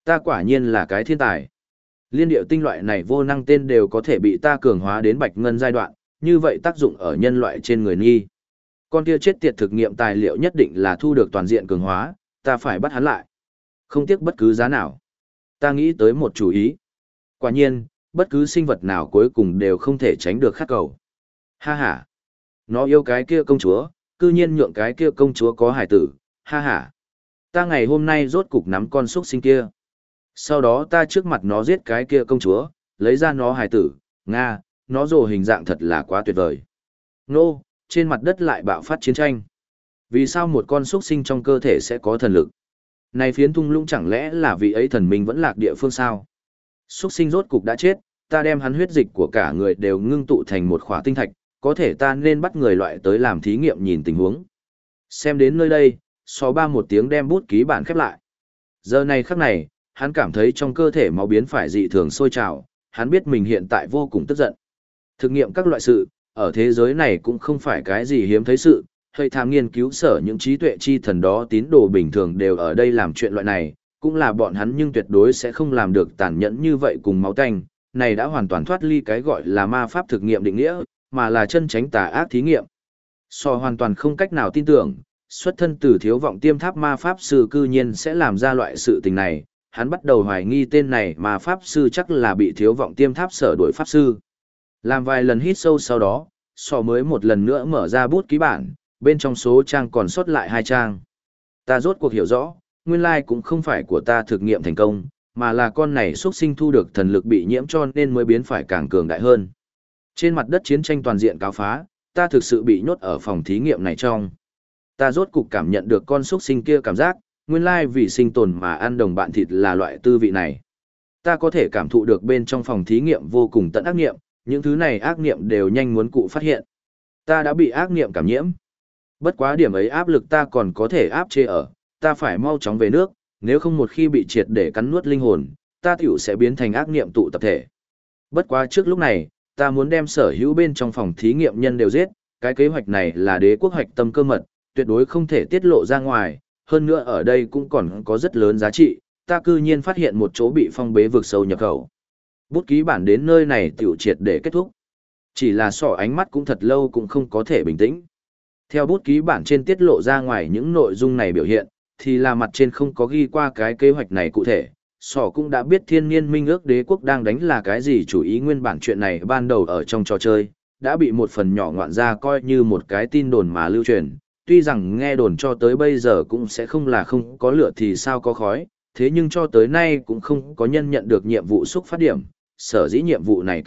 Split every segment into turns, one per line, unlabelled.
Ta quả nhiên là cái thiên tài. Liên điệu tinh loại này vô năng tên đều có thể bị ta cường hóa đến bạch ngân giai đoạn, như vậy tác dụng ở nhân loại trên người nghi. Con kia chết tiệt thực nghiệm tài liệu nhất định là thu được toàn diện cường hóa, ta phải bắt hắn lại. Không tiếc bất cứ giá nào. Ta nghĩ tới một chủ ý. Quả nhiên, bất cứ sinh vật nào cuối cùng đều không thể tránh được khát cầu. Ha ha. Nó yêu cái kia công chúa, cư nhiên nhượng cái kia công chúa có hài tử. Ha ha. Ta ngày hôm nay rốt cục nắm con xúc sinh kia. Sau đó ta trước mặt nó giết cái kia công chúa, lấy ra nó hài tử. Nga, nó rồ hình dạng thật là quá tuyệt vời. Nô, trên mặt đất lại bạo phát chiến tranh. Vì sao một con xúc sinh trong cơ thể sẽ có thần lực? Này phiến thung lũng chẳng lẽ là vị ấy thần minh vẫn lạc địa phương sao? Xúc sinh rốt cục đã chết, ta đem hắn huyết dịch của cả người đều ngưng tụ thành một khỏa tinh thạch, có thể ta nên bắt người loại tới làm thí nghiệm nhìn tình huống. Xem đến nơi đây, xó ba một tiếng đem bút ký bản khép lại. Giờ này khắc này, hắn cảm thấy trong cơ thể máu biến phải dị thường sôi trào, hắn biết mình hiện tại vô cùng tức giận. Thực nghiệm các loại sự, ở thế giới này cũng không phải cái gì hiếm thấy sự, hơi tham nghiên cứu sở những trí tuệ chi thần đó tín đồ bình thường đều ở đây làm chuyện loại này, cũng là bọn hắn nhưng tuyệt đối sẽ không làm được tàn nhẫn như vậy cùng máu tanh, này đã hoàn toàn thoát ly cái gọi là ma pháp thực nghiệm định nghĩa, mà là chân tránh tà ác thí nghiệm. So hoàn toàn không cách nào tin tưởng, xuất thân từ thiếu vọng tiêm tháp ma pháp sư cư nhiên sẽ làm ra loại sự tình này, hắn bắt đầu hoài nghi tên này ma pháp sư chắc là bị thiếu vọng tiêm tháp sở đuổi pháp sư. Làm vài lần hít sâu sau đó, so mới một lần nữa mở ra bút ký bản, bên trong số trang còn sót lại 2 trang. Ta rốt cuộc hiểu rõ, nguyên lai cũng không phải của ta thực nghiệm thành công, mà là con này xuất sinh thu được thần lực bị nhiễm cho nên mới biến phải càng cường đại hơn. Trên mặt đất chiến tranh toàn diện cáo phá, ta thực sự bị nhốt ở phòng thí nghiệm này trong. Ta rốt cục cảm nhận được con xuất sinh kia cảm giác, nguyên lai vì sinh tồn mà ăn đồng bạn thịt là loại tư vị này. Ta có thể cảm thụ được bên trong phòng thí nghiệm vô cùng tận ác nghiệm, những thứ này ác nghiệm đều nhanh muốn cụ phát hiện. Ta đã bị ác nghiệm cảm nhiễm. Bất quá điểm ấy áp lực ta còn có thể áp chế ở, ta phải mau chóng về nước, nếu không một khi bị triệt để cắn nuốt linh hồn, ta tiểu sẽ biến thành ác nghiệm tụ tập thể. Bất quá trước lúc này, ta muốn đem sở hữu bên trong phòng thí nghiệm nhân đều giết, cái kế hoạch này là đế quốc hoạch tâm cơ mật, tuyệt đối không thể tiết lộ ra ngoài, hơn nữa ở đây cũng còn có rất lớn giá trị, ta cư nhiên phát hiện một chỗ bị phong bế vực sâu nhập khẩu. Bút ký bản đến nơi này tiểu triệt để kết thúc. Chỉ là sỏ ánh mắt cũng thật lâu cũng không có thể bình tĩnh. Theo bút ký bản trên tiết lộ ra ngoài những nội dung này biểu hiện, thì là mặt trên không có ghi qua cái kế hoạch này cụ thể. Sỏ cũng đã biết thiên niên minh ước đế quốc đang đánh là cái gì, chủ ý nguyên bản chuyện này ban đầu ở trong trò chơi, đã bị một phần nhỏ ngoạn ra coi như một cái tin đồn mà lưu truyền. Tuy rằng nghe đồn cho tới bây giờ cũng sẽ không là không có lửa thì sao có khói, thế nhưng cho tới nay cũng không có nhân nhận được nhiệm vụ xúc phát điểm, sở dĩ nhiệm vụ này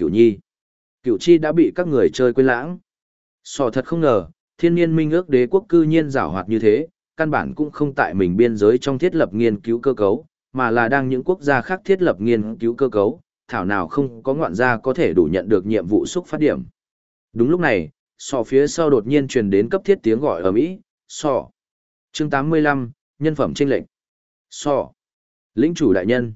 Cửu Chi đã bị các người chơi quên lãng. Sỏ thật không ngờ, thiên niên minh ước đế quốc cư nhiên giảo hoạt như thế, căn bản cũng không tại mình biên giới trong thiết lập nghiên cứu cơ cấu, mà là đang những quốc gia khác thiết lập nghiên cứu cơ cấu, thảo nào không có ngoạn gia có thể đủ nhận được nhiệm vụ xúc phát điểm. Đúng lúc này, sỏ phía sau đột nhiên truyền đến cấp thiết tiếng gọi ở Mỹ, sỏ. Chương 85, nhân phẩm chênh lệnh. Sỏ. Lĩnh chủ đại nhân.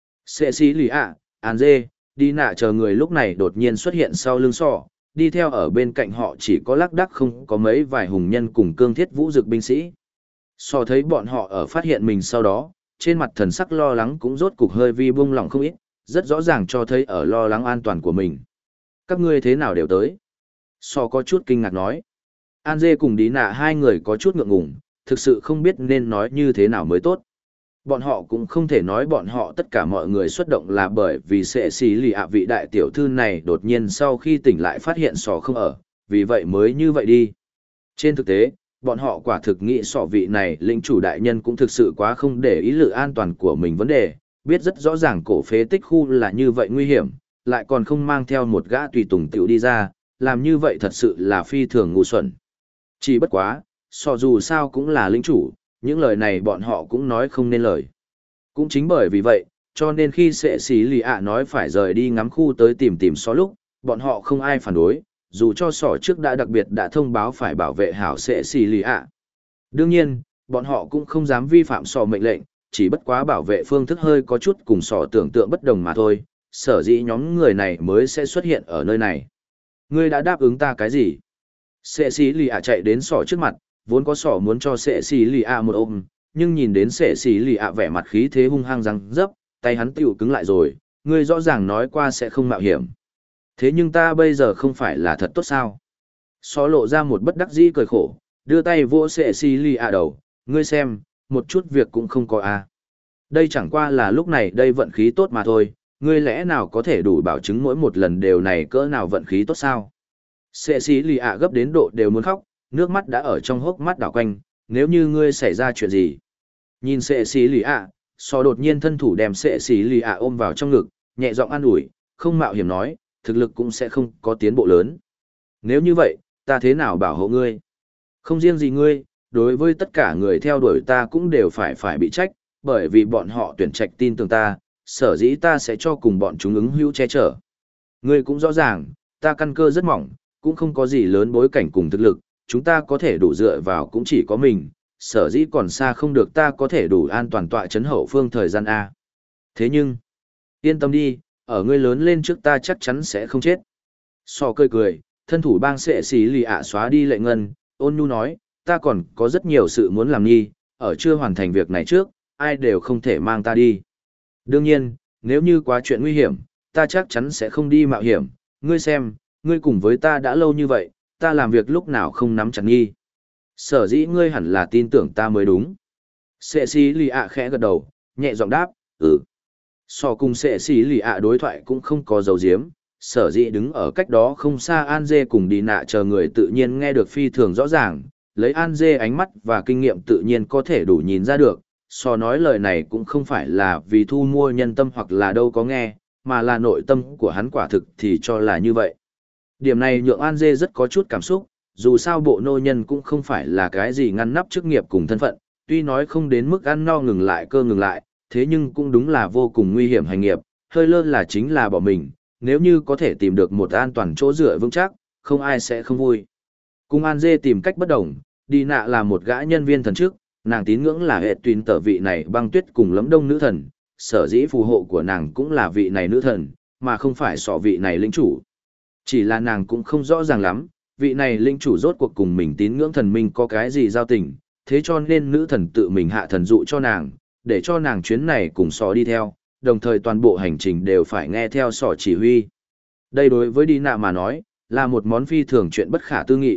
Sệ sĩ lì ạ, An Dê, đi nạ chờ người lúc này đột nhiên xuất hiện sau lưng sỏ, đi theo ở bên cạnh họ chỉ có lác đác không có mấy vài hùng nhân cùng cương thiết vũ dực binh sĩ. Sỏ thấy bọn họ ở phát hiện mình sau đó, trên mặt thần sắc lo lắng cũng rốt cục hơi vi buông lỏng không ít, rất rõ ràng cho thấy ở lo lắng an toàn của mình. Các ngươi thế nào đều tới? Sỏ có chút kinh ngạc nói. An Dê cùng Đi Nạ hai người có chút ngượng ngùng, thực sự không biết nên nói như thế nào mới tốt. Bọn họ cũng không thể nói bọn họ tất cả mọi người xuất động là bởi vì Sệ xì lì ạ vị đại tiểu thư này đột nhiên sau khi tỉnh lại phát hiện sỏ không ở, vì vậy mới như vậy đi. Trên thực tế, bọn họ quả thực nghĩ sỏ vị này lĩnh chủ đại nhân cũng thực sự quá không để ý lự an toàn của mình vấn đề, biết rất rõ ràng cổ phế tích khu là như vậy nguy hiểm, lại còn không mang theo một gã tùy tùng tiểu đi ra, làm như vậy thật sự là phi thường ngu xuẩn. Chỉ bất quá, sỏ dù sao cũng là lĩnh chủ, những lời này bọn họ cũng nói không nên lời. Cũng chính bởi vì vậy, cho nên khi Sệ xì lì ạ nói phải rời đi ngắm khu tới tìm sỏ lúc, bọn họ không ai phản đối, dù cho sỏ trước đã đặc biệt đã thông báo phải bảo vệ hảo Sệ xì lì ạ. Đương nhiên, bọn họ cũng không dám vi phạm sỏ mệnh lệnh, chỉ bất quá bảo vệ phương thức hơi có chút cùng sỏ tưởng tượng bất đồng mà thôi, sở dĩ nhóm người này mới sẽ xuất hiện ở nơi này. Ngươi đã đáp ứng ta cái gì? Sệ xì lì ạ chạy đến sỏ trước mặt, vốn có sỏ muốn cho Sệ xì lì ạ một ôm, nhưng nhìn đến Sệ xì lì ạ vẻ mặt khí thế hung hăng răng dấp, tay hắn tiểu cứng lại rồi, ngươi rõ ràng nói qua sẽ không mạo hiểm. Thế nhưng ta bây giờ không phải là thật tốt sao? Sọ lộ ra một bất đắc dĩ cười khổ, đưa tay vỗ sệ xì lì ạ đầu, ngươi xem, một chút việc cũng không có à. Đây chẳng qua là lúc này đây vận khí tốt mà thôi, ngươi lẽ nào có thể đủ bảo chứng mỗi một lần đều này cỡ nào vận khí tốt sao? Sệ xì lì ạ gấp đến độ đều muốn khóc, nước mắt đã ở trong hốc mắt đảo quanh, nếu như ngươi xảy ra chuyện gì. Nhìn sệ xì lì ạ, Sọ đột nhiên thân thủ đem sệ xì lì ạ ôm vào trong ngực, nhẹ giọng an ủi, không mạo hiểm nói, thực lực cũng sẽ không có tiến bộ lớn. Nếu như vậy, ta thế nào bảo hộ ngươi? Không riêng gì ngươi, đối với tất cả người theo đuổi ta cũng đều phải bị trách, bởi vì bọn họ tuyển trạch tin tưởng ta, sở dĩ ta sẽ cho cùng bọn chúng ứng hữu che chở. Ngươi cũng rõ ràng, ta căn cơ rất mỏng, cũng không có gì lớn bối cảnh cùng thực lực, chúng ta có thể đủ dựa vào cũng chỉ có mình, sở dĩ còn xa không được ta có thể đủ an toàn tọa chấn hậu phương thời gian A. Thế nhưng, yên tâm đi, ở ngươi lớn lên trước ta chắc chắn sẽ không chết. Sọ cười cười, thân thủ bang sệ xì lì ạ xóa đi lệ ngân, ôn nhu nói, ta còn có rất nhiều sự muốn làm nhi, ở chưa hoàn thành việc này trước, ai đều không thể mang ta đi. Đương nhiên, nếu như quá chuyện nguy hiểm, ta chắc chắn sẽ không đi mạo hiểm, ngươi xem, ngươi cùng với ta đã lâu như vậy, ta làm việc lúc nào không nắm chặt nghi. Sở dĩ ngươi hẳn là tin tưởng ta mới đúng. Sệ xì lì ạ khẽ gật đầu, nhẹ giọng đáp, ừ. Sọ cùng sệ xì lì ạ đối thoại cũng không có dấu diếm, sở dĩ đứng ở cách đó không xa An Dê cùng đi nạ chờ người tự nhiên nghe được phi thường rõ ràng, lấy An Dê ánh mắt và kinh nghiệm tự nhiên có thể đủ nhìn ra được, Sọ nói lời này cũng không phải là vì thu mua nhân tâm hoặc là đâu có nghe, mà là nội tâm của hắn quả thực thì cho là như vậy. Điểm này nhượng An Dê rất có chút cảm xúc, dù sao bộ nô nhân cũng không phải là cái gì ngăn nắp chức nghiệp cùng thân phận, tuy nói không đến mức ăn no ngừng lại cơ ngừng lại, thế nhưng cũng đúng là vô cùng nguy hiểm hành nghiệp, hơi lơ là chính là bỏ mình, nếu như có thể tìm được một an toàn chỗ dựa vững chắc, không ai sẽ không vui. Cùng An Dê tìm cách bất đồng, đi nạ là một gã nhân viên thần chức, nàng tín ngưỡng là hệ tuyến tờ vị này băng tuyết cùng lấm đông nữ thần, sở dĩ phù hộ của nàng cũng là vị này nữ thần, mà không phải sọ vị này lĩnh chủ. Chỉ là nàng cũng không rõ ràng lắm, vị này lĩnh chủ rốt cuộc cùng mình tín ngưỡng thần minh có cái gì giao tình, thế cho nên nữ thần tự mình hạ thần dụ cho nàng, để cho nàng chuyến này cùng sọ đi theo, đồng thời toàn bộ hành trình đều phải nghe theo sọ chỉ huy. Đây đối với đi nạ mà nói, là một món phi thường chuyện bất khả tư nghị.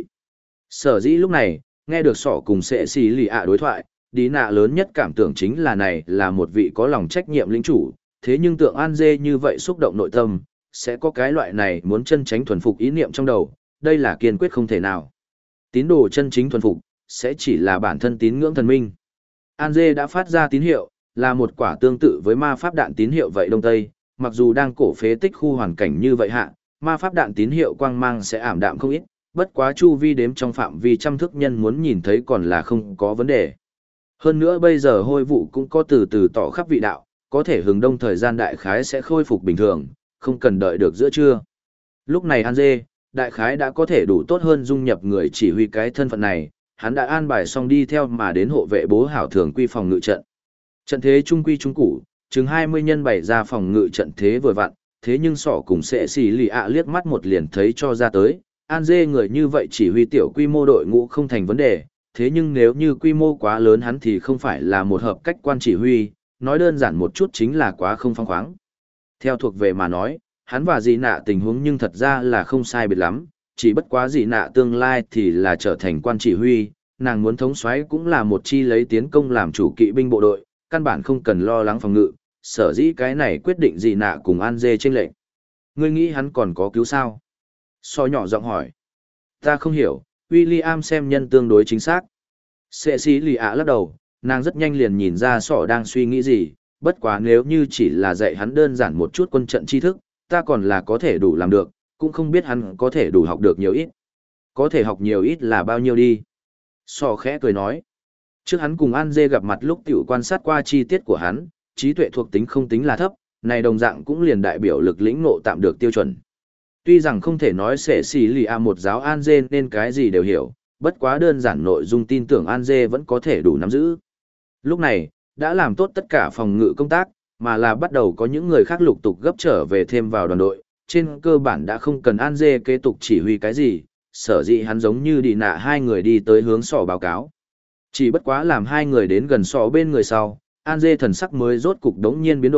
Sở dĩ lúc này, nghe được sọ cùng sệ xì lì ạ đối thoại, đi nạ lớn nhất cảm tưởng chính là này là một vị có lòng trách nhiệm lĩnh chủ, thế nhưng tượng An Dê như vậy xúc động nội tâm, sẽ có cái loại này muốn chân tránh thuần phục ý niệm trong đầu, đây là kiên quyết không thể nào. Tín đồ chân chính thuần phục, sẽ chỉ là bản thân tín ngưỡng thần minh. An Dê đã phát ra tín hiệu, là một quả tương tự với ma pháp đạn tín hiệu vậy Đông Tây, mặc dù đang cổ phế tích khu hoàn cảnh như vậy hạ, ma pháp đạn tín hiệu quang mang sẽ ảm đạm không ít, bất quá chu vi đếm trong phạm vi trăm thước nhân muốn nhìn thấy còn là không có vấn đề. Hơn nữa bây giờ hôi vụ cũng có từ từ tỏ khắp vị đạo, có thể hừng đông thời gian đại khái sẽ khôi phục bình thường, không cần đợi được giữa trưa. Lúc này An Dê, đại khái đã có thể đủ tốt hơn dung nhập người chỉ huy cái thân phận này, hắn đã an bài xong đi theo mà đến hộ vệ bố hảo thường quy phòng ngự trận. Trận thế trung quy trung củ, chừng 20 nhân bày ra phòng ngự trận thế vừa vặn, thế nhưng sọ cùng sệ xì lì ạ liếc mắt một liền thấy cho ra tới, An Dê người như vậy chỉ huy tiểu quy mô đội ngũ không thành vấn đề, thế nhưng nếu như quy mô quá lớn hắn thì không phải là một hợp cách quan chỉ huy, nói đơn giản một chút chính là quá không phóng khoáng. Theo thuộc về mà nói, hắn và dì nạ tình huống nhưng thật ra là không sai biệt lắm, chỉ bất quá dì nạ tương lai thì là trở thành quan chỉ huy, nàng muốn thống soái cũng là một chi lấy tiến công làm chủ kỵ binh bộ đội, căn bản không cần lo lắng phòng ngự, sở dĩ cái này quyết định dì nạ cùng An Dê chênh lệch. Ngươi nghĩ hắn còn có cứu sao? So nhỏ giọng hỏi. Ta không hiểu, William xem nhân tương đối chính xác. Sệ sĩ lì ạ lắc đầu, nàng rất nhanh liền nhìn ra sọ đang suy nghĩ gì, bất quá nếu như chỉ là dạy hắn đơn giản một chút quân trận tri thức, ta còn là có thể đủ làm được, cũng không biết hắn có thể đủ học được nhiều ít. Có thể học nhiều ít là bao nhiêu đi. Sọ khẽ cười nói. Trước hắn cùng An Dê gặp mặt lúc tiểu quan sát qua chi tiết của hắn, trí tuệ thuộc tính không tính là thấp, này đồng dạng cũng liền đại biểu lực lĩnh ngộ tạm được tiêu chuẩn. Tuy rằng không thể nói sẽ xì lì a một giáo An Dê nên cái gì đều hiểu, bất quá đơn giản nội dung tin tưởng An Dê vẫn có thể đủ nắm giữ. Lúc này, đã làm tốt tất cả phòng ngự công tác, mà là bắt đầu có những người khác lục tục gấp trở về thêm vào đoàn đội, trên cơ bản đã không cần An Dê kế tục chỉ huy cái gì, sở dĩ hắn giống như đi nạ hai người đi tới hướng sọ báo cáo. Chỉ bất quá làm hai người đến gần sọ bên người sau, An Dê thần sắc mới rốt cục đống nhiên biến đổi,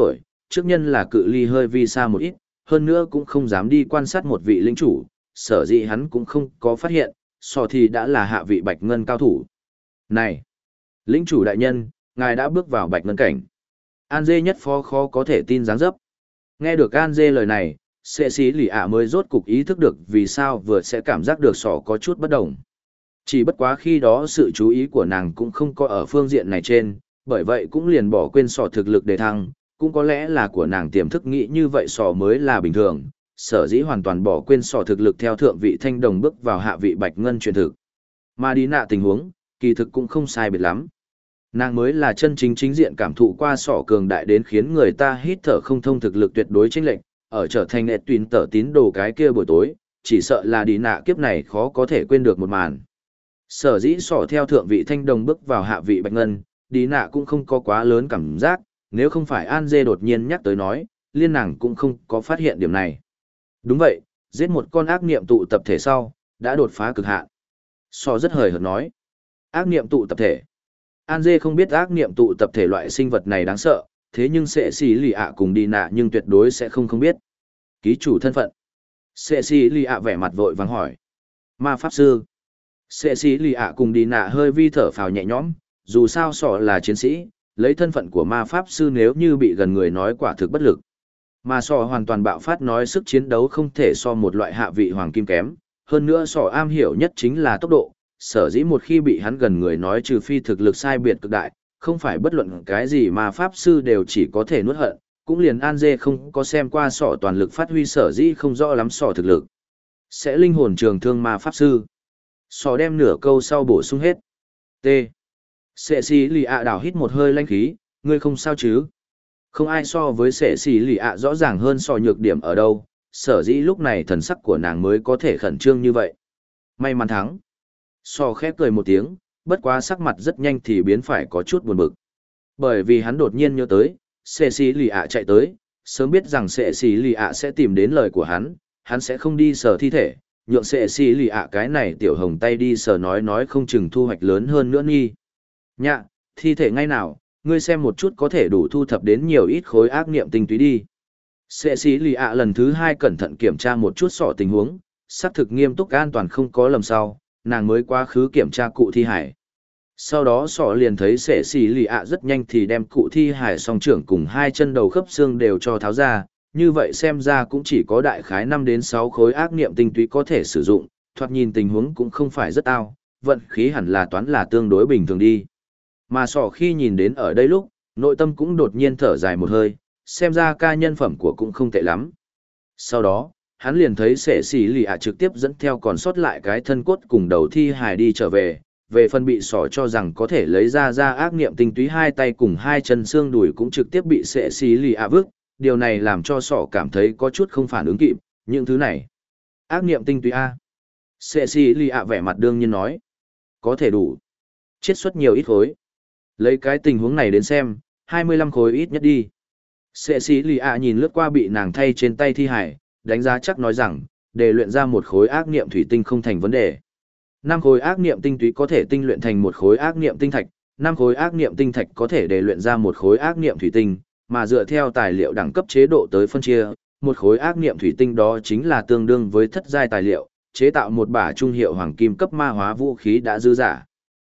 trước nhân là cự ly hơi vi xa một ít, hơn nữa cũng không dám đi quan sát một vị lĩnh chủ, sở dĩ hắn cũng không có phát hiện, sò thì đã là hạ vị bạch ngân cao thủ. Này, lĩnh chủ đại nhân, ngài đã bước vào bạch ngân cảnh. An Dê nhất phó khó có thể tin dáng dấp. Nghe được An Dê lời này, sệ sĩ lì ạ mới rốt cục ý thức được vì sao vừa sẽ cảm giác được sỏ có chút bất đồng. Chỉ bất quá khi đó sự chú ý của nàng cũng không có ở phương diện này trên, bởi vậy cũng liền bỏ quên sỏ thực lực đề thăng, cũng có lẽ là của nàng tiềm thức nghĩ như vậy sỏ mới là bình thường, sở dĩ hoàn toàn bỏ quên sỏ thực lực theo thượng vị thanh đồng bước vào hạ vị bạch ngân truyền thực. Mà đi nạ tình huống, kỳ thực cũng không sai biệt lắm. Nàng mới là chân chính chính diện cảm thụ qua sỏ cường đại đến khiến người ta hít thở không thông thực lực tuyệt đối chênh lệch, ở trở thành nệ tuyển tở tín đồ cái kia buổi tối, chỉ sợ là đi nạ kiếp này khó có thể quên được một màn. Sở dĩ sỏ theo thượng vị thanh đồng bước vào hạ vị bạch ngân, đi nạ cũng không có quá lớn cảm giác, nếu không phải An Dê đột nhiên nhắc tới nói, liên nàng cũng không có phát hiện điểm này. Đúng vậy, giết một con ác niệm tụ tập thể sau, đã đột phá cực hạn. Sỏ rất hời hợt nói. Ác niệm tụ tập thể. An Dê không biết ác niệm tụ tập thể loại sinh vật này đáng sợ, thế nhưng sệ xì lì ạ cùng đi nạ nhưng tuyệt đối sẽ không biết. Ký chủ thân phận. Sệ xì lì ạ vẻ mặt vội vàng hỏi. Ma Pháp Sư. Sệ xì lì ạ cùng đi nạ hơi vi thở phào nhẹ nhõm, dù sao sọ là chiến sĩ, lấy thân phận của ma Pháp Sư nếu như bị gần người nói quả thực bất lực. Mà sọ hoàn toàn bạo phát nói sức chiến đấu không thể so một loại hạ vị hoàng kim kém, hơn nữa sọ am hiểu nhất chính là tốc độ. Sở dĩ một khi bị hắn gần người nói trừ phi thực lực sai biệt cực đại, không phải bất luận cái gì mà Pháp Sư đều chỉ có thể nuốt hận, cũng liền An Dê không có xem qua sỏ toàn lực phát huy sở dĩ không rõ lắm sỏ thực lực. Sẽ linh hồn trường thương ma Pháp Sư. Sỏ đem nửa câu sau bổ sung hết. T. Sệ xì lì ạ đảo hít một hơi lanh khí, ngươi không sao chứ? Không ai so với sệ xì lì ạ rõ ràng hơn sỏ nhược điểm ở đâu, sở dĩ lúc này thần sắc của nàng mới có thể khẩn trương như vậy. May mắn thắng. Sò khép cười một tiếng, bất quá sắc mặt rất nhanh thì biến phải có chút buồn bực. Bởi vì hắn đột nhiên nhớ tới, sệ xì lì ạ chạy tới, sớm biết rằng sệ xì lì ạ sẽ tìm đến lời của hắn sẽ không đi sờ thi thể, nhượng sệ xì lì ạ cái này tiểu hồng tay đi sờ nói không chừng thu hoạch lớn hơn nữa nghi. Nhạ, thi thể ngay nào, ngươi xem một chút có thể đủ thu thập đến nhiều ít khối ác niệm tinh túy đi. Sệ xì lì ạ lần thứ 2 cẩn thận kiểm tra một chút sọ tình huống, xác thực nghiêm túc an toàn không có lầm sau. Nàng mới quá khứ kiểm tra cụ thi hải. Sau đó sọ liền thấy sệ xì lì ạ rất nhanh thì đem cụ thi hải song trưởng cùng 2 chân đầu khớp xương đều cho tháo ra, như vậy xem ra cũng chỉ có đại khái 5 đến 6 khối ác niệm tinh túy có thể sử dụng, thoạt nhìn tình huống cũng không phải rất ao, vận khí hẳn là toán là tương đối bình thường đi. Mà sọ khi nhìn đến ở đây lúc, nội tâm cũng đột nhiên thở dài một hơi, xem ra ca nhân phẩm của cũng không tệ lắm. Sau đó, hắn liền thấy sệ xì lì ạ trực tiếp dẫn theo còn sót lại cái thân cốt cùng đầu thi hài đi trở về phần bị sỏ cho rằng có thể lấy ra ác niệm tinh túy 2 tay cùng 2 chân xương đùi cũng trực tiếp bị sệ xì lì ạ vứt, điều này làm cho sỏ cảm thấy có chút không phản ứng kịp, những thứ này. Ác niệm tinh túy A. Sệ xì lì ạ vẻ mặt đương nhiên nói. Có thể đủ. Chiết xuất nhiều ít khối. Lấy cái tình huống này đến xem, 25 khối ít nhất đi. Sệ xì lì ạ nhìn lướt qua bị nàng thay trên tay thi hài, đánh giá chắc nói rằng, để luyện ra một khối ác niệm thủy tinh không thành vấn đề. 5 khối ác niệm tinh túy có thể tinh luyện thành một khối ác niệm tinh thạch, 5 khối ác niệm tinh thạch có thể để luyện ra một khối ác niệm thủy tinh, mà dựa theo tài liệu đẳng cấp chế độ tới phân chia, một khối ác niệm thủy tinh đó chính là tương đương với thất giai tài liệu, chế tạo một bả trung hiệu hoàng kim cấp ma hóa vũ khí đã dư giả.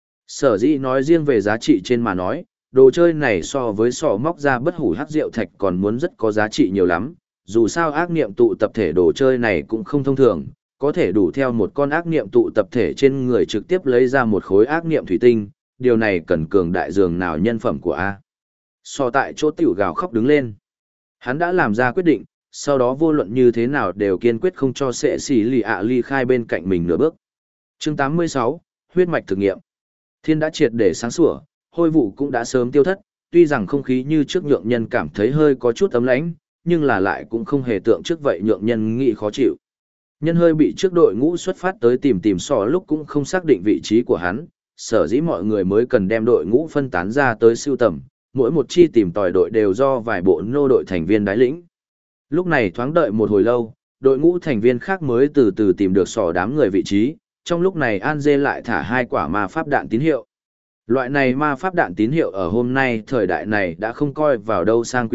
Sở dĩ nói riêng về giá trị trên mà nói, đồ chơi này so với sọ móc ra bất hủ hắc rượu thạch còn muốn rất có giá trị nhiều lắm. Dù sao ác niệm tụ tập thể đồ chơi này cũng không thông thường, có thể đủ theo một con ác niệm tụ tập thể trên người trực tiếp lấy ra một khối ác niệm thủy tinh, điều này cần cường đại dường nào nhân phẩm của A. So tại chỗ tiểu gào khóc đứng lên. Hắn đã làm ra quyết định, sau đó vô luận như thế nào đều kiên quyết không cho sệ xì lì ạ ly khai bên cạnh mình nửa bước. Chương 86, huyết mạch thực nghiệm. Thiên đã triệt để sáng sủa, hôi vụ cũng đã sớm tiêu thất, tuy rằng không khí như trước nhượng nhân cảm thấy hơi có chút ấm lãnh, nhưng là lại cũng không hề tượng trước vậy nhượng nhân nghĩ khó chịu. Nhân hơi bị trước đội ngũ xuất phát tới tìm sò lúc cũng không xác định vị trí của hắn, sở dĩ mọi người mới cần đem đội ngũ phân tán ra tới siêu tầm, mỗi một chi tìm tòi đội đều do vài bộ nô đội thành viên đái lĩnh. Lúc này thoáng đợi một hồi lâu, đội ngũ thành viên khác mới từ từ tìm được sò đám người vị trí, trong lúc này An Dê lại thả 2 quả ma pháp đạn tín hiệu. Loại này ma pháp đạn tín hiệu ở hôm nay thời đại này đã không coi vào đâu sang quý vật,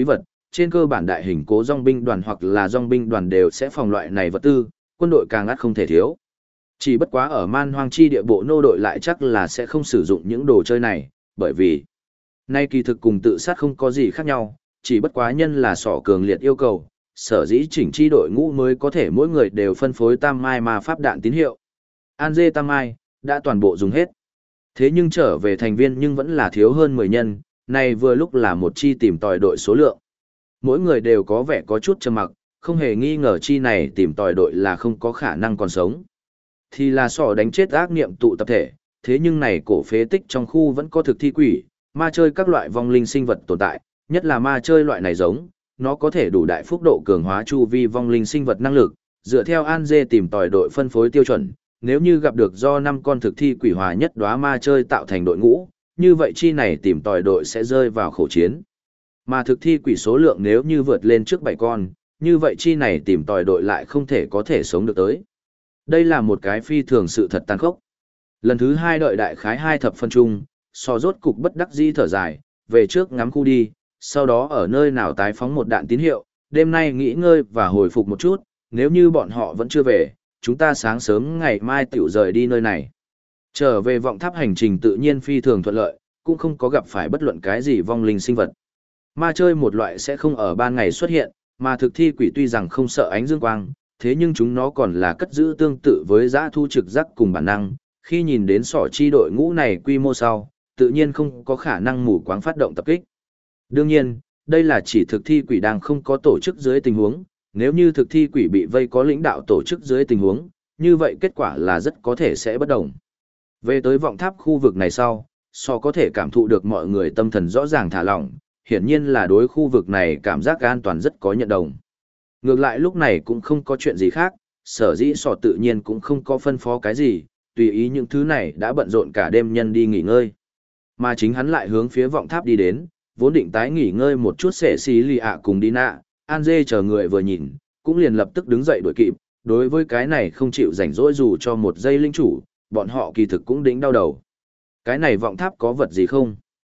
trên cơ bản đại hình cố dòng binh đoàn hoặc là dòng binh đoàn đều sẽ phòng loại này vật tư, quân đội càng ắt không thể thiếu. Chỉ bất quá ở man hoang chi địa bộ nô đội lại chắc là sẽ không sử dụng những đồ chơi này, bởi vì nay kỳ thực cùng tự sát không có gì khác nhau, chỉ bất quá nhân là sỏ cường liệt yêu cầu, sở dĩ chỉnh chi đội ngũ mới có thể mỗi người đều phân phối tam mai ma pháp đạn tín hiệu. An dê tam mai, đã toàn bộ dùng hết. Thế nhưng trở về thành viên nhưng vẫn là thiếu hơn 10 nhân, này vừa lúc là một chi tìm tòi đội số lượng. Mỗi người đều có vẻ có chút trầm mặc, không hề nghi ngờ chi này tìm tòi đội là không có khả năng còn sống. Thì là sỏ đánh chết ác niệm tụ tập thể, thế nhưng này cổ phế tích trong khu vẫn có thực thi quỷ, ma chơi các loại vong linh sinh vật tồn tại, nhất là ma chơi loại này giống, nó có thể đủ đại phúc độ cường hóa chu vi vong linh sinh vật năng lực, dựa theo An Dê tìm tòi đội phân phối tiêu chuẩn, nếu như gặp được do 5 con thực thi quỷ hòa nhất đóa ma chơi tạo thành đội ngũ, như vậy chi này tìm tòi đội sẽ rơi vào khẩu chiến. Mà thực thi quỷ số lượng nếu như vượt lên trước 7 con, như vậy chi này tìm tòi đội lại không thể có thể sống được tới. Đây là một cái phi thường sự thật tàn khốc. Lần thứ 2 đợi đại khái 2 thập phân chung, so rốt cục bất đắc dĩ thở dài, về trước ngắm khu đi, sau đó ở nơi nào tái phóng một đạn tín hiệu, đêm nay nghỉ ngơi và hồi phục một chút, nếu như bọn họ vẫn chưa về, chúng ta sáng sớm ngày mai tiểu rời đi nơi này. Trở về vọng tháp hành trình tự nhiên phi thường thuận lợi, cũng không có gặp phải bất luận cái gì vong linh sinh vật. Ma chơi một loại sẽ không ở ban ngày xuất hiện, mà thực thi quỷ tuy rằng không sợ ánh dương quang, thế nhưng chúng nó còn là cất giữ tương tự với dã thu trực giác cùng bản năng, khi nhìn đến sỏ chi đội ngũ này quy mô sau, tự nhiên không có khả năng mù quáng phát động tập kích. Đương nhiên, đây là chỉ thực thi quỷ đang không có tổ chức dưới tình huống, nếu như thực thi quỷ bị vây có lãnh đạo tổ chức dưới tình huống, như vậy kết quả là rất có thể sẽ bất đồng. Về tới vọng tháp khu vực này sau, so có thể cảm thụ được mọi người tâm thần rõ ràng thả lỏng, hiển nhiên là đối khu vực này cảm giác an toàn rất có nhận đồng. Ngược lại lúc này cũng không có chuyện gì khác, sở dĩ sọ tự nhiên cũng không có phân phó cái gì, tùy ý những thứ này đã bận rộn cả đêm nhân đi nghỉ ngơi. Mà chính hắn lại hướng phía vọng tháp đi đến, vốn định tái nghỉ ngơi một chút sẽ xí lì ạ cùng đi nạ, An Dê chờ người vừa nhìn, cũng liền lập tức đứng dậy đuổi kịp, đối với cái này không chịu rảnh rỗi dù cho một giây linh chủ, bọn họ kỳ thực cũng đỉnh đau đầu. Cái này vọng tháp có vật gì không?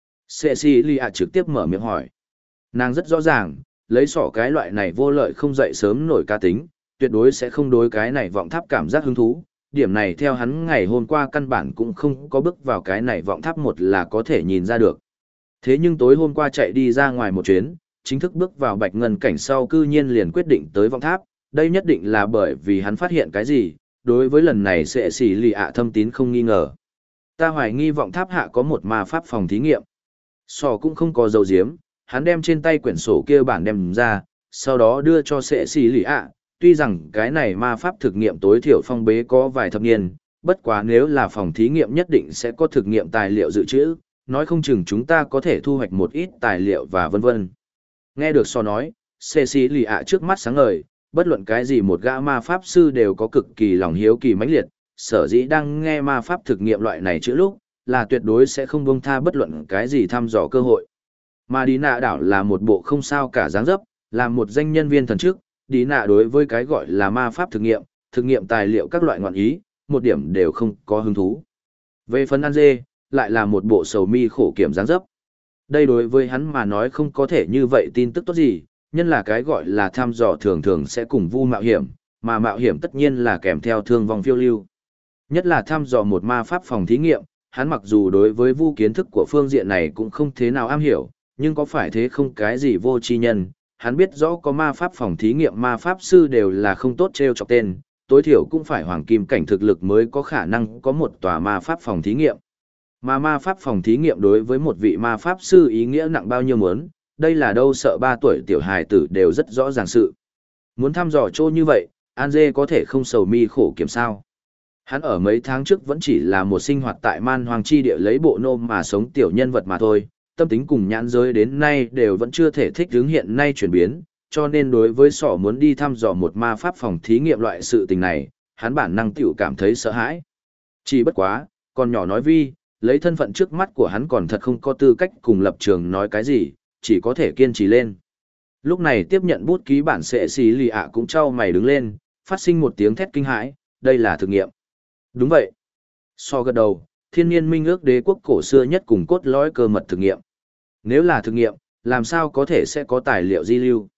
Cecilia trực tiếp mở miệng hỏi. Nàng rất rõ ràng, lấy sỏ cái loại này vô lợi không dậy sớm nổi ca tính, tuyệt đối sẽ không đối cái này vọng tháp cảm giác hứng thú. Điểm này theo hắn ngày hôm qua căn bản cũng không có bước vào cái này vọng tháp một là có thể nhìn ra được. Thế nhưng tối hôm qua chạy đi ra ngoài một chuyến, chính thức bước vào bạch ngân cảnh sau cư nhiên liền quyết định tới vọng tháp, đây nhất định là bởi vì hắn phát hiện cái gì, đối với lần này sẽ xỉ lì ạ thâm tín không nghi ngờ. Ta hoài nghi vọng tháp hạ có một ma pháp phòng thí nghiệm. Sò cũng không có dấu diếm, hắn đem trên tay quyển sổ kia bản đem ra, sau đó đưa cho sẽ xỉ lì ạ. Tuy rằng cái này ma pháp thực nghiệm tối thiểu phong bế có vài thập niên, bất quá nếu là phòng thí nghiệm nhất định sẽ có thực nghiệm tài liệu dự trữ, nói không chừng chúng ta có thể thu hoạch một ít tài liệu và vân vân. Nghe được so nói, Cecilia trước mắt sáng ngời, bất luận cái gì một gã ma pháp sư đều có cực kỳ lòng hiếu kỳ mãnh liệt, sở dĩ đang nghe ma pháp thực nghiệm loại này chữ lúc, là tuyệt đối sẽ không buông tha bất luận cái gì thăm dò cơ hội. Mà Đi Nạ đảo là một bộ không sao cả dáng dấp, là một danh nhân viên thần chức, Đi Nạ đối với cái gọi là ma pháp thực nghiệm tài liệu các loại ngọn ý, một điểm đều không có hứng thú. Về phần An Dê, lại là một bộ sầu mi khổ kiểm dáng dấp. Đây đối với hắn mà nói không có thể như vậy tin tức tốt gì, nhân là cái gọi là thăm dò thường thường sẽ cùng vu mạo hiểm, mà mạo hiểm tất nhiên là kèm theo thương vong phiêu lưu. Nhất là thăm dò một ma pháp phòng thí nghiệm, hắn mặc dù đối với vu kiến thức của phương diện này cũng không thế nào am hiểu, nhưng có phải thế không cái gì vô tri nhân, hắn biết rõ có ma pháp phòng thí nghiệm ma pháp sư đều là không tốt treo chọc tên, tối thiểu cũng phải hoàng kim cảnh thực lực mới có khả năng có một tòa ma pháp phòng thí nghiệm. Mà ma pháp phòng thí nghiệm đối với một vị ma pháp sư ý nghĩa nặng bao nhiêu muốn, đây là đâu sợ 3 tuổi tiểu hài tử đều rất rõ ràng sự. Muốn thăm dò chỗ như vậy, An Dê có thể không sầu mi khổ kiểm sao. Hắn ở mấy tháng trước vẫn chỉ là một sinh hoạt tại man hoàng chi địa lấy bộ nôm mà sống tiểu nhân vật mà thôi, tâm tính cùng nhãn giới đến nay đều vẫn chưa thể thích hướng hiện nay chuyển biến, cho nên đối với sỏ muốn đi thăm dò một ma pháp phòng thí nghiệm loại sự tình này, hắn bản năng tiểu cảm thấy sợ hãi. Chỉ bất quá, còn nhỏ nói vi, lấy thân phận trước mắt của hắn còn thật không có tư cách cùng lập trường nói cái gì, chỉ có thể kiên trì lên. Lúc này tiếp nhận bút ký bản sẽ xì lì ạ cũng trao mày đứng lên, phát sinh một tiếng thét kinh hãi, đây là thực nghiệm. Đúng vậy. So gật đầu, thiên nhiên minh ước đế quốc cổ xưa nhất cùng cốt lõi cơ mật thực nghiệm. Nếu là thực nghiệm, Làm sao có thể sẽ có tài liệu di lưu?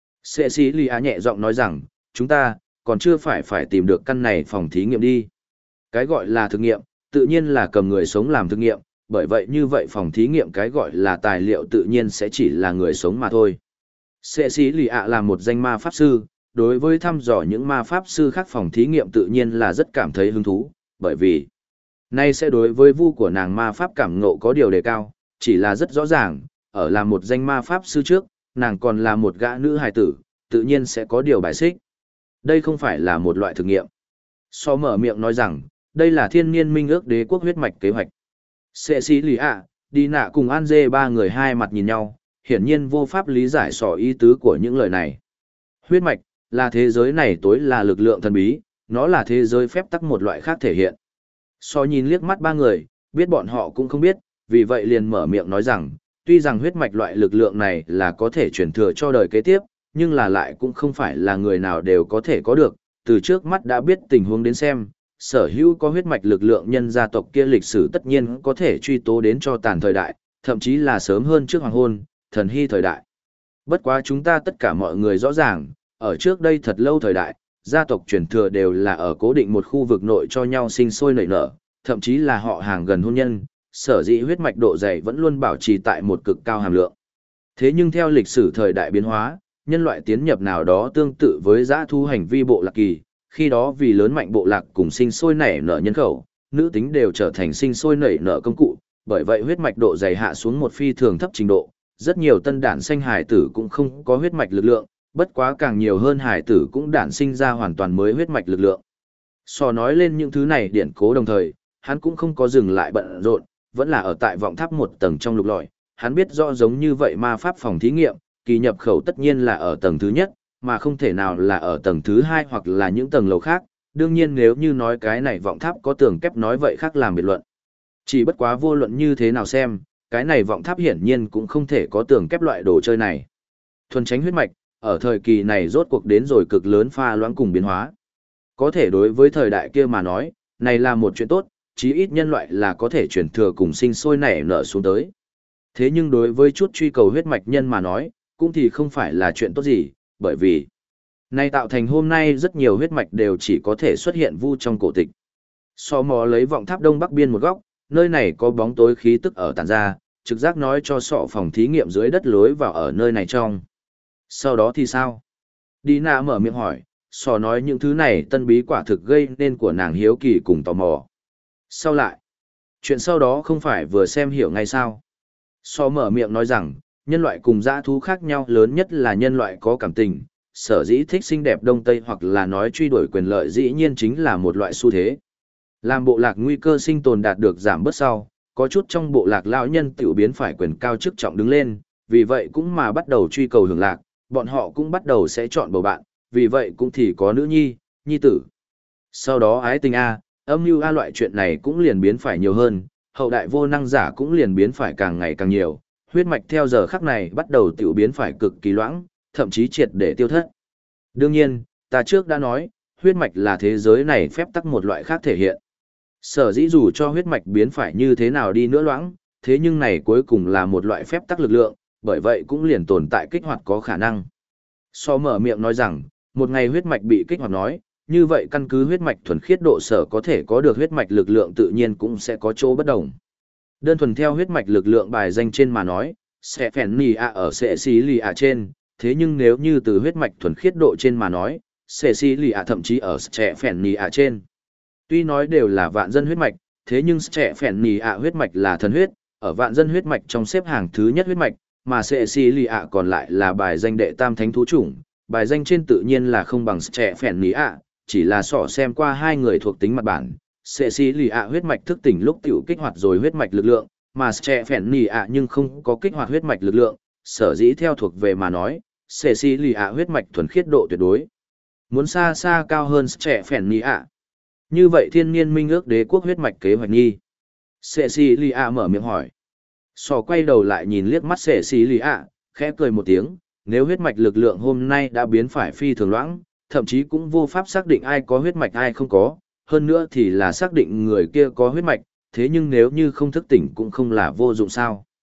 Cecilia nhẹ giọng nói rằng, chúng ta, còn chưa phải tìm được căn này phòng thí nghiệm đi. Cái gọi là thực nghiệm, tự nhiên là cầm người sống làm thực nghiệm, bởi vậy như vậy phòng thí nghiệm cái gọi là tài liệu tự nhiên sẽ chỉ là người sống mà thôi. Cecilia là một danh ma pháp sư, đối với thăm dò những ma pháp sư khác phòng thí nghiệm tự nhiên là rất cảm thấy hứng thú, bởi vì nay sẽ đối với vu của nàng ma pháp cảm ngộ có điều đề cao, chỉ là rất rõ ràng, ở là một danh ma pháp sư trước, nàng còn là một gã nữ hài tử, tự nhiên sẽ có điều bài xích. Đây không phải là một loại thực nghiệm. So mở miệng nói rằng, đây là thiên niên minh ước đế quốc huyết mạch kế hoạch. Cecilia, đi nạ cùng An Dê ba người hai mặt nhìn nhau, hiển nhiên vô pháp lý giải sỏ ý tứ của những lời này. Huyết mạch, là thế giới này tối là lực lượng thần bí, nó là thế giới phép tắc một loại khác thể hiện. So nhìn liếc mắt ba người, biết bọn họ cũng không biết, vì vậy liền mở miệng nói rằng, tuy rằng huyết mạch loại lực lượng này là có thể truyền thừa cho đời kế tiếp, nhưng là lại cũng không phải là người nào đều có thể có được, từ trước mắt đã biết tình huống đến xem, sở hữu có huyết mạch lực lượng nhân gia tộc kia lịch sử tất nhiên có thể truy tố đến cho tàn thời đại, thậm chí là sớm hơn trước hoàng hôn, thần hy thời đại. Bất quá chúng ta tất cả mọi người rõ ràng, ở trước đây thật lâu thời đại, gia tộc truyền thừa đều là ở cố định một khu vực nội cho nhau sinh sôi nảy nở, thậm chí là họ hàng gần hôn nhân, sở dĩ huyết mạch độ dày vẫn luôn bảo trì tại một cực cao hàm lượng. Thế nhưng theo lịch sử thời đại biến hóa, nhân loại tiến nhập nào đó tương tự với dã thu hành vi bộ lạc kỳ, khi đó vì lớn mạnh bộ lạc cùng sinh sôi nảy nở nhân khẩu, nữ tính đều trở thành sinh sôi nảy nở công cụ, bởi vậy huyết mạch độ dày hạ xuống một phi thường thấp trình độ, rất nhiều tân đản sinh hài tử cũng không có huyết mạch lực lượng, bất quá càng nhiều hơn hài tử cũng đản sinh ra hoàn toàn mới huyết mạch lực lượng. So nói lên những thứ này điển cố đồng thời, hắn cũng không có dừng lại bận rộn, vẫn là ở tại vọng tháp một tầng trong lục lọi, hắn biết rõ giống như vậy ma pháp phòng thí nghiệm, kỳ nhập khẩu tất nhiên là ở tầng thứ nhất, mà không thể nào là ở tầng thứ hai hoặc là những tầng lầu khác, đương nhiên nếu như nói cái này vọng tháp có tường kép nói vậy khác làm biệt luận. Chỉ bất quá vô luận như thế nào xem, cái này vọng tháp hiển nhiên cũng không thể có tường kép loại đồ chơi này. Thuần tránh huyết mạch, ở thời kỳ này rốt cuộc đến rồi cực lớn pha loãng cùng biến hóa. Có thể đối với thời đại kia mà nói, này là một chuyện tốt, chí ít nhân loại là có thể chuyển thừa cùng sinh sôi nảy nở xuống tới. Thế nhưng đối với chút truy cầu huyết mạch nhân mà nói, cũng thì không phải là chuyện tốt gì, bởi vì này tạo thành hôm nay rất nhiều huyết mạch đều chỉ có thể xuất hiện vu trong cổ tịch. So mò lấy vọng tháp đông bắc biên một góc, nơi này có bóng tối khí tức ở tản ra, trực giác nói cho sọ phòng thí nghiệm dưới đất lối vào ở nơi này trong. Sau đó thì sao? Đi nạ mở miệng hỏi, sò nói những thứ này tân bí quả thực gây nên của nàng hiếu kỳ cùng tò mò. Sau lại, chuyện sau đó không phải vừa xem hiểu ngay sao? So mở miệng nói rằng, nhân loại cùng dã thú khác nhau lớn nhất là nhân loại có cảm tình, sở dĩ thích xinh đẹp đông tây hoặc là nói truy đuổi quyền lợi dĩ nhiên chính là một loại xu thế. Làm bộ lạc nguy cơ sinh tồn đạt được giảm bớt sau, có chút trong bộ lạc lão nhân tiểu biến phải quyền cao chức trọng đứng lên, vì vậy cũng mà bắt đầu truy cầu hưởng lạc, bọn họ cũng bắt đầu sẽ chọn bầu bạn, vì vậy cũng thì có nữ nhi, nhi tử. Sau đó ái tình A, âm mưu A loại chuyện này cũng liền biến phải nhiều hơn, hậu đại vô năng giả cũng liền biến phải càng ngày càng nhiều, huyết mạch theo giờ khắc này bắt đầu tiểu biến phải cực kỳ loãng, thậm chí triệt để tiêu thất. Đương nhiên, ta trước đã nói, huyết mạch là thế giới này phép tắc một loại khác thể hiện. Sở dĩ dù cho huyết mạch biến phải như thế nào đi nữa loãng, thế nhưng này cuối cùng là một loại phép tắc lực lượng, bởi vậy cũng liền tồn tại kích hoạt có khả năng. So mở miệng nói rằng, một ngày huyết mạch bị kích hoạt nói, như vậy căn cứ huyết mạch thuần khiết độ sở có thể có được huyết mạch lực lượng tự nhiên cũng sẽ có chỗ bất đồng. Đơn thuần theo huyết mạch lực lượng bài danh trên mà nói, sẽ phèn nì ạ ở sẽ xí lì ạ trên, thế nhưng nếu như từ huyết mạch thuần khiết độ trên mà nói, sẽ xí lì ạ thậm chí ở sẽ phèn nì ạ trên. Tuy nói đều là vạn dân huyết mạch, thế nhưng sẽ phèn nì ạ huyết mạch là thần huyết, ở vạn dân huyết mạch trong xếp hàng thứ nhất huyết mạch, mà sẽ xí lì ạ còn lại là bài danh đệ tam thánh thú chủng, bài danh trên tự nhiên là không bằng sẽ phèn nì ạ, chỉ là sỏ xem qua hai người thuộc tính mặt bản. Sẽ xí lì ạ huyết mạch thức tỉnh lúc tiểu kích hoạt rồi huyết mạch lực lượng, mà sẽ phèn nì ạ nhưng không có kích hoạt huyết mạch lực lượng, sở dĩ theo thuộc về mà nói, sẽ xí lì ạ huyết mạch thuần khiết độ tuyệt đối muốn xa xa cao hơn sẽ phèn nì ạ. Như vậy thiên niên minh ước đế quốc huyết mạch kế hoạch nghi. Sẽ xí lì ạ mở miệng hỏi. Sò quay đầu lại nhìn liếc mắt sẽ xí lì ạ, khẽ cười một tiếng, nếu huyết mạch lực lượng hôm nay đã biến phải phi thường loãng, thậm chí cũng vô pháp xác định ai có huyết mạch ai không có, hơn nữa thì là xác định người kia có huyết mạch, thế nhưng nếu như không thức tỉnh cũng không là vô dụng sao.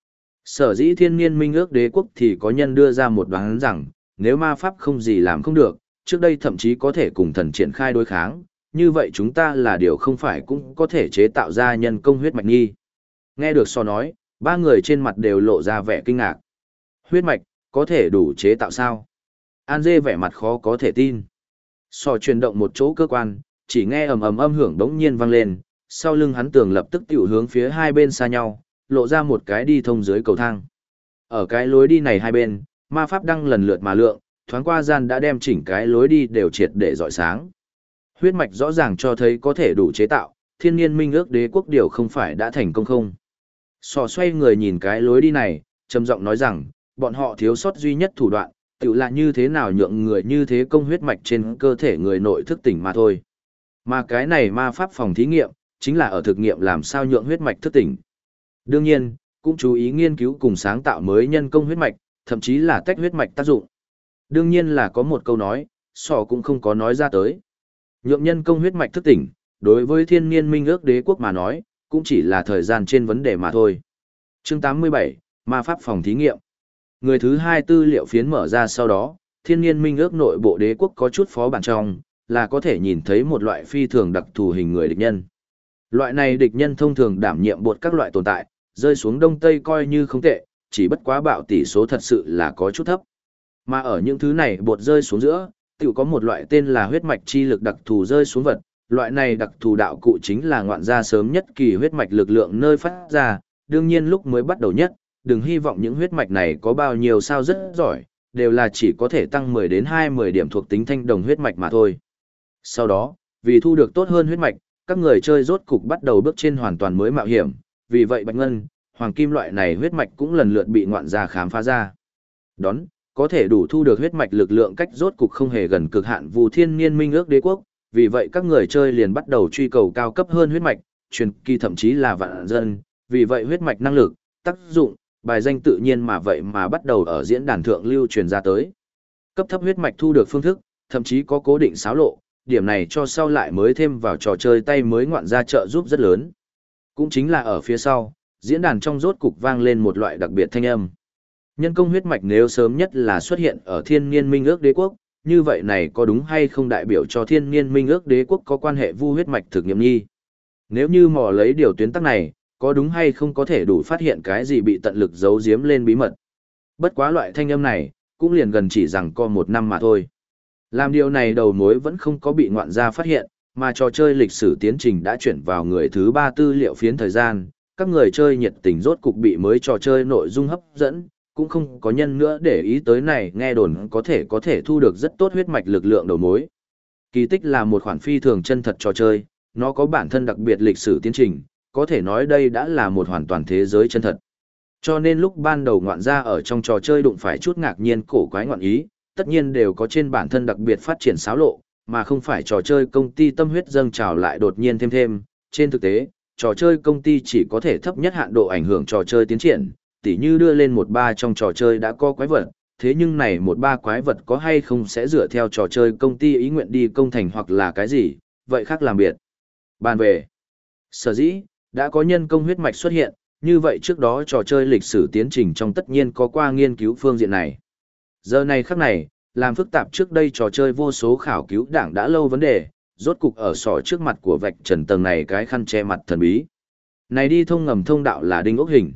Sở dĩ thiên niên minh ước đế quốc thì có nhân đưa ra một đoán rằng, nếu ma pháp không gì làm không được, trước đây thậm chí có thể cùng thần triển khai đối kháng, như vậy chúng ta là điều không phải cũng có thể chế tạo ra nhân công huyết mạch nghi. Nghe được so nói, ba người trên mặt đều lộ ra vẻ kinh ngạc. Huyết mạch, có thể đủ chế tạo sao? An dê vẻ mặt khó có thể tin. So chuyển động một chỗ cơ quan, chỉ nghe ầm ầm âm hưởng đống nhiên vang lên, sau lưng hắn tường lập tức tiểu hướng phía hai bên xa nhau, lộ ra một cái đi thông dưới cầu thang. Ở cái lối đi này hai bên, ma pháp đăng lần lượt mà lượng, thoáng qua gian đã đem chỉnh cái lối đi đều triệt để rọi sáng. Huyết mạch rõ ràng cho thấy có thể đủ chế tạo, thiên nhiên minh ước đế quốc điều không phải đã thành công không. Sò xoay người nhìn cái lối đi này, trầm giọng nói rằng, bọn họ thiếu sót duy nhất thủ đoạn, tự là như thế nào nhượng người như thế công huyết mạch trên cơ thể người nội thức tỉnh mà thôi. Mà cái này ma pháp phòng thí nghiệm, chính là ở thực nghiệm làm sao nhượng huyết mạch thức tỉnh. Đương nhiên, cũng chú ý nghiên cứu cùng sáng tạo mới nhân công huyết mạch, thậm chí là tách huyết mạch tác dụng. Đương nhiên là có một câu nói, sò cũng không có nói ra tới. Nhượng nhân công huyết mạch thức tỉnh, đối với thiên niên minh ước đế quốc mà nói, cũng chỉ là thời gian trên vấn đề mà thôi. Chương 87, Ma pháp phòng thí nghiệm. Người thứ hai tư liệu phiến mở ra sau đó, thiên niên minh ước nội bộ đế quốc có chút phó bản trong, là có thể nhìn thấy một loại phi thường đặc thù hình người địch nhân. Loại này địch nhân thông thường đảm nhiệm bột các loại tồn tại, rơi xuống đông tây coi như không tệ, chỉ bất quá bạo tỷ số thật sự là có chút thấp. Mà ở những thứ này bột rơi xuống giữa, tự có một loại tên là huyết mạch chi lực đặc thù rơi xuống vật, loại này đặc thù đạo cụ chính là ngoạn gia sớm nhất kỳ huyết mạch lực lượng nơi phát ra, đương nhiên lúc mới bắt đầu nhất, đừng hy vọng những huyết mạch này có bao nhiêu sao rất giỏi, đều là chỉ có thể tăng 10 đến 20 điểm thuộc tính thanh đồng huyết mạch mà thôi. Sau đó, vì thu được tốt hơn huyết mạch, các người chơi rốt cục bắt đầu bước trên hoàn toàn mới mạo hiểm, vì vậy bạch ngân, hoàng kim loại này huyết mạch cũng lần lượt bị ngoạn gia khám phá ra. Đón, có thể đủ thu được huyết mạch lực lượng cách rốt cục không hề gần cực hạn Vu Thiên Niên Minh ước đế quốc, vì vậy các người chơi liền bắt đầu truy cầu cao cấp hơn huyết mạch, truyền kỳ thậm chí là vạn dân, vì vậy huyết mạch năng lực, tác dụng, bài danh tự nhiên mà vậy mà bắt đầu ở diễn đàn thượng lưu truyền ra tới. Cấp thấp huyết mạch thu được phương thức, thậm chí có cố định xáo lộ, điểm này cho sau lại mới thêm vào trò chơi tay mới ngoạn ra trợ giúp rất lớn. Cũng chính là ở phía sau, diễn đàn trong rốt cục vang lên một loại đặc biệt thanh âm. Nhân công huyết mạch nếu sớm nhất là xuất hiện ở thiên niên minh ước đế quốc, như vậy này có đúng hay không đại biểu cho thiên niên minh ước đế quốc có quan hệ vu huyết mạch thực nghiệm nghi? Nếu như mò lấy điều tuyến tắc này, có đúng hay không có thể đủ phát hiện cái gì bị tận lực giấu giếm lên bí mật? Bất quá loại thanh âm này, cũng liền gần chỉ rằng có 1 năm mà thôi. Làm điều này đầu mối vẫn không có bị ngoạn gia phát hiện, mà trò chơi lịch sử tiến trình đã chuyển vào người thứ 3 tư liệu phiến thời gian, các người chơi nhiệt tình rốt cục bị mới trò chơi nội dung hấp dẫn, cũng không có nhân nữa để ý tới này nghe đồn có thể thu được rất tốt huyết mạch lực lượng đầu mối. Kỳ tích là một khoản phi thường chân thật trò chơi, nó có bản thân đặc biệt lịch sử tiến trình, có thể nói đây đã là một hoàn toàn thế giới chân thật. Cho nên lúc ban đầu ngoạn gia ở trong trò chơi đụng phải chút ngạc nhiên cổ quái ngoạn ý, tất nhiên đều có trên bản thân đặc biệt phát triển xáo lộ, mà không phải trò chơi công ty tâm huyết dâng trào lại đột nhiên thêm. Trên thực tế, trò chơi công ty chỉ có thể thấp nhất hạn độ ảnh hưởng trò chơi tiến triển, tỉ như đưa lên 1-3 trong trò chơi đã có quái vật, thế nhưng này 1-3 quái vật có hay không sẽ dựa theo trò chơi công ty ý nguyện đi công thành hoặc là cái gì, vậy khác làm biệt. Bàn về, sở dĩ, đã có nhân công huyết mạch xuất hiện, như vậy trước đó trò chơi lịch sử tiến trình trong tất nhiên có qua nghiên cứu phương diện này. Giờ này khắc này, làm phức tạp trước đây trò chơi vô số khảo cứu đảng đã lâu vấn đề, rốt cục ở sỏ trước mặt của vạch trần tầng này cái khăn che mặt thần bí. Này đi thông ngầm thông đạo là đinh ốc hình.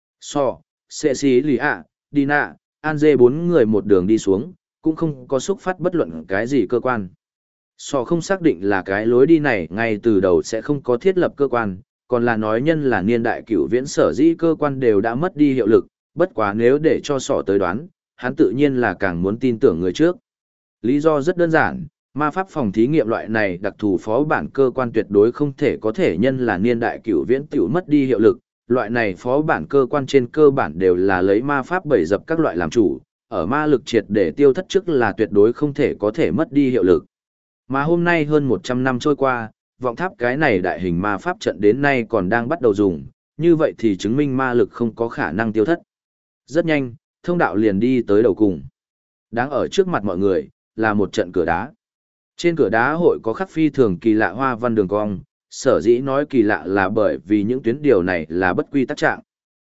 Cecilia, Dina, Anje 4 người một đường đi xuống, cũng không có xúc phát bất luận cái gì cơ quan. Không xác định là cái lối đi này ngay từ đầu sẽ không có thiết lập cơ quan, còn là nói nhân là niên đại cửu viễn sở dĩ cơ quan đều đã mất đi hiệu lực, bất quá nếu để cho tới đoán, hắn tự nhiên là càng muốn tin tưởng người trước. Lý do rất đơn giản, ma pháp phòng thí nghiệm loại này đặc thù phó bản cơ quan tuyệt đối không thể có thể nhân là niên đại cửu viễn tiểu mất đi hiệu lực, loại này phó bản cơ quan trên cơ bản đều là lấy ma pháp bẩy dập các loại làm chủ, ở ma lực triệt để tiêu thất trước là tuyệt đối không thể có thể mất đi hiệu lực. Mà hôm nay hơn 100 năm trôi qua, vọng tháp cái này đại hình ma pháp trận đến nay còn đang bắt đầu dùng, như vậy thì chứng minh ma lực không có khả năng tiêu thất. Rất nhanh, thông đạo liền đi tới đầu cùng. Đáng ở trước mặt mọi người, là một trận cửa đá. Trên cửa đá hội có khắc phi thường kỳ lạ hoa văn đường cong, sở dĩ nói kỳ lạ là bởi vì những tuyến điều này là bất quy tắc trạng.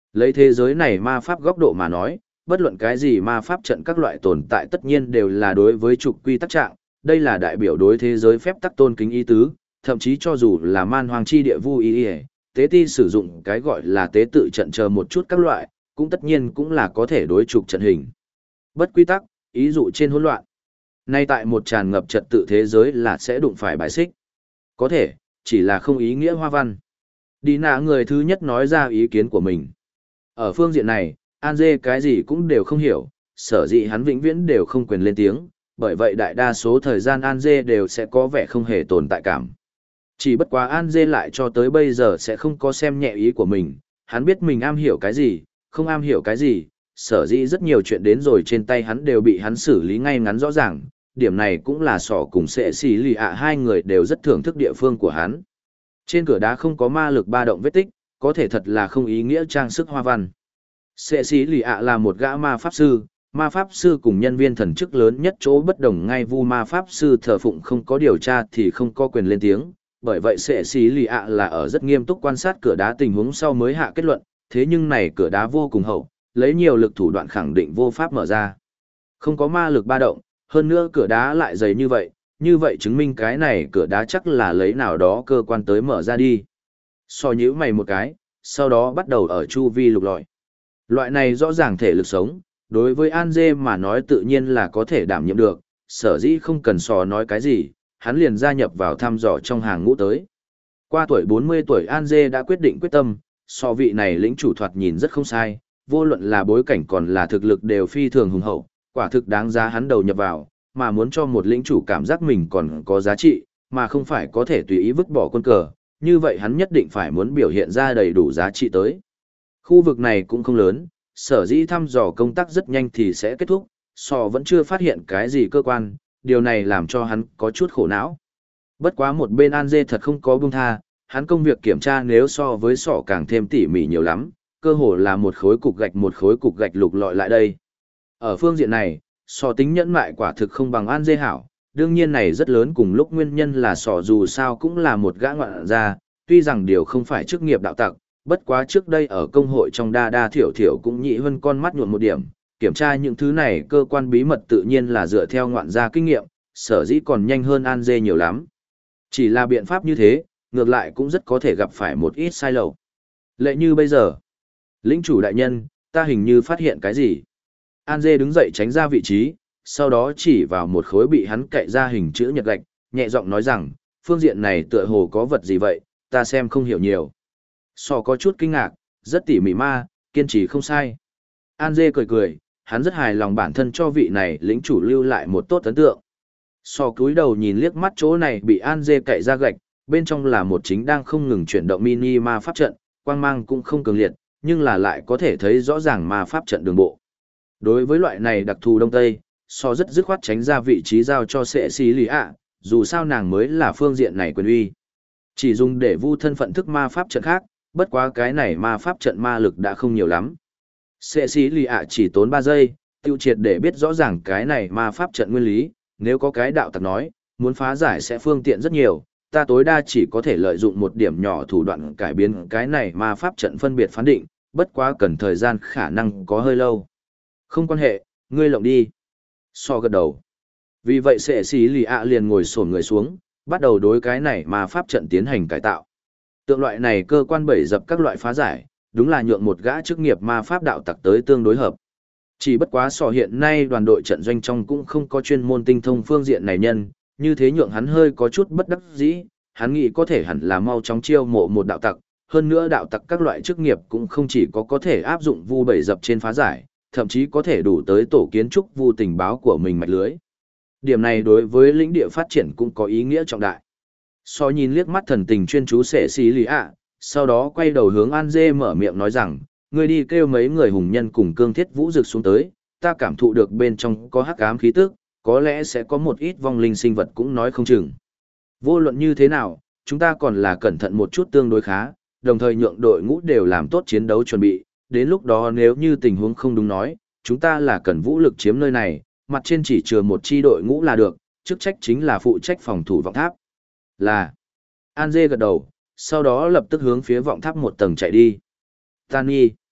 Lấy thế giới này ma pháp góc độ mà nói, bất luận cái gì ma pháp trận các loại tồn tại tất nhiên đều là đối với trục quy tắc trạng, đây là đại biểu đối thế giới phép tắc tôn kính ý tứ, thậm chí cho dù là man hoàng chi địa vu ý, tế ti sử dụng cái gọi là tế tự trận chờ một chút các loại, cũng tất nhiên cũng là có thể đối trục trận hình. Bất quy tắc, ý dụ trên hỗn loạn. Nay tại một tràn ngập trật tự thế giới là sẽ đụng phải bài xích. Có thể, chỉ là không ý nghĩa hoa văn. Đi nạ người thứ nhất nói ra ý kiến của mình. Ở phương diện này, An Dê cái gì cũng đều không hiểu, sở dĩ hắn vĩnh viễn đều không quyền lên tiếng, bởi vậy đại đa số thời gian An Dê đều sẽ có vẻ không hề tồn tại cảm. Chỉ bất quá An Dê lại cho tới bây giờ sẽ không có xem nhẹ ý của mình, hắn biết mình am hiểu cái gì, không am hiểu cái gì, sở dĩ rất nhiều chuyện đến rồi trên tay hắn đều bị hắn xử lý ngay ngắn rõ ràng, điểm này cũng là sỏ cùng sệ xì lì ạ hai người đều rất thưởng thức địa phương của hắn. Trên cửa đá không có ma lực ba động vết tích, có thể thật là không ý nghĩa trang sức hoa văn. Sệ xì lì ạ là một gã ma pháp sư cùng nhân viên thần chức lớn nhất chỗ bất đồng ngay vu ma pháp sư thờ phụng không có điều tra thì không có quyền lên tiếng, bởi vậy sệ xì lì ạ là ở rất nghiêm túc quan sát cửa đá tình huống sau mới hạ kết luận, thế nhưng này cửa đá vô cùng hậu, lấy nhiều lực thủ đoạn khẳng định vô pháp mở ra. Không có ma lực ba động, hơn nữa cửa đá lại dày như vậy chứng minh cái này cửa đá chắc là lấy nào đó cơ quan tới mở ra đi. So nhíu mày một cái, sau đó bắt đầu ở chu vi lục lọi. Loại này rõ ràng thể lực sống, đối với An Dê mà nói tự nhiên là có thể đảm nhiệm được, sở dĩ không cần sò nói cái gì, hắn liền gia nhập vào thăm dò trong hàng ngũ tới. Qua tuổi 40 tuổi An Dê đã quyết định quyết tâm, so vị này lĩnh chủ thoạt nhìn rất không sai, vô luận là bối cảnh còn là thực lực đều phi thường hùng hậu, quả thực đáng giá hắn đầu nhập vào, mà muốn cho một lĩnh chủ cảm giác mình còn có giá trị, mà không phải có thể tùy ý vứt bỏ quân cờ, như vậy hắn nhất định phải muốn biểu hiện ra đầy đủ giá trị tới. Khu vực này cũng không lớn, sở dĩ thăm dò công tác rất nhanh thì sẽ kết thúc, sò vẫn chưa phát hiện cái gì cơ quan, điều này làm cho hắn có chút khổ não. Bất quá một bên An Dê thật không có buông tha, hắn công việc kiểm tra nếu so với sọ càng thêm tỉ mỉ nhiều lắm, cơ hồ là một khối cục gạch lục lọi lại đây. Ở phương diện này, sọ tính nhẫn mại quả thực không bằng An Dê hảo, đương nhiên này rất lớn cùng lúc nguyên nhân là sọ dù sao cũng là một gã ngoạn gia, tuy rằng điều không phải chức nghiệp đạo tặc, bất quá trước đây ở công hội trong đa thiểu thiểu cũng nhị hơn con mắt nhuộm một điểm, kiểm tra những thứ này cơ quan bí mật tự nhiên là dựa theo ngoạn gia kinh nghiệm, sở dĩ còn nhanh hơn An Dê nhiều lắm. Chỉ là biện pháp như thế, ngược lại cũng rất có thể gặp phải một ít sai lầm. Lệ như bây giờ, lĩnh chủ đại nhân, ta hình như phát hiện cái gì. An Dê đứng dậy tránh ra vị trí, sau đó chỉ vào một khối bị hắn cậy ra hình chữ nhật gạch, nhẹ giọng nói rằng, phương diện này tựa hồ có vật gì vậy, ta xem không hiểu nhiều. Sò có chút kinh ngạc, rất tỉ mỉ ma, kiên trì không sai. An Dê cười, hắn rất hài lòng bản thân cho vị này lĩnh chủ lưu lại một tốt ấn tượng. Sò cúi đầu nhìn liếc mắt chỗ này bị An Dê cậy ra gạch, bên trong là một chính đang không ngừng chuyển động mini ma pháp trận, quang mang cũng không cường liệt, nhưng là lại có thể thấy rõ ràng ma pháp trận đường bộ. Đối với loại này đặc thù Đông Tây, Sò rất dứt khoát tránh ra vị trí giao cho Sệ Xí Lì ạ, dù sao nàng mới là phương diện này quyền uy. Chỉ dùng để vu thân phận thức ma pháp trận khác, bất quá cái này ma pháp trận ma lực đã không nhiều lắm. Sệ Xí Lì ạ chỉ tốn 3 giây, tiêu triệt để biết rõ ràng cái này ma pháp trận nguyên lý, nếu có cái đạo tặc nói, muốn phá giải sẽ phương tiện rất nhiều, ta tối đa chỉ có thể lợi dụng một điểm nhỏ thủ đoạn cải biến cái này ma pháp trận phân biệt phán định, bất quá cần thời gian khả năng có hơi lâu. Không quan hệ, ngươi lộng đi. So gật đầu. Vì vậy Sệ Xí Lì ạ liền ngồi xổm người xuống, bắt đầu đối cái này ma pháp trận tiến hành cải tạo. Tượng loại này cơ quan bẩy dập các loại phá giải, đúng là nhượng một gã chức nghiệp ma pháp đạo tặc tới tương đối hợp. Chỉ bất quá sò hiện nay đoàn đội trận doanh trong cũng không có chuyên môn tinh thông phương diện này nhân, như thế nhượng hắn hơi có chút bất đắc dĩ, hắn nghĩ có thể hẳn là mau chóng chiêu mộ một đạo tặc, hơn nữa đạo tặc các loại chức nghiệp cũng không chỉ có thể áp dụng vu bẩy dập trên phá giải, thậm chí có thể đủ tới tổ kiến trúc vu tình báo của mình mạch lưới. Điểm này đối với lĩnh địa phát triển cũng có ý nghĩa trọng đại. So nhìn liếc mắt thần tình chuyên chú Sệ Xí Lì ạ, sau đó quay đầu hướng An Dê mở miệng nói rằng, ngươi đi kêu mấy người hùng nhân cùng cương thiết vũ rực xuống tới, ta cảm thụ được bên trong có hắc ám khí tức, có lẽ sẽ có một ít vong linh sinh vật cũng nói không chừng. Vô luận như thế nào, chúng ta còn là cẩn thận một chút tương đối khá, đồng thời nhượng đội ngũ đều làm tốt chiến đấu chuẩn bị, đến lúc đó nếu như tình huống không đúng nói, chúng ta là cần vũ lực chiếm nơi này, mặt trên chỉ chừa một chi đội ngũ là được, chức trách chính là phụ trách phòng thủ vọng tháp. Là. An Dê gật đầu, sau đó lập tức hướng phía vọng tháp một tầng chạy đi. Tani.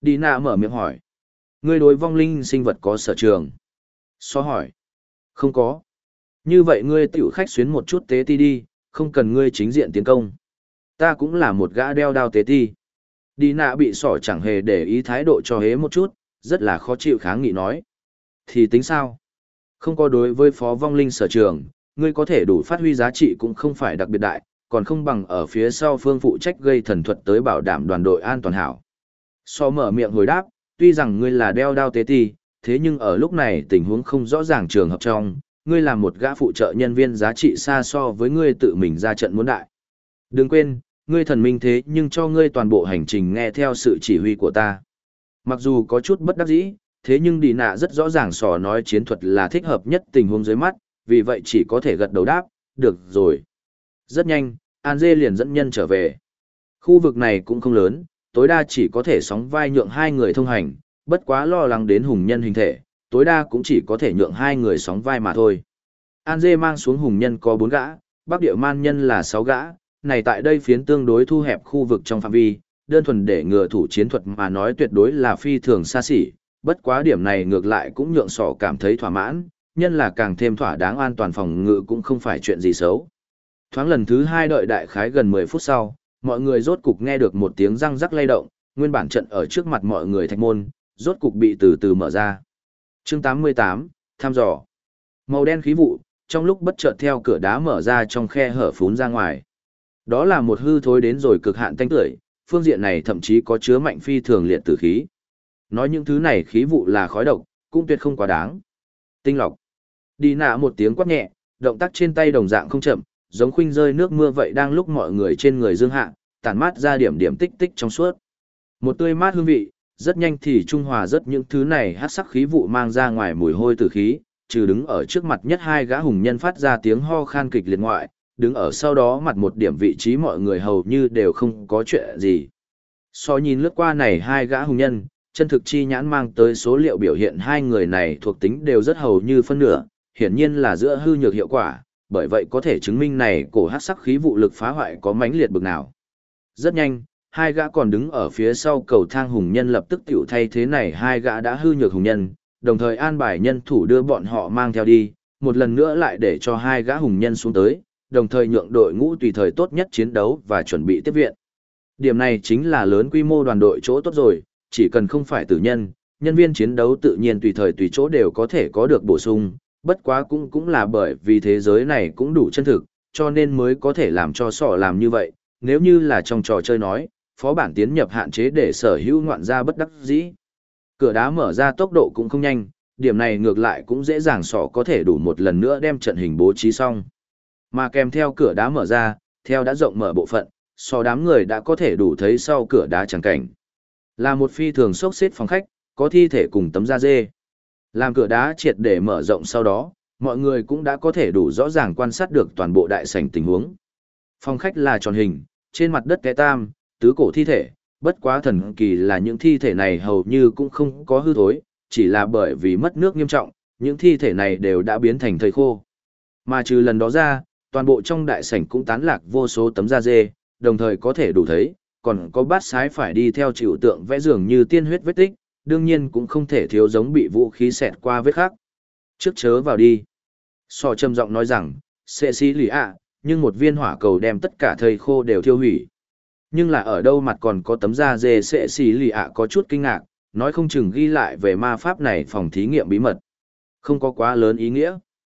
Đi nạ mở miệng hỏi. Ngươi đối vong linh sinh vật có sở trường? So hỏi. Không có. Như vậy ngươi tiểu khách xuyến một chút tế ti đi, không cần ngươi chính diện tiến công. Ta cũng là một gã đeo đao tế ti. Đi nạ bị sỏ chẳng hề để ý thái độ cho hế một chút, rất là khó chịu kháng nghị nói. Thì tính sao? Không có đối với phó vong linh sở trường, ngươi có thể đủ phát huy giá trị cũng không phải đặc biệt đại, còn không bằng ở phía sau phương phụ trách gây thần thuật tới bảo đảm đoàn đội an toàn hảo. So mở miệng hồi đáp, tuy rằng ngươi là đeo đao tế ti, thế nhưng ở lúc này tình huống không rõ ràng trường hợp trong, ngươi là một gã phụ trợ nhân viên giá trị xa so với ngươi tự mình ra trận muốn đại. Đừng quên, ngươi thần minh thế nhưng cho ngươi toàn bộ hành trình nghe theo sự chỉ huy của ta. Mặc dù có chút bất đắc dĩ, thế nhưng đi nạ rất rõ ràng sò nói chiến thuật là thích hợp nhất tình huống dưới mắt, vì vậy chỉ có thể gật đầu đáp, được rồi. Rất nhanh, An Dê liền dẫn nhân trở về. Khu vực này cũng không lớn, tối đa chỉ có thể sóng vai nhượng hai người thông hành, bất quá lo lắng đến hùng nhân hình thể, tối đa cũng chỉ có thể nhượng hai người sóng vai mà thôi. An Dê mang xuống hùng nhân có 4 gã, Bắc Địa Man nhân là 6 gã, này tại đây phiến tương đối thu hẹp khu vực trong phạm vi, đơn thuần để ngừa thủ chiến thuật mà nói tuyệt đối là phi thường xa xỉ, bất quá điểm này ngược lại cũng nhượng sỏ cảm thấy thỏa mãn, nhân là càng thêm thỏa đáng an toàn phòng ngự cũng không phải chuyện gì xấu. Thoáng lần thứ 2 đợi đại khái gần 10 phút sau, mọi người rốt cục nghe được một tiếng răng rắc lay động, nguyên bản trận ở trước mặt mọi người thạch môn, rốt cục bị từ từ mở ra. Chương 88, thăm dò. Màu đen khí vụ, trong lúc bất chợt theo cửa đá mở ra trong khe hở phún ra ngoài. Đó là một hư thối đến rồi cực hạn tanh tưởi, phương diện này thậm chí có chứa mạnh phi thường liệt tử khí. Nói những thứ này khí vụ là khói độc, cũng tuyệt không quá đáng. Tinh lọc. Đi nạ một tiếng quát nhẹ, động tác trên tay đồng dạng không chậm, giống khuynh rơi nước mưa vậy đang lúc mọi người trên người dương hạ, tản mát ra điểm điểm tích tích trong suốt. Một tươi mát hương vị, rất nhanh thì trung hòa rất những thứ này hắc sắc khí vụ mang ra ngoài mùi hôi tử khí, trừ đứng ở trước mặt nhất hai gã hùng nhân phát ra tiếng ho khan kịch liệt ngoại, đứng ở sau đó mặt một điểm vị trí mọi người hầu như đều không có chuyện gì. So nhìn lướt qua này hai gã hùng nhân, chân thực chi nhãn mang tới số liệu biểu hiện hai người này thuộc tính đều rất hầu như phân nửa, hiển nhiên là giữa hư nhược hiệu quả, bởi vậy có thể chứng minh này cổ hắc sắc khí vụ lực phá hoại có mãnh liệt bực nào. Rất nhanh, hai gã còn đứng ở phía sau cầu thang hùng nhân lập tức tiểu thay thế này hai gã đã hư nhược hùng nhân, đồng thời an bài nhân thủ đưa bọn họ mang theo đi, một lần nữa lại để cho hai gã hùng nhân xuống tới, đồng thời nhượng đội ngũ tùy thời tốt nhất chiến đấu và chuẩn bị tiếp viện. Điểm này chính là lớn quy mô đoàn đội chỗ tốt rồi, chỉ cần không phải tử nhân, nhân viên chiến đấu tự nhiên tùy thời tùy chỗ đều có thể có được bổ sung, bất quá cũng là bởi vì thế giới này cũng đủ chân thực, cho nên mới có thể làm cho sỏ làm như vậy, nếu như là trong trò chơi nói, phó bản tiến nhập hạn chế để sở hữu ngoạn gia bất đắc dĩ. Cửa đá mở ra tốc độ cũng không nhanh, điểm này ngược lại cũng dễ dàng sỏ có thể đủ một lần nữa đem trận hình bố trí xong. Mà kèm theo cửa đá mở ra, theo đã rộng mở bộ phận, so đám người đã có thể đủ thấy sau cửa đá chẳng cảnh. Là một phi thường xốc xếp phòng khách, có thi thể cùng tấm da dê. Làm cửa đá triệt để mở rộng sau đó, mọi người cũng đã có thể đủ rõ ràng quan sát được toàn bộ đại sảnh tình huống. Phòng khách là tròn hình, trên mặt đất cái tam, tứ cổ thi thể, bất quá thần kỳ là những thi thể này hầu như cũng không có hư thối, chỉ là bởi vì mất nước nghiêm trọng, những thi thể này đều đã biến thành thây khô. Mà trừ lần đó ra, toàn bộ trong đại sảnh cũng tán lạc vô số tấm da dê, đồng thời có thể đủ thấy, còn có bát sái phải đi theo chịu tượng vẽ dường như tiên huyết vết tích, đương nhiên cũng không thể thiếu giống bị vũ khí xẹt qua vết khác. Trước chớ vào đi. Sò trầm giọng nói rằng, sẽ xí lì ạ, nhưng một viên hỏa cầu đem tất cả thây khô đều thiêu hủy. Nhưng là ở đâu mặt còn có tấm da dê sẽ xí lì ạ có chút kinh ngạc, nói không chừng ghi lại về ma pháp này phòng thí nghiệm bí mật. Không có quá lớn ý nghĩa.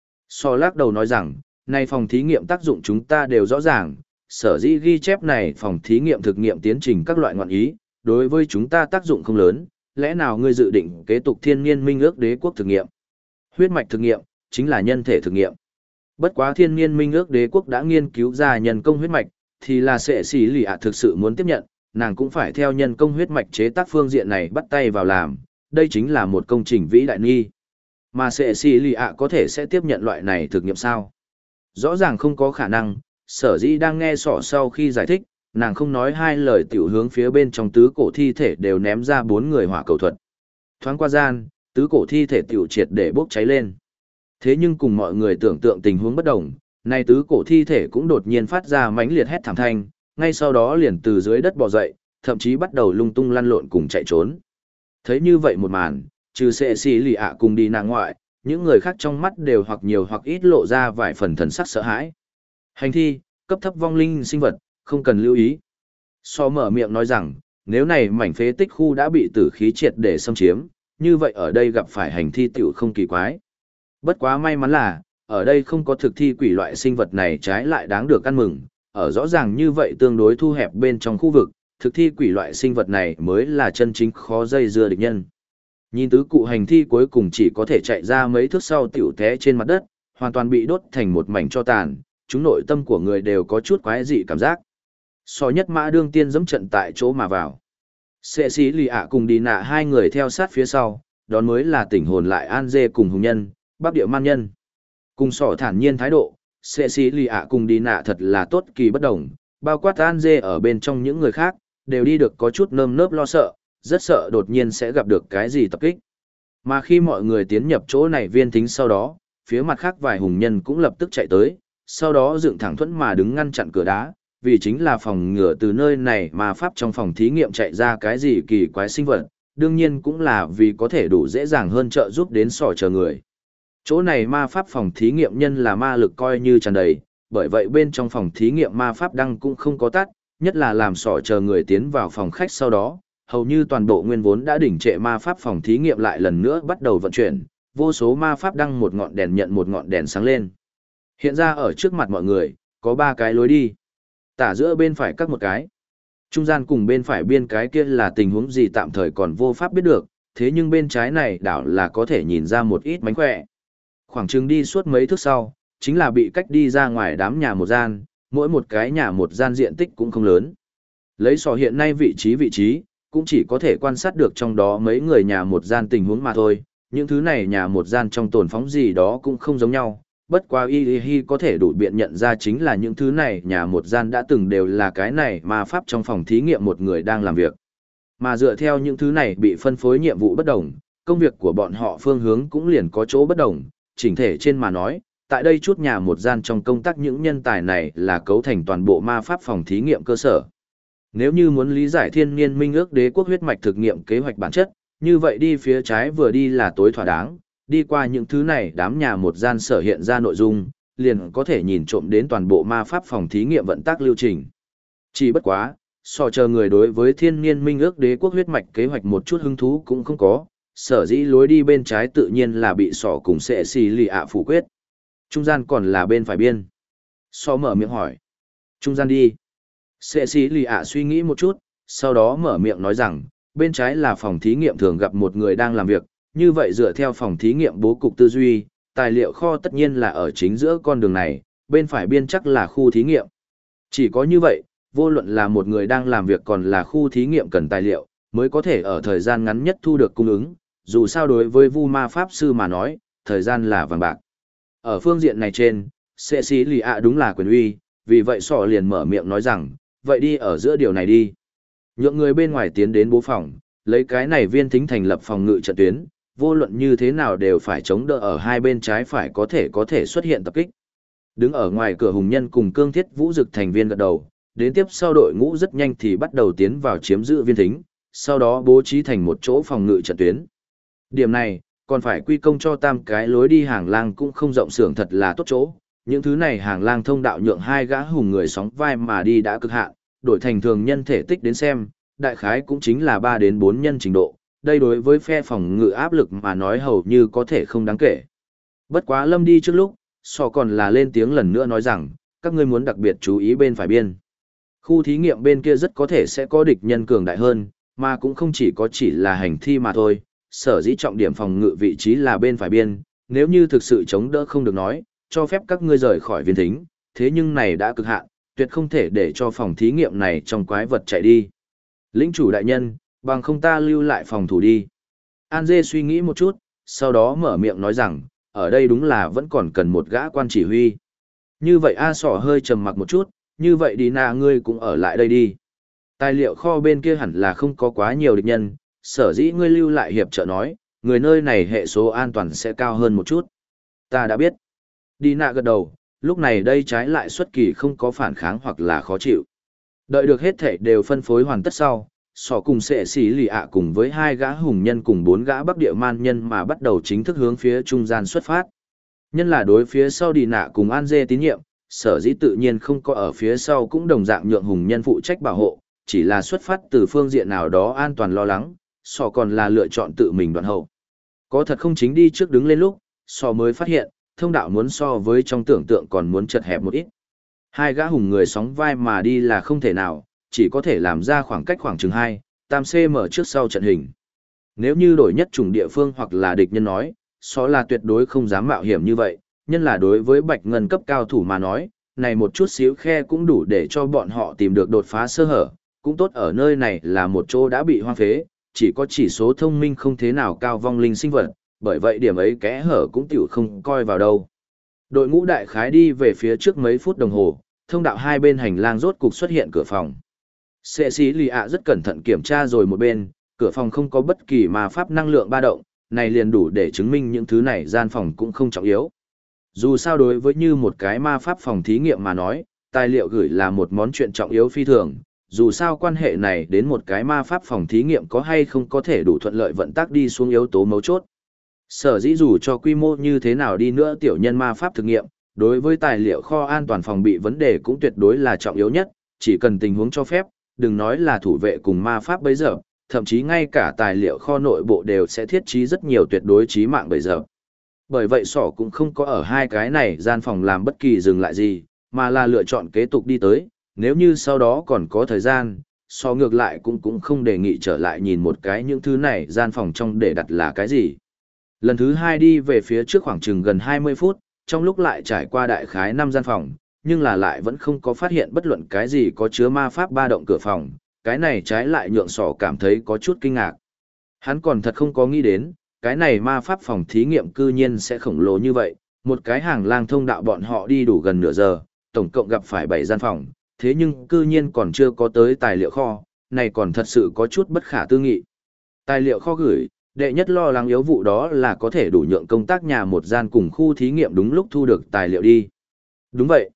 So lắc đầu nói rằng, này phòng thí nghiệm tác dụng chúng ta đều rõ ràng, sở dĩ ghi chép này phòng thí nghiệm thực nghiệm tiến trình các loại ngọn ý, đối với chúng ta tác dụng không lớn, lẽ nào ngươi dự định kế tục thiên niên minh ước đế quốc thực nghiệm? Huyết mạch thực nghiệm, chính là nhân thể thực nghiệm. Bất quá thiên niên minh ước đế quốc đã nghiên cứu ra nhân công huyết mạch, thì là sẽ xỉ lì ạ thực sự muốn tiếp nhận, nàng cũng phải theo nhân công huyết mạch chế tác phương diện này bắt tay vào làm, đây chính là một công trình vĩ đại nghi. Mà sẽ xỉ lì ạ có thể sẽ tiếp nhận loại này thực nghiệm sao? Rõ ràng không có khả năng, sở dĩ đang nghe sỏ sau khi giải thích, nàng không nói hai lời tiểu hướng phía bên trong tứ cổ thi thể đều ném ra 4 người hỏa cầu thuật. Thoáng qua gian, tứ cổ thi thể tiểu triệt để bốc cháy lên. Thế nhưng cùng mọi người tưởng tượng tình huống bất đồng, này tứ cổ thi thể cũng đột nhiên phát ra mãnh liệt hét thảm thanh, ngay sau đó liền từ dưới đất bò dậy, thậm chí bắt đầu lung tung lăn lộn cùng chạy trốn. Thấy như vậy một màn, trừ sệ xì lì ạ cùng đi nàng ngoại, những người khác trong mắt đều hoặc nhiều hoặc ít lộ ra vài phần thần sắc sợ hãi. Hành thi, cấp thấp vong linh sinh vật, không cần lưu ý. So mở miệng nói rằng, nếu này mảnh phế tích khu đã bị tử khí triệt để xâm chiếm, như vậy ở đây gặp phải hành thi tiểu không kỳ quái. Bất quá may mắn là, ở đây không có thực thi quỷ loại sinh vật này trái lại đáng được ăn mừng, ở rõ ràng như vậy tương đối thu hẹp bên trong khu vực, thực thi quỷ loại sinh vật này mới là chân chính khó dây dưa địch nhân. Nhìn tứ cụ hành thi cuối cùng chỉ có thể chạy ra mấy thước sau tiểu té trên mặt đất, hoàn toàn bị đốt thành một mảnh tro tàn, chúng nội tâm của người đều có chút quái dị cảm giác. So nhất mã đương tiên dẫm trận tại chỗ mà vào. Sệ sĩ lì ạ cùng đi nạ hai người theo sát phía sau, đón mới là tỉnh hồn lại An Dê cùng hùng nhân, bắc địa man nhân. Cùng sỏ thản nhiên thái độ, sệ sĩ lì ạ cùng đi nạ thật là tốt kỳ bất đồng, bao quát An Dê ở bên trong những người khác, đều đi được có chút nơm nớp lo sợ, rất sợ đột nhiên sẽ gặp được cái gì tập kích. Mà khi mọi người tiến nhập chỗ này viên thính sau đó, phía mặt khác vài hùng nhân cũng lập tức chạy tới, sau đó dựng thẳng thuẫn mà đứng ngăn chặn cửa đá, vì chính là phòng ngừa từ nơi này mà pháp trong phòng thí nghiệm chạy ra cái gì kỳ quái sinh vật, đương nhiên cũng là vì có thể đủ dễ dàng hơn trợ giúp đến sỏ chờ người. Chỗ này ma pháp phòng thí nghiệm nhân là ma lực coi như tràn đầy, bởi vậy bên trong phòng thí nghiệm ma pháp đăng cũng không có tắt, nhất là làm sỏ chờ người tiến vào phòng khách sau đó, hầu như toàn bộ nguyên vốn đã đỉnh trệ ma pháp phòng thí nghiệm lại lần nữa bắt đầu vận chuyển, vô số ma pháp đăng một ngọn đèn nhận một ngọn đèn sáng lên. Hiện ra ở trước mặt mọi người, có 3 cái lối đi. Tả giữa bên phải các một cái. Trung gian cùng bên phải biên cái kia là tình huống gì tạm thời còn vô pháp biết được, thế nhưng bên trái này đảo là có thể nhìn ra một ít mánh khỏe. Khoảng chừng đi suốt mấy thước sau, chính là bị cách đi ra ngoài đám nhà một gian, mỗi một cái nhà một gian diện tích cũng không lớn. Lấy sò hiện nay vị trí, cũng chỉ có thể quan sát được trong đó mấy người nhà một gian tình huống mà thôi, những thứ này nhà một gian trong tồn phóng gì đó cũng không giống nhau, bất quá y có thể đủ biện nhận ra chính là những thứ này nhà một gian đã từng đều là cái này mà pháp trong phòng thí nghiệm một người đang làm việc. Mà dựa theo những thứ này bị phân phối nhiệm vụ bất đồng, công việc của bọn họ phương hướng cũng liền có chỗ bất đồng, chỉnh thể trên mà nói, tại đây chút nhà một gian trong công tác những nhân tài này là cấu thành toàn bộ ma pháp phòng thí nghiệm cơ sở. Nếu như muốn lý giải thiên niên minh ước đế quốc huyết mạch thực nghiệm kế hoạch bản chất, như vậy đi phía trái vừa đi là tối thỏa đáng, đi qua những thứ này đám nhà một gian sở hiện ra nội dung, liền có thể nhìn trộm đến toàn bộ ma pháp phòng thí nghiệm vận tác lưu trình. Chỉ bất quá, so chờ người đối với thiên niên minh ước đế quốc huyết mạch kế hoạch một chút hứng thú cũng không có, sở dĩ lối đi bên trái tự nhiên là bị sỏ cùng sệ xì lì ạ phủ quyết. Trung gian còn là bên phải biên. So mở miệng hỏi. Trung gian đi. Sệ xì lì ạ suy nghĩ một chút, sau đó mở miệng nói rằng, bên trái là phòng thí nghiệm thường gặp một người đang làm việc, như vậy dựa theo phòng thí nghiệm bố cục tư duy, tài liệu kho tất nhiên là ở chính giữa con đường này, bên phải biên chắc là khu thí nghiệm. Chỉ có như vậy, vô luận là một người đang làm việc còn là khu thí nghiệm cần tài liệu, mới có thể ở thời gian ngắn nhất thu được cung ứng, dù sao đối với vu ma pháp sư mà nói, thời gian là vàng bạc. Ở phương diện này trên, sệ xì lì ạ đúng là quyền uy, vì vậy sọ liền mở miệng nói rằng, vậy đi ở giữa điều này đi. Nhượng người bên ngoài tiến đến bố phòng, lấy cái này viên thính thành lập phòng ngự trận tuyến, vô luận như thế nào đều phải chống đỡ ở hai bên trái phải có thể xuất hiện tập kích. Đứng ở ngoài cửa hùng nhân cùng cương thiết vũ dực thành viên gật đầu, đến tiếp sau đội ngũ rất nhanh thì bắt đầu tiến vào chiếm giữ viên thính, sau đó bố trí thành một chỗ phòng ngự trận tuyến. Điểm này, còn phải quy công cho tam cái lối đi hàng lang cũng không rộng xưởng thật là tốt chỗ. Những thứ này hàng lang thông đạo nhượng hai gã hùng người sóng vai mà đi đã cực hạn, đổi thành thường nhân thể tích đến xem, đại khái cũng chính là 3 đến 4 nhân trình độ. Đây đối với phe phòng ngự áp lực mà nói hầu như có thể không đáng kể. Bất quá Lâm đi trước lúc, sọ còn là lên tiếng lần nữa nói rằng, các ngươi muốn đặc biệt chú ý bên phải biên. Khu thí nghiệm bên kia rất có thể sẽ có địch nhân cường đại hơn, mà cũng không chỉ là hành thi mà thôi. Sở dĩ trọng điểm phòng ngự vị trí là bên phải biên, nếu như thực sự chống đỡ không được nói, cho phép các ngươi rời khỏi viên thính, thế nhưng này đã cực hạn, tuyệt không thể để cho phòng thí nghiệm này trong quái vật chạy đi. Lĩnh chủ đại nhân, bằng không ta lưu lại phòng thủ đi. An Dê suy nghĩ một chút, sau đó mở miệng nói rằng, ở đây đúng là vẫn còn cần một gã quan chỉ huy. Như vậy A Sỏ hơi trầm mặc một chút, như vậy đi nà ngươi cũng ở lại đây đi. Tài liệu kho bên kia hẳn là không có quá nhiều địch nhân, sở dĩ ngươi lưu lại hiệp trợ nói, người nơi này hệ số an toàn sẽ cao hơn một chút. Ta đã biết. Đi nạ gật đầu, lúc này đây trái lại xuất kỳ không có phản kháng hoặc là khó chịu. Đợi được hết thể đều phân phối hoàn tất sau, Sọ cùng sệ xỉ lì ạ cùng với hai gã hùng nhân cùng bốn gã bắc địa man nhân mà bắt đầu chính thức hướng phía trung gian xuất phát. Nhân là đối phía sau đi nạ cùng An Dê tín nhiệm, sở dĩ tự nhiên không có ở phía sau cũng đồng dạng nhượng hùng nhân phụ trách bảo hộ, chỉ là xuất phát từ phương diện nào đó an toàn lo lắng, sọ còn là lựa chọn tự mình đoạn hậu. Có thật không chính đi trước đứng lên lúc, sọ mới phát hiện, thông đạo muốn so với trong tưởng tượng còn muốn chật hẹp một ít. Hai gã hùng người sóng vai mà đi là không thể nào, chỉ có thể làm ra khoảng cách khoảng chừng 2-3 cm trước sau trận hình. Nếu như đổi nhất chủng địa phương hoặc là địch nhân nói, sọ là tuyệt đối không dám mạo hiểm như vậy, nhân là đối với bạch ngân cấp cao thủ mà nói, này một chút xíu khe cũng đủ để cho bọn họ tìm được đột phá sơ hở, cũng tốt ở nơi này là một chỗ đã bị hoang phế, chỉ có chỉ số thông minh không thế nào cao vong linh sinh vật, bởi vậy điểm ấy kẽ hở cũng tiểu không coi vào đâu. Đội ngũ đại khái đi về phía trước mấy phút đồng hồ, thông đạo hai bên hành lang rốt cục xuất hiện cửa phòng. Sệ sĩ lì ạ rất cẩn thận kiểm tra rồi một bên, cửa phòng không có bất kỳ ma pháp năng lượng ba động, này liền đủ để chứng minh những thứ này gian phòng cũng không trọng yếu. Dù sao đối với như một cái ma pháp phòng thí nghiệm mà nói, tài liệu gửi là một món chuyện trọng yếu phi thường, dù sao quan hệ này đến một cái ma pháp phòng thí nghiệm có hay không có thể đủ thuận lợi vận tác đi xuống yếu tố mấu chốt. Sở dĩ dù cho quy mô như thế nào đi nữa tiểu nhân ma pháp thực nghiệm, đối với tài liệu kho an toàn phòng bị vấn đề cũng tuyệt đối là trọng yếu nhất, chỉ cần tình huống cho phép, đừng nói là thủ vệ cùng ma pháp bấy giờ, thậm chí ngay cả tài liệu kho nội bộ đều sẽ thiết trí rất nhiều tuyệt đối chí mạng bấy giờ. Bởi vậy sỏ cũng không có ở hai cái này gian phòng làm bất kỳ dừng lại gì, mà là lựa chọn kế tục đi tới, nếu như sau đó còn có thời gian, sỏ ngược lại cũng không đề nghị trở lại nhìn một cái những thứ này gian phòng trong để đặt là cái gì. Lần thứ hai đi về phía trước khoảng chừng gần 20 phút, trong lúc lại trải qua đại khái 5 gian phòng, nhưng là lại vẫn không có phát hiện bất luận cái gì có chứa ma pháp ba động cửa phòng, cái này trái lại nhượng sỏ cảm thấy có chút kinh ngạc. Hắn còn thật không có nghĩ đến, cái này ma pháp phòng thí nghiệm cư nhiên sẽ khổng lồ như vậy, một cái hàng lang thông đạo bọn họ đi đủ gần nửa giờ, tổng cộng gặp phải 7 gian phòng, thế nhưng cư nhiên còn chưa có tới tài liệu kho, này còn thật sự có chút bất khả tư nghị. Tài liệu kho gửi, đệ nhất lo lắng yếu vụ đó là có thể đủ nhượng công tác nhà một gian cùng khu thí nghiệm đúng lúc thu được tài liệu đi. Đúng vậy.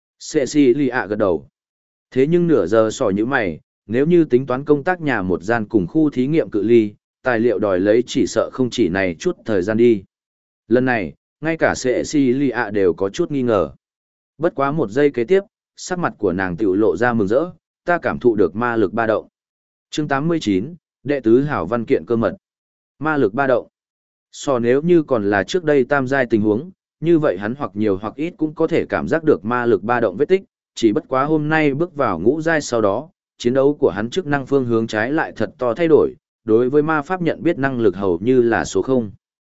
Cecilia gật đầu. Thế nhưng nửa giờ sò như mày, nếu như tính toán công tác nhà một gian cùng khu thí nghiệm cự ly, tài liệu đòi lấy chỉ sợ không chỉ này chút thời gian đi. Lần này, ngay cả Cecilia đều có chút nghi ngờ. Bất quá một giây kế tiếp, sắc mặt của nàng tiểu lộ ra mừng rỡ, ta cảm thụ được ma lực ba động. Chương 89, đệ tứ hảo văn kiện cơ mật. Ma lực ba động. So nếu như còn là trước đây tam giai tình huống, như vậy hắn hoặc nhiều hoặc ít cũng có thể cảm giác được ma lực ba động vết tích, chỉ bất quá hôm nay bước vào ngũ giai sau đó, chiến đấu của hắn chức năng phương hướng trái lại thật to thay đổi, đối với ma pháp nhận biết năng lực hầu như là số 0.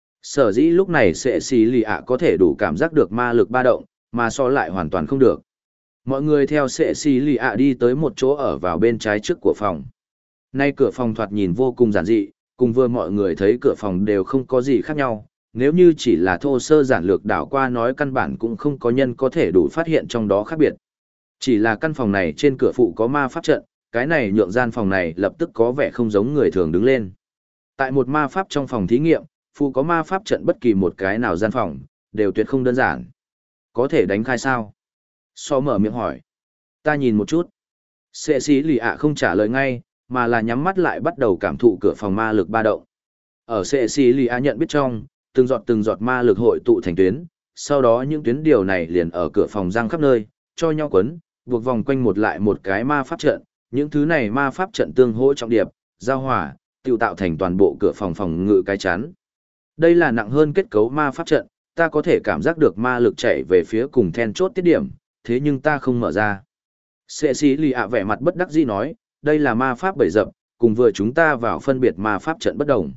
Sở dĩ lúc này sẽ xì lì ạ có thể đủ cảm giác được ma lực ba động, mà so lại hoàn toàn không được. Mọi người theo sẽ xì lì ạ đi tới một chỗ ở vào bên trái trước của phòng. Nay cửa phòng thoạt nhìn vô cùng giản dị, cùng vừa mọi người thấy cửa phòng đều không có gì khác nhau, nếu như chỉ là thô sơ giản lược đảo qua nói căn bản cũng không có nhân có thể đủ phát hiện trong đó khác biệt. Chỉ là căn phòng này trên cửa phụ có ma pháp trận, cái này nhượng gian phòng này lập tức có vẻ không giống người thường đứng lên. Tại một ma pháp trong phòng thí nghiệm, phụ có ma pháp trận bất kỳ một cái nào gian phòng, đều tuyệt không đơn giản. Có thể đánh khai sao? So mở miệng hỏi. Ta nhìn một chút. Sệ sĩ lì ạ không trả lời ngay, mà là nhắm mắt lại bắt đầu cảm thụ cửa phòng ma lực ba động. Ở sệ sĩ lì ạ nhận biết trong, từng giọt ma lực hội tụ thành tuyến, sau đó những tuyến điều này liền ở cửa phòng giăng khắp nơi, cho nhau quấn, buộc vòng quanh một lại một cái ma pháp trận, những thứ này ma pháp trận tương hỗ trọng điệp, giao hòa, tiêu tạo thành toàn bộ cửa phòng phòng ngự cái chắn. Đây là nặng hơn kết cấu ma pháp trận, ta có thể cảm giác được ma lực chạy về phía cùng then chốt tiết điểm, thế nhưng ta không mở ra. Sệ sĩ lì ạ vẻ mặt bất đắc dĩ nói, đây là ma pháp bẫy dập, cùng vừa chúng ta vào phân biệt ma pháp trận bất đồng.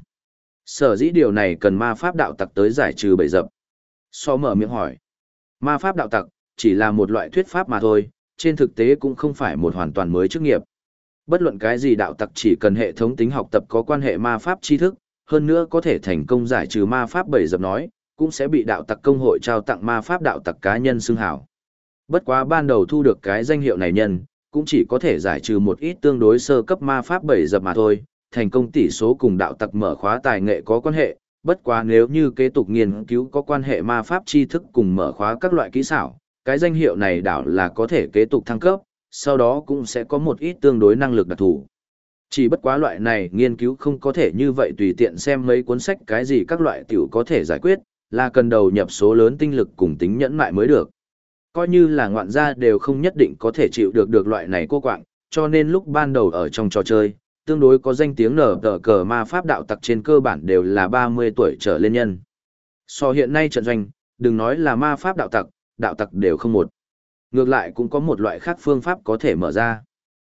Sở dĩ điều này cần ma pháp đạo tặc tới giải trừ bẫy dập. So mở miệng hỏi. Ma pháp đạo tặc, chỉ là một loại thuyết pháp mà thôi, trên thực tế cũng không phải một hoàn toàn mới chức nghiệp. Bất luận cái gì đạo tặc chỉ cần hệ thống tính học tập có quan hệ ma pháp tri thức, hơn nữa có thể thành công giải trừ ma pháp bẫy dập nói, cũng sẽ bị đạo tặc công hội trao tặng ma pháp đạo tặc cá nhân xưng hảo. Bất quá ban đầu thu được cái danh hiệu này nhân, cũng chỉ có thể giải trừ một ít tương đối sơ cấp ma pháp bẫy dập mà thôi, thành công tỷ số cùng đạo tặc mở khóa tài nghệ có quan hệ, bất quá nếu như kế tục nghiên cứu có quan hệ ma pháp tri thức cùng mở khóa các loại kỹ xảo, cái danh hiệu này đảo là có thể kế tục thăng cấp, sau đó cũng sẽ có một ít tương đối năng lực đặc thù. Chỉ bất quá loại này nghiên cứu không có thể như vậy tùy tiện xem mấy cuốn sách cái gì các loại tiểu có thể giải quyết, là cần đầu nhập số lớn tinh lực cùng tính nhẫn mại mới được. Coi như là ngoạn gia đều không nhất định có thể chịu được loại này cô quạng, cho nên lúc ban đầu ở trong trò chơi, tương đối có danh tiếng nở tờ cờ ma pháp đạo tặc trên cơ bản đều là 30 tuổi trở lên nhân. So hiện nay trận doanh, đừng nói là ma pháp đạo tặc đều không một. Ngược lại cũng có một loại khác phương pháp có thể mở ra.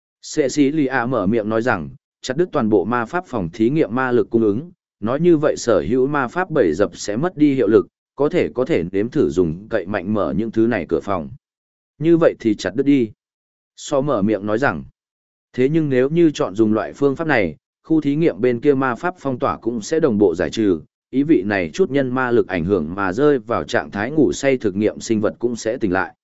Cecilia mở miệng nói rằng, chặt đứt toàn bộ ma pháp phòng thí nghiệm ma lực cung ứng, nói như vậy sở hữu ma pháp bầy dập sẽ mất đi hiệu lực, có thể nếm thử dùng cậy mạnh mở những thứ này cửa phòng. Như vậy thì chặt đứt đi. So mở miệng nói rằng, thế nhưng nếu như chọn dùng loại phương pháp này, khu thí nghiệm bên kia ma pháp phong tỏa cũng sẽ đồng bộ giải trừ, ý vị này chút nhân ma lực ảnh hưởng mà rơi vào trạng thái ngủ say thực nghiệm sinh vật cũng sẽ tỉnh lại.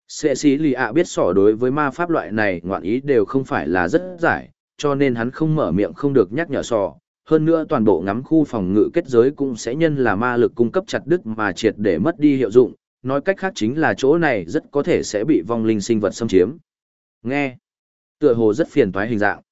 Cecilia biết sỏ đối với ma pháp loại này ngoạn ý đều không phải là rất giải, cho nên hắn không mở miệng không được nhắc nhở sỏ. Hơn nữa toàn bộ ngắm khu phòng ngự kết giới cũng sẽ nhân là ma lực cung cấp chặt đứt mà triệt để mất đi hiệu dụng, nói cách khác chính là chỗ này rất có thể sẽ bị vong linh sinh vật xâm chiếm. Nghe, tựa hồ rất phiền toái hình dạng.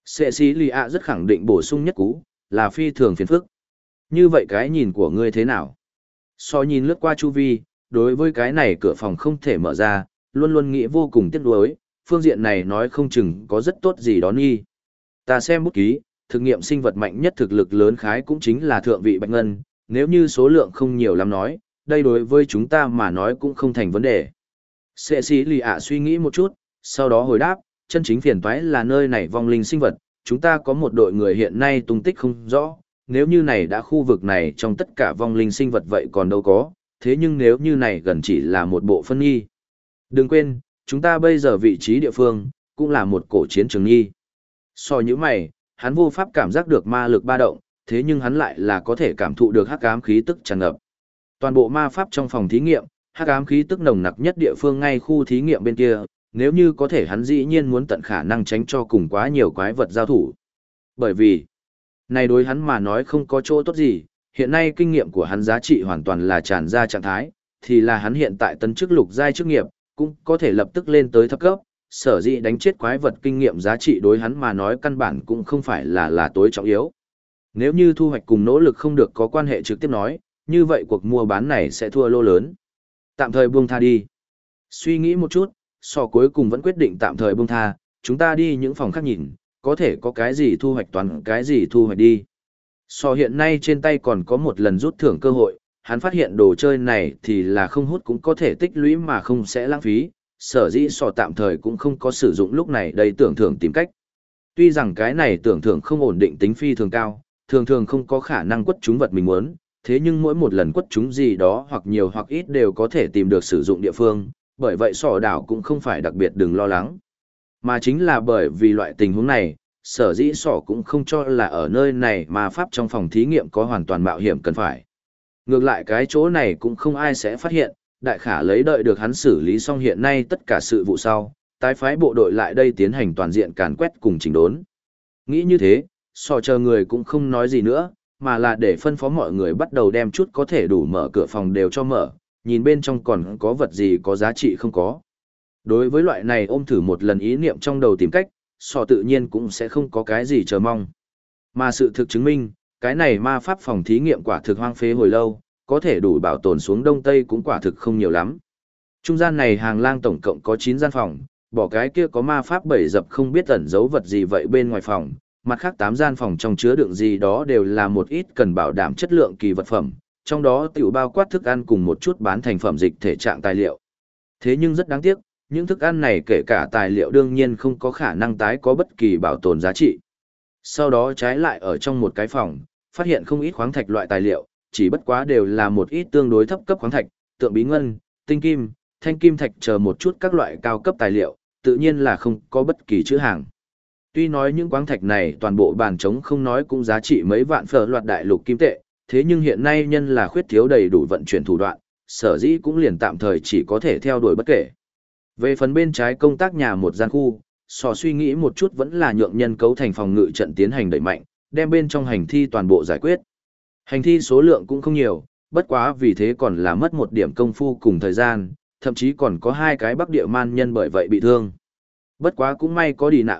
Cecilia rất khẳng định bổ sung nhất cú, là phi thường phiền phức. Như vậy cái nhìn của ngươi thế nào? So nhìn lướt qua chu vi, đối với cái này cửa phòng không thể mở ra, luôn luôn nghĩ vô cùng tiếc nuối, phương diện này nói không chừng có rất tốt gì đó nghi. Ta xem bút ký, thực nghiệm sinh vật mạnh nhất thực lực lớn khái cũng chính là thượng vị bạch ngân, nếu như số lượng không nhiều lắm nói, đây đối với chúng ta mà nói cũng không thành vấn đề. Cecilia suy nghĩ một chút, sau đó hồi đáp, chân chính phiền toái là nơi này vong linh sinh vật, chúng ta có một đội người hiện nay tung tích không rõ, nếu như này đã khu vực này trong tất cả vong linh sinh vật vậy còn đâu có, thế nhưng nếu như này gần chỉ là một bộ phân nghi. Đừng quên, chúng ta bây giờ vị trí địa phương, cũng là một cổ chiến trường nghi. So như mày, hắn vô pháp cảm giác được ma lực ba động, thế nhưng hắn lại là có thể cảm thụ được hắc ám khí tức tràn ngập. Toàn bộ ma pháp trong phòng thí nghiệm, hắc ám khí tức nồng nặc nhất địa phương ngay khu thí nghiệm bên kia, nếu như có thể hắn dĩ nhiên muốn tận khả năng tránh cho cùng quá nhiều quái vật giao thủ. Bởi vì, này đối hắn mà nói không có chỗ tốt gì, hiện nay kinh nghiệm của hắn giá trị hoàn toàn là tràn ra trạng thái, thì là hắn hiện tại tấn chức lục giai chức nghiệp, cũng có thể lập tức lên tới thấp cấp, sở dĩ đánh chết quái vật kinh nghiệm giá trị đối hắn mà nói căn bản cũng không phải là tối trọng yếu. Nếu như thu hoạch cùng nỗ lực không được có quan hệ trực tiếp nói, như vậy cuộc mua bán này sẽ thua lô lớn. Tạm thời buông tha đi. Suy nghĩ một chút, cuối cùng vẫn quyết định tạm thời buông tha, chúng ta đi những phòng khác nhìn, có thể có cái gì thu hoạch toàn cái gì thu hoạch đi. Hiện nay trên tay còn có một lần rút thưởng cơ hội, hắn phát hiện đồ chơi này thì là không hút cũng có thể tích lũy mà không sẽ lãng phí, sở dĩ tạm thời cũng không có sử dụng lúc này đây tưởng thưởng tìm cách. Tuy rằng cái này tưởng thưởng không ổn định tính phi thường cao, thường thường không có khả năng quất trúng vật mình muốn, thế nhưng mỗi một lần quất trúng gì đó hoặc nhiều hoặc ít đều có thể tìm được sử dụng địa phương, bởi vậy đảo cũng không phải đặc biệt đừng lo lắng. Mà chính là bởi vì loại tình huống này, sở dĩ cũng không cho là ở nơi này mà pháp trong phòng thí nghiệm có hoàn toàn mạo hiểm cần phải. Ngược lại cái chỗ này cũng không ai sẽ phát hiện, đại khả lấy đợi được hắn xử lý xong hiện nay tất cả sự vụ sau, tái phái bộ đội lại đây tiến hành toàn diện càn quét cùng chỉnh đốn. Nghĩ như thế, chờ người cũng không nói gì nữa, mà là để phân phó mọi người bắt đầu đem chút có thể đủ mở cửa phòng đều cho mở, nhìn bên trong còn có vật gì có giá trị không có. Đối với loại này ôm thử một lần ý niệm trong đầu tìm cách, tự nhiên cũng sẽ không có cái gì chờ mong. Mà sự thực chứng minh, cái này ma pháp phòng thí nghiệm quả thực hoang phế hồi lâu, có thể đủ bảo tồn xuống đông tây cũng quả thực không nhiều lắm. Trung gian này hàng lang tổng cộng có 9 gian phòng, bỏ cái kia có ma pháp bbảy dập không biết ẩn giấu vật gì vậy bên ngoài phòng, mặt khác 8 gian phòng trong chứa đựng gì đó đều là một ít cần bảo đảm chất lượng kỳ vật phẩm, trong đó tiểu bao quát thức ăn cùng một chút bán thành phẩm dịch thể trạng tài liệu. Thế nhưng rất đáng tiếc, những thức ăn này kể cả tài liệu đương nhiên không có khả năng tái có bất kỳ bảo tồn giá trị. Sau đó trái lại ở trong một cái phòng, phát hiện không ít khoáng thạch loại tài liệu, chỉ bất quá đều là một ít tương đối thấp cấp khoáng thạch, tượng bí ngân, tinh kim, thanh kim thạch chờ một chút các loại cao cấp tài liệu, tự nhiên là không có bất kỳ chữ hàng. Tuy nói những khoáng thạch này toàn bộ bàn trống không nói cũng giá trị mấy vạn phở loạt đại lục kim tệ, thế nhưng hiện nay nhân là khuyết thiếu đầy đủ vận chuyển thủ đoạn, sở dĩ cũng liền tạm thời chỉ có thể theo đuổi bất kể. Về phần bên trái công tác nhà một gian khu, suy nghĩ một chút vẫn là nhượng nhân cấu thành phòng ngự trận tiến hành đẩy mạnh, đem bên trong hành thi toàn bộ giải quyết. Hành thi số lượng cũng không nhiều, bất quá vì thế còn là mất một điểm công phu cùng thời gian, thậm chí còn có 2 cái bắc địa man nhân bởi vậy bị thương. Bất quá cũng may có đi nạ ở,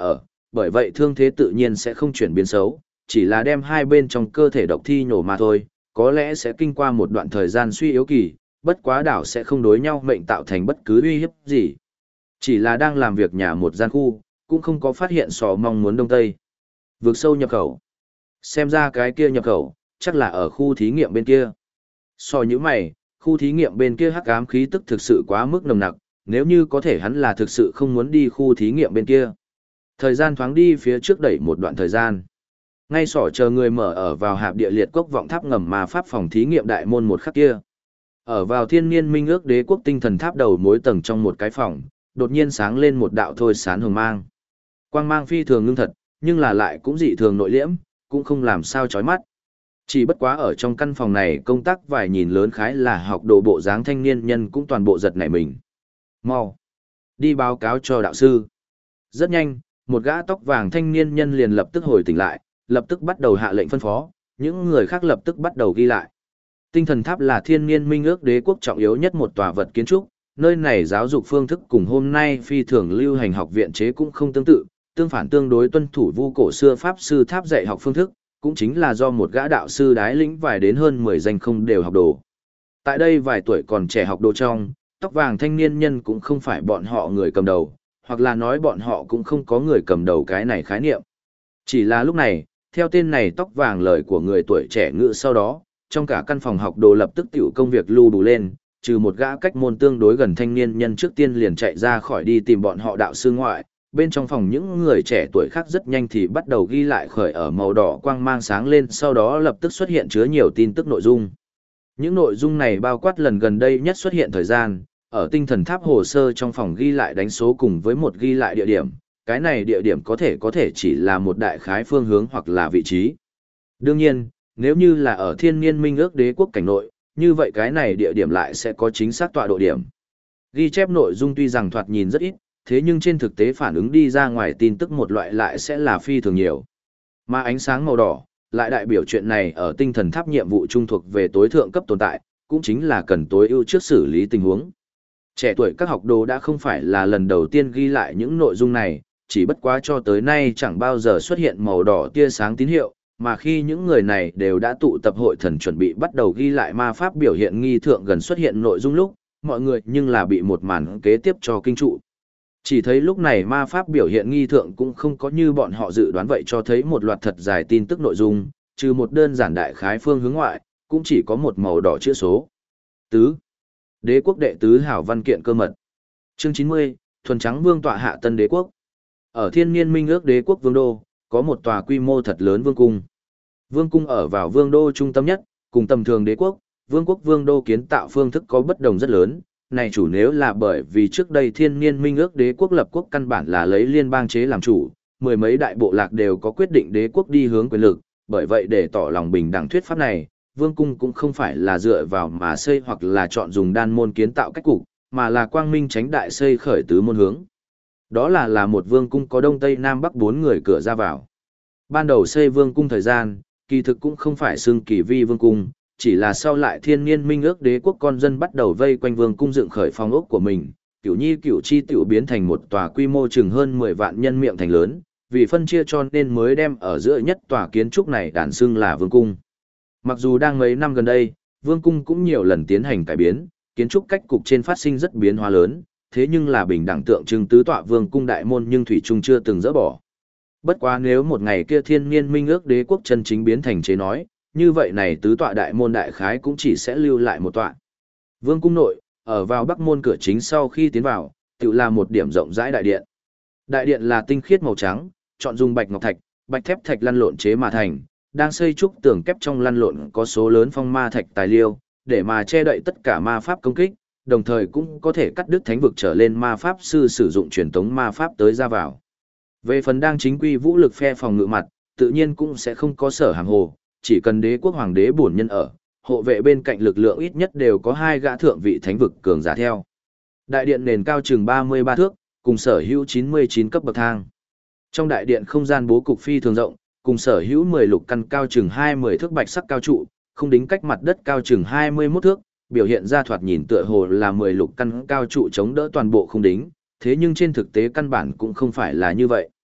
bởi vậy thương thế tự nhiên sẽ không chuyển biến xấu, chỉ là đem hai bên trong cơ thể độc thi nhổ mà thôi, có lẽ sẽ kinh qua một đoạn thời gian suy yếu kỳ, bất quá đảo sẽ không đối nhau mệnh tạo thành bất cứ uy hiếp gì. Chỉ là đang làm việc nhà một gian khu, cũng không có phát hiện sò mong muốn đông tây. Vượt sâu nhập khẩu. Xem ra cái kia nhập khẩu, chắc là ở khu thí nghiệm bên kia. So như mày, khu thí nghiệm bên kia hắc ám khí tức thực sự quá mức nồng nặc, nếu như có thể hắn là thực sự không muốn đi khu thí nghiệm bên kia. Thời gian thoáng đi phía trước đẩy một đoạn thời gian. Ngay sỏ chờ người mở ở vào hạp địa liệt cốc vọng tháp ngầm mà pháp phòng thí nghiệm đại môn một khắc kia. Ở vào thiên niên minh ước đế quốc tinh thần tháp đầu mối tầng trong một cái phòng, đột nhiên sáng lên một đạo thôi sán hồng mang. Quang mang phi thường ngưng thật, nhưng là lại cũng dị thường nội liễm, cũng không làm sao chói mắt. Chỉ bất quá ở trong căn phòng này công tác vài nhìn lớn khái là học đồ bộ dáng thanh niên nhân cũng toàn bộ giật nảy mình. Mau đi báo cáo cho đạo sư. Rất nhanh, một gã tóc vàng thanh niên nhân liền lập tức hồi tỉnh lại, lập tức bắt đầu hạ lệnh phân phó, những người khác lập tức bắt đầu ghi lại. Tinh thần tháp là thiên niên minh ước đế quốc trọng yếu nhất một tòa vật kiến trúc, nơi này giáo dục phương thức cùng hôm nay phi thường lưu hành học viện chế cũng không tương tự, tương phản tương đối tuân thủ vu cổ xưa pháp sư tháp dạy học phương thức, cũng chính là do một gã đạo sư đái lĩnh vài đến hơn 10 danh không đều học đồ. Tại đây vài tuổi còn trẻ học đồ trong, tóc vàng thanh niên nhân cũng không phải bọn họ người cầm đầu, hoặc là nói bọn họ cũng không có người cầm đầu cái này khái niệm. Chỉ là lúc này, theo tên này tóc vàng lời của người tuổi trẻ ngự sau đó, trong cả căn phòng học đồ lập tức tiểu công việc lưu đủ lên, trừ một gã cách môn tương đối gần thanh niên nhân trước tiên liền chạy ra khỏi đi tìm bọn họ đạo sư ngoại, bên trong phòng những người trẻ tuổi khác rất nhanh thì bắt đầu ghi lại khởi ở màu đỏ quang mang sáng lên, sau đó lập tức xuất hiện chứa nhiều tin tức nội dung. Những nội dung này bao quát lần gần đây nhất xuất hiện thời gian, ở tinh thần tháp hồ sơ trong phòng ghi lại đánh số cùng với một ghi lại địa điểm, cái này địa điểm có thể chỉ là một đại khái phương hướng hoặc là vị trí. Đương nhiên, nếu như là ở thiên niên minh ước đế quốc cảnh nội, như vậy cái này địa điểm lại sẽ có chính xác tọa độ điểm. Ghi chép nội dung tuy rằng thoạt nhìn rất ít, thế nhưng trên thực tế phản ứng đi ra ngoài tin tức một loại lại sẽ là phi thường nhiều. Mà ánh sáng màu đỏ, lại đại biểu chuyện này ở tinh thần tháp nhiệm vụ trung thuộc về tối thượng cấp tồn tại, cũng chính là cần tối ưu trước xử lý tình huống. Trẻ tuổi các học đồ đã không phải là lần đầu tiên ghi lại những nội dung này, chỉ bất quá cho tới nay chẳng bao giờ xuất hiện màu đỏ tia sáng tín hiệu, mà khi những người này đều đã tụ tập hội thần chuẩn bị bắt đầu ghi lại ma pháp biểu hiện nghi thượng gần xuất hiện nội dung lúc, mọi người nhưng là bị một màn kế tiếp cho kinh trụ. Chỉ thấy lúc này ma pháp biểu hiện nghi thượng cũng không có như bọn họ dự đoán vậy cho thấy một loạt thật dài tin tức nội dung, trừ một đơn giản đại khái phương hướng ngoại, cũng chỉ có một màu đỏ chữ số. Tứ. Đế quốc đệ tứ hảo văn kiện cơ mật. Chương 90, thuần trắng vương tọa hạ tân đế quốc. Ở thiên niên minh ước đế quốc vương đô, có một tòa quy mô thật lớn vương cung. Vương cung ở vào vương đô trung tâm nhất, cùng tầm thường đế quốc, vương quốc vương đô kiến tạo phương thức có bất đồng rất lớn. Này chủ nếu là bởi vì trước đây thiên niên minh ước đế quốc lập quốc căn bản là lấy liên bang chế làm chủ, mười mấy đại bộ lạc đều có quyết định đế quốc đi hướng quyền lực, bởi vậy để tỏ lòng bình đẳng thuyết pháp này, vương cung cũng không phải là dựa vào mà xây hoặc là chọn dùng đan môn kiến tạo cách cục, mà là quang minh tránh đại xây khởi tứ môn hướng. Đó là một vương cung có đông tây nam bắc bốn người cửa ra vào. Ban đầu xây vương cung thời gian, kỳ thực cũng không phải xưng kỳ vi vương cung, chỉ là sau lại thiên niên minh ước đế quốc con dân bắt đầu vây quanh vương cung dựng khởi phong ốc của mình, cửu nhi cửu chi tiểu biến thành một tòa quy mô chừng hơn 10 vạn nhân miệng thành lớn, vì phân chia cho nên mới đem ở giữa nhất tòa kiến trúc này đàn xưng là vương cung. Mặc dù đang mấy năm gần đây, vương cung cũng nhiều lần tiến hành cải biến, kiến trúc cách cục trên phát sinh rất biến hóa lớn, thế nhưng là bình đẳng tượng trưng tứ tọa vương cung đại môn nhưng thủy chung chưa từng dỡ bỏ. Bất quá nếu một ngày kia thiên niên minh ước đế quốc chân chính biến thành chế nói, như vậy này tứ tọa đại môn đại khái cũng chỉ sẽ lưu lại một tọa. Vương cung nội, ở vào bắc môn cửa chính sau khi tiến vào, tự là một điểm rộng rãi đại điện. Đại điện là tinh khiết màu trắng, chọn dùng bạch ngọc thạch, bạch thép thạch lăn lộn chế mà thành, đang xây trúc tường kép trong lăn lộn có số lớn phong ma thạch tài liêu, để mà che đậy tất cả ma pháp công kích, đồng thời cũng có thể cắt đứt thánh vực trở lên ma pháp sư sử dụng truyền tống ma pháp tới ra vào. Về phần đang chính quy vũ lực phe phòng ngự mặt, tự nhiên cũng sẽ không có sở hàng hồ, chỉ cần đế quốc hoàng đế bổn nhân ở, hộ vệ bên cạnh lực lượng ít nhất đều có 2 gã thượng vị thánh vực cường giả theo. Đại điện nền cao chừng 33 thước, cùng sở hữu 99 cấp bậc thang. Trong đại điện không gian bố cục phi thường rộng, cùng sở hữu 10 lục căn cao chừng 20 thước bạch sắc cao trụ, không đính cách mặt đất cao chừng 21 thước, biểu hiện ra thoạt nhìn tựa hồ là 10 lục căn cao trụ chống đỡ toàn bộ không đính, thế nhưng trên thực tế căn bản cũng không phải là như vậy.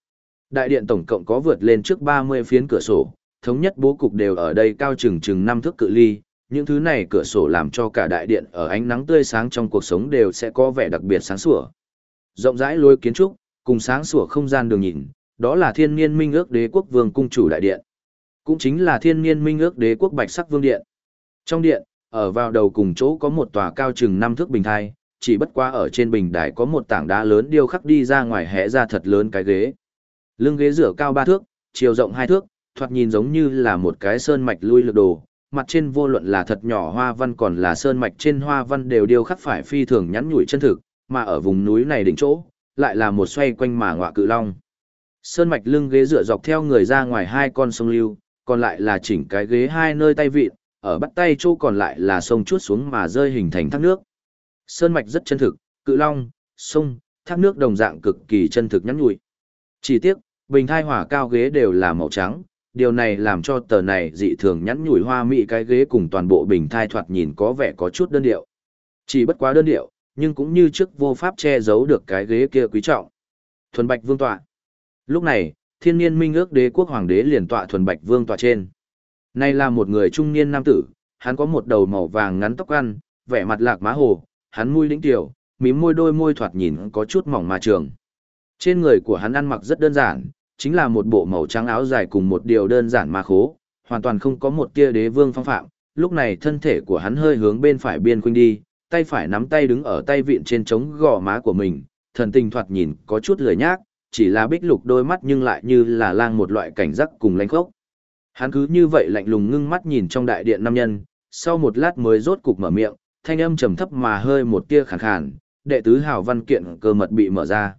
Đại điện tổng cộng có vượt lên trước 30 phiến cửa sổ, thống nhất bố cục đều ở đây cao chừng 5 thước cự ly, những thứ này cửa sổ làm cho cả đại điện ở ánh nắng tươi sáng trong cuộc sống đều sẽ có vẻ đặc biệt sáng sủa. Rộng rãi lối kiến trúc, cùng sáng sủa không gian đường nhìn, đó là Thiên Niên Minh Ước Đế Quốc Vương cung chủ đại điện. Cũng chính là Thiên Niên Minh Ước Đế Quốc Bạch Sắc Vương điện. Trong điện, ở vào đầu cùng chỗ có một tòa cao chừng 5 thước bình thai, chỉ bất quá ở trên bình đài có một tảng đá lớn điêu khắc đi ra ngoài hẽ ra thật lớn cái ghế. Lưng ghế rửa cao 3 thước, chiều rộng 2 thước, thoạt nhìn giống như là một cái sơn mạch lui lược đồ, mặt trên vô luận là thật nhỏ hoa văn còn là sơn mạch trên hoa văn đều điêu khắc phải phi thường nhắn nhủi chân thực, mà ở vùng núi này đỉnh chỗ, lại là một xoay quanh mà ngọa cự long. Sơn mạch lưng ghế dựa dọc theo người ra ngoài 2 con sông lưu, còn lại là chỉnh cái ghế 2 nơi tay vịn, ở bắt tay chỗ còn lại là sông chuốt xuống mà rơi hình thành thác nước. Sơn mạch rất chân thực, cự long, sông, thác nước đồng dạng cực kỳ chân thực nhắn nhủi. Chỉ tiếc, bình thai hỏa cao ghế đều là màu trắng, điều này làm cho tờ này dị thường nhắn nhủi hoa mỹ cái ghế cùng toàn bộ bình thai thoạt nhìn có vẻ có chút đơn điệu. Chỉ bất quá đơn điệu, nhưng cũng như trước vô pháp che giấu được cái ghế kia quý trọng. Thuần Bạch Vương tọa. Lúc này, Thiên Niên Minh Ước Đế Quốc Hoàng đế liền tọa Thuần Bạch Vương tọa trên. Này là một người trung niên nam tử, hắn có một đầu màu vàng ngắn tóc ăn, vẻ mặt lạc má hồ, hắn mũi lĩnh tiểu, mím môi đôi môi thoạt nhìn có chút mỏng mà trường. Trên người của hắn ăn mặc rất đơn giản, chính là một bộ màu trắng áo dài cùng một điều đơn giản mà khố, hoàn toàn không có một tia đế vương phong phạm. Lúc này thân thể của hắn hơi hướng bên phải biên khuynh đi, tay phải nắm tay đứng ở tay vịn trên trống gò má của mình, thần tình thoạt nhìn có chút lười nhác, chỉ là bích lục đôi mắt nhưng lại như là lang một loại cảnh giác cùng lãnh khốc. Hắn cứ như vậy lạnh lùng ngưng mắt nhìn trong đại điện nam nhân, sau một lát mới rốt cục mở miệng, thanh âm trầm thấp mà hơi một tia khàn khàn, đệ tứ hào văn kiện cơ mật bị mở ra.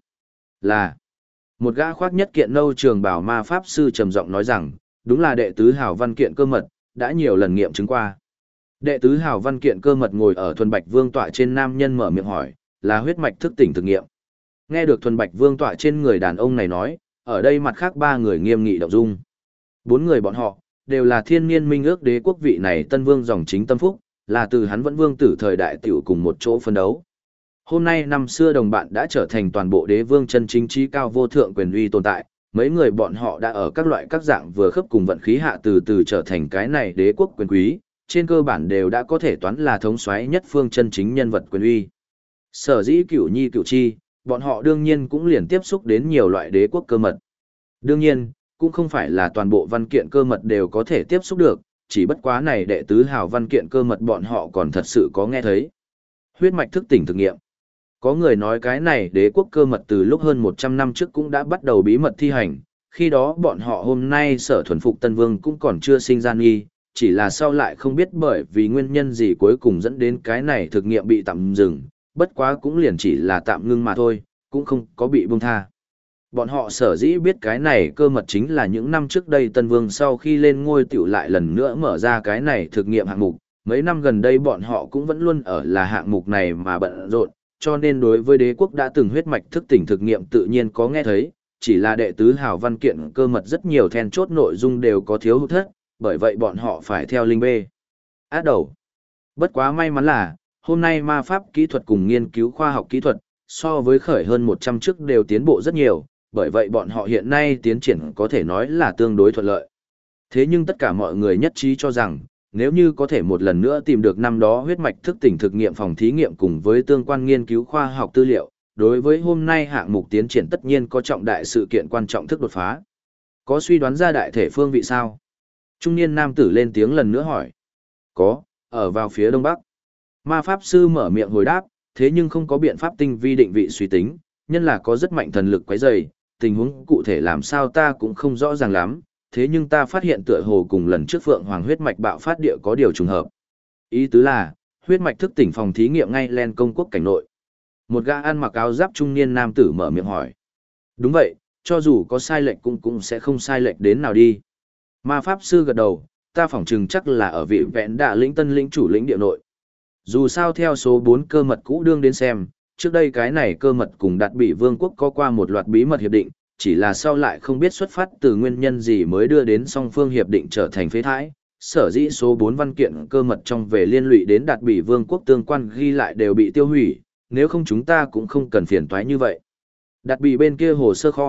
Là một gã khoác nhất kiện nâu trường bảo ma pháp sư trầm giọng nói rằng, đúng là đệ tứ hào văn kiện cơ mật, đã nhiều lần nghiệm chứng qua. Đệ tứ hào văn kiện cơ mật ngồi ở Thuần Bạch Vương tọa trên nam nhân mở miệng hỏi, là huyết mạch thức tỉnh thực nghiệm. Nghe được Thuần Bạch Vương tọa trên người đàn ông này nói, ở đây mặt khác 3 người nghiêm nghị động dung. 4 người bọn họ, đều là Thiên Niên Minh Ước Đế Quốc vị này tân vương dòng chính tâm phúc, là từ hắn vẫn vương tử thời đại tiểu cùng một chỗ phân đấu. Hôm nay năm xưa đồng bạn đã trở thành toàn bộ đế vương chân chính trí cao vô thượng quyền uy tồn tại, mấy người bọn họ đã ở các loại các dạng vừa khớp cùng vận khí hạ từ từ trở thành cái này đế quốc quyền quý, trên cơ bản đều đã có thể toán là thống soái nhất phương chân chính nhân vật quyền uy. Sở dĩ cửu nhi cửu chi, bọn họ đương nhiên cũng liền tiếp xúc đến nhiều loại đế quốc cơ mật. Đương nhiên, cũng không phải là toàn bộ văn kiện cơ mật đều có thể tiếp xúc được, chỉ bất quá này đệ tứ hào văn kiện cơ mật bọn họ còn thật sự có nghe thấy. Huyết mạch thức tỉnh thực nghiệm. Có người nói cái này đế quốc cơ mật từ lúc hơn 100 năm trước cũng đã bắt đầu bí mật thi hành, khi đó bọn họ hôm nay sở thuần phục Tân Vương cũng còn chưa sinh ra nghi, chỉ là sau lại không biết bởi vì nguyên nhân gì cuối cùng dẫn đến cái này thực nghiệm bị tạm dừng, bất quá cũng liền chỉ là tạm ngưng mà thôi, cũng không có bị buông tha. Bọn họ sở dĩ biết cái này cơ mật chính là những năm trước đây Tân Vương sau khi lên ngôi tiểu lại lần nữa mở ra cái này thực nghiệm hạng mục, mấy năm gần đây bọn họ cũng vẫn luôn ở là hạng mục này mà bận rộn, cho nên đối với đế quốc đã từng huyết mạch thức tỉnh thực nghiệm tự nhiên có nghe thấy, chỉ là đệ tứ hào văn kiện cơ mật rất nhiều then chốt nội dung đều có thiếu hụt thất, bởi vậy bọn họ phải theo linh bê. Át đầu. Bất quá may mắn là, hôm nay ma pháp kỹ thuật cùng nghiên cứu khoa học kỹ thuật, so với khởi hơn 100 trước đều tiến bộ rất nhiều, bởi vậy bọn họ hiện nay tiến triển có thể nói là tương đối thuận lợi. Thế nhưng tất cả mọi người nhất trí cho rằng, nếu như có thể một lần nữa tìm được năm đó huyết mạch thức tỉnh thực nghiệm phòng thí nghiệm cùng với tương quan nghiên cứu khoa học tư liệu, đối với hôm nay hạng mục tiến triển tất nhiên có trọng đại sự kiện quan trọng thức đột phá. Có suy đoán ra đại thể phương vị sao? Trung niên nam tử lên tiếng lần nữa hỏi. Có, ở vào phía đông bắc. Ma pháp sư mở miệng hồi đáp, thế nhưng không có biện pháp tinh vi định vị suy tính, nhân là có rất mạnh thần lực quấy rầy, tình huống cụ thể làm sao ta cũng không rõ ràng lắm, thế nhưng ta phát hiện tựa hồ cùng lần trước Phượng Hoàng huyết mạch bạo phát địa có điều trùng hợp. Ý tứ là, huyết mạch thức tỉnh phòng thí nghiệm ngay len công quốc cảnh nội. Một gã ăn mặc áo giáp trung niên nam tử mở miệng hỏi. Đúng vậy, cho dù có sai lệch cũng sẽ không sai lệch đến nào đi. Ma pháp sư gật đầu, ta phỏng chừng chắc là ở vị vẹn đạ lĩnh tân lĩnh chủ lĩnh địa nội. Dù sao theo số 4 cơ mật cũ đương đến xem, trước đây cái này cơ mật cùng Đạt Bị Vương quốc có qua một loạt bí mật hiệp định, chỉ là sau lại không biết xuất phát từ nguyên nhân gì mới đưa đến song phương hiệp định trở thành phế thải. Sở dĩ số 4 văn kiện cơ mật trong về liên lụy đến Đạt Bị Vương quốc tương quan ghi lại đều bị tiêu hủy, nếu không chúng ta cũng không cần phiền toái như vậy. Đạt Bị bên kia hồ sơ kho,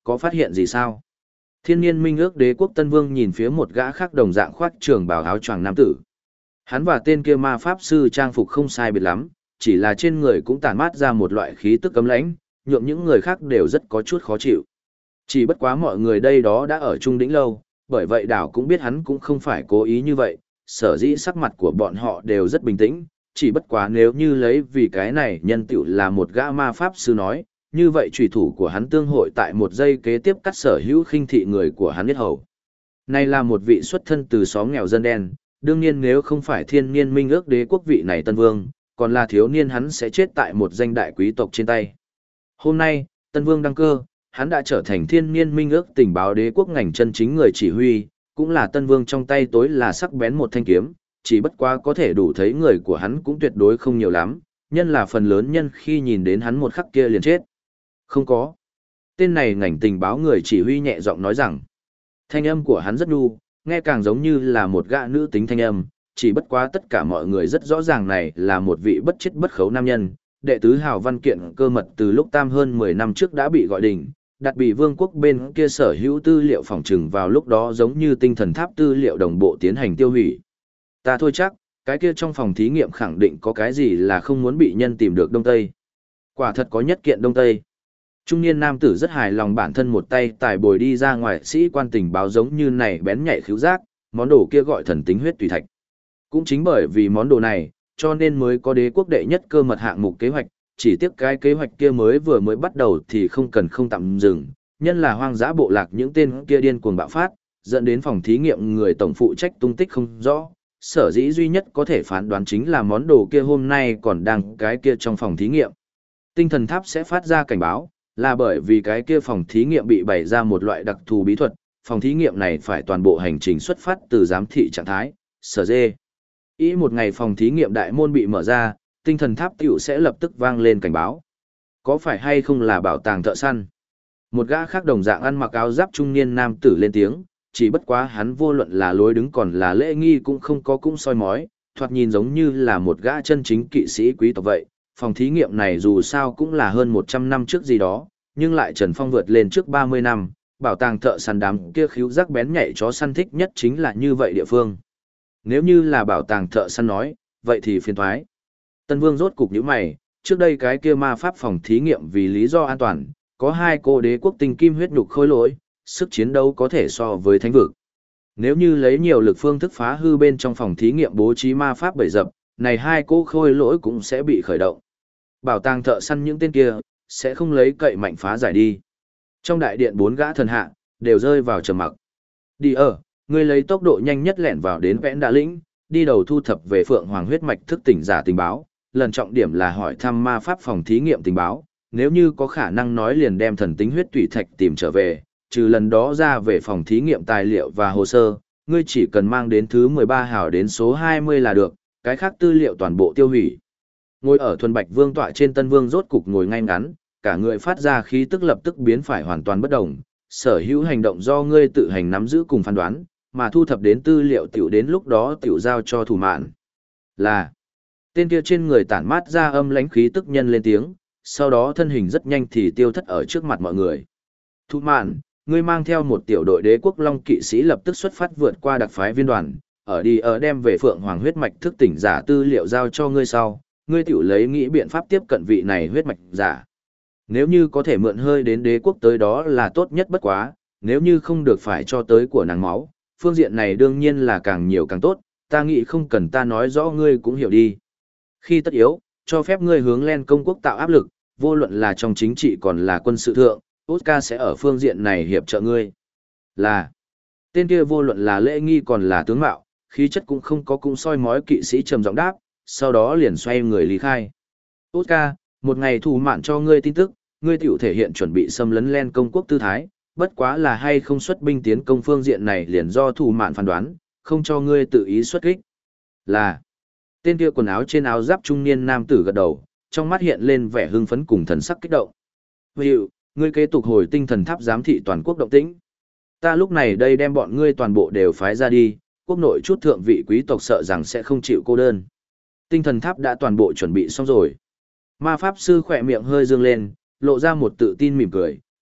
có phát hiện gì sao? Thiên Nhiên Minh Ước Đế quốc Tân Vương nhìn phía một gã khác đồng dạng khoác trường bào áo choàng nam tử. Hắn và tên kia ma pháp sư trang phục không sai biệt lắm, chỉ là trên người cũng tản mát ra một loại khí tức cấm lãnh, nhượng những người khác đều rất có chút khó chịu. Chỉ bất quá mọi người đây đó đã ở chung đỉnh lâu, bởi vậy đảo cũng biết hắn cũng không phải cố ý như vậy, sở dĩ sắc mặt của bọn họ đều rất bình tĩnh, chỉ bất quá nếu như lấy vì cái này nhân tựu là một gã ma pháp sư nói, như vậy trùy thủ của hắn tương hội tại một giây kế tiếp cắt sở hữu khinh thị người của hắn biết hầu. Này là một vị xuất thân từ xóm nghèo dân đen, đương nhiên nếu không phải Thiên Nhiên Minh Ước Đế quốc vị này tân vương, còn là thiếu niên hắn sẽ chết tại một danh đại quý tộc trên tay. Hôm nay, tân vương đăng cơ, hắn đã trở thành Thiên Nhiên Minh Ước tình báo đế quốc ngành chân chính người chỉ huy, cũng là tân vương trong tay tối là sắc bén một thanh kiếm, chỉ bất quá có thể đủ thấy người của hắn cũng tuyệt đối không nhiều lắm, nhân là phần lớn nhân khi nhìn đến hắn một khắc kia liền chết. Không có. Tên này ngành tình báo người chỉ huy nhẹ giọng nói rằng, thanh âm của hắn rất nhu, nghe càng giống như là một gã nữ tính thanh âm, chỉ bất quá tất cả mọi người rất rõ ràng này là một vị bất chết bất khấu nam nhân. Đệ tứ hào văn kiện cơ mật từ lúc tam hơn 10 năm trước đã bị gọi đỉnh, đặt bị vương quốc bên kia sở hữu tư liệu phòng trừng vào lúc đó giống như tinh thần tháp tư liệu đồng bộ tiến hành tiêu hủy. Ta thôi chắc, cái kia trong phòng thí nghiệm khẳng định có cái gì là không muốn bị nhân tìm được Đông Tây. Quả thật có nhất kiện Đông Tây. Trung niên nam tử rất hài lòng bản thân một tay tài bồi đi ra ngoài sĩ quan tình báo giống như này bén nhạy khứu giác, món đồ kia gọi thần tính huyết tùy thạch. Cũng chính bởi vì món đồ này, cho nên mới có đế quốc đệ nhất cơ mật hạng mục kế hoạch, chỉ tiếc cái kế hoạch kia mới bắt đầu thì không cần không tạm dừng, nhân là hoang dã bộ lạc những tên kia điên cuồng bạo phát, dẫn đến phòng thí nghiệm người tổng phụ trách tung tích không rõ, sở dĩ duy nhất có thể phán đoán chính là món đồ kia hôm nay còn đang cái kia trong phòng thí nghiệm. Tinh thần tháp sẽ phát ra cảnh báo, là bởi vì cái kia phòng thí nghiệm bị bày ra một loại đặc thù bí thuật, phòng thí nghiệm này phải toàn bộ hành trình xuất phát từ giám thị trạng thái, sở dê. Ý một ngày phòng thí nghiệm đại môn bị mở ra, tinh thần tháp tiểu sẽ lập tức vang lên cảnh báo. Có phải hay không là bảo tàng thợ săn? Một gã khác đồng dạng ăn mặc áo giáp trung niên nam tử lên tiếng, chỉ bất quá hắn vô luận là lối đứng còn là lễ nghi cũng không có cũng soi mói, thoạt nhìn giống như là một gã chân chính kỵ sĩ quý tộc vậy. Phòng thí nghiệm này dù sao cũng là hơn 100 năm trước gì đó, nhưng lại Trần Phong vượt lên trước 30 năm, bảo tàng thợ săn đám kia khíu giác bén nhạy chó săn thích nhất chính là như vậy địa phương. Nếu như là bảo tàng thợ săn nói, vậy thì phiền thoái. Tân Vương rốt cục nhíu mày, trước đây cái kia ma pháp phòng thí nghiệm vì lý do an toàn, có hai cô đế quốc tinh kim huyết nhục khôi lỗi, sức chiến đấu có thể so với thánh vực. Nếu như lấy nhiều lực phương thức phá hư bên trong phòng thí nghiệm bố trí ma pháp bầy dập, này hai cô khôi lỗi cũng sẽ bị khởi động. Bảo tàng thợ săn những tên kia, sẽ không lấy cậy mạnh phá giải đi. Trong đại điện 4 gã thần hạ, đều rơi vào trầm mặc. Đi ngươi lấy tốc độ nhanh nhất lẻn vào đến Vẽn Đạ Lĩnh, đi đầu thu thập về Phượng Hoàng huyết mạch thức tỉnh giả tình báo, lần trọng điểm là hỏi thăm ma pháp phòng thí nghiệm tình báo, nếu như có khả năng nói liền đem thần tính huyết tùy thạch tìm trở về, trừ lần đó ra về phòng thí nghiệm tài liệu và hồ sơ, ngươi chỉ cần mang đến thứ 13 hào đến số 20 là được, cái khác tư liệu toàn bộ tiêu hủy. Ngồi ở thuần bạch vương tọa trên tân vương rốt cục ngồi ngay ngắn, cả người phát ra khí tức lập tức biến phải hoàn toàn bất động, sở hữu hành động do ngươi tự hành nắm giữ cùng phán đoán, mà thu thập đến tư liệu tiểu đến lúc đó tiểu giao cho thủ mạn. Là, tên kia trên người tản mát ra âm lãnh khí tức nhân lên tiếng, sau đó thân hình rất nhanh thì tiêu thất ở trước mặt mọi người. Thủ mạn, ngươi mang theo một tiểu đội đế quốc long kỵ sĩ lập tức xuất phát vượt qua đặc phái viên đoàn, ở đem về Phượng Hoàng huyết mạch thức tỉnh giả tư liệu giao cho ngươi sau, ngươi tiểu lấy nghĩ biện pháp tiếp cận vị này huyết mạch giả. Nếu như có thể mượn hơi đến đế quốc tới đó là tốt nhất bất quá, nếu như không được phải cho tới của nàng máu, phương diện này đương nhiên là càng nhiều càng tốt, ta nghĩ không cần ta nói rõ ngươi cũng hiểu đi. Khi tất yếu, cho phép ngươi hướng lên công quốc tạo áp lực, vô luận là trong chính trị còn là quân sự thượng, Oscar sẽ ở phương diện này hiệp trợ ngươi. Là, tên kia vô luận là lễ nghi còn là tướng mạo, khí chất cũng không có cũng soi mói kỵ sĩ trầm giọng đáp, sau đó liền xoay người lý khai. Oscar, một ngày thủ mạn cho ngươi tin tức, ngươi tiểu thể hiện chuẩn bị xâm lấn lên công quốc tư thái, bất quá là hay không xuất binh tiến công phương diện này liền do thủ mạn phán đoán, không cho ngươi tự ý xuất kích. Là, tên kia quần áo trên áo giáp trung niên nam tử gật đầu, trong mắt hiện lên vẻ hưng phấn cùng thần sắc kích động. Hiệu, ngươi kế tục hồi tinh thần tháp giám thị toàn quốc động tĩnh. Ta lúc này đây đem bọn ngươi toàn bộ đều phái ra đi, quốc nội chút thượng vị quý tộc sợ rằng sẽ không chịu cô đơn. Tinh thần tháp đã toàn bộ chuẩn bị xong rồi. Ma pháp sư khỏe miệng hơi dương lên, lộ ra một tự tin mỉm cười,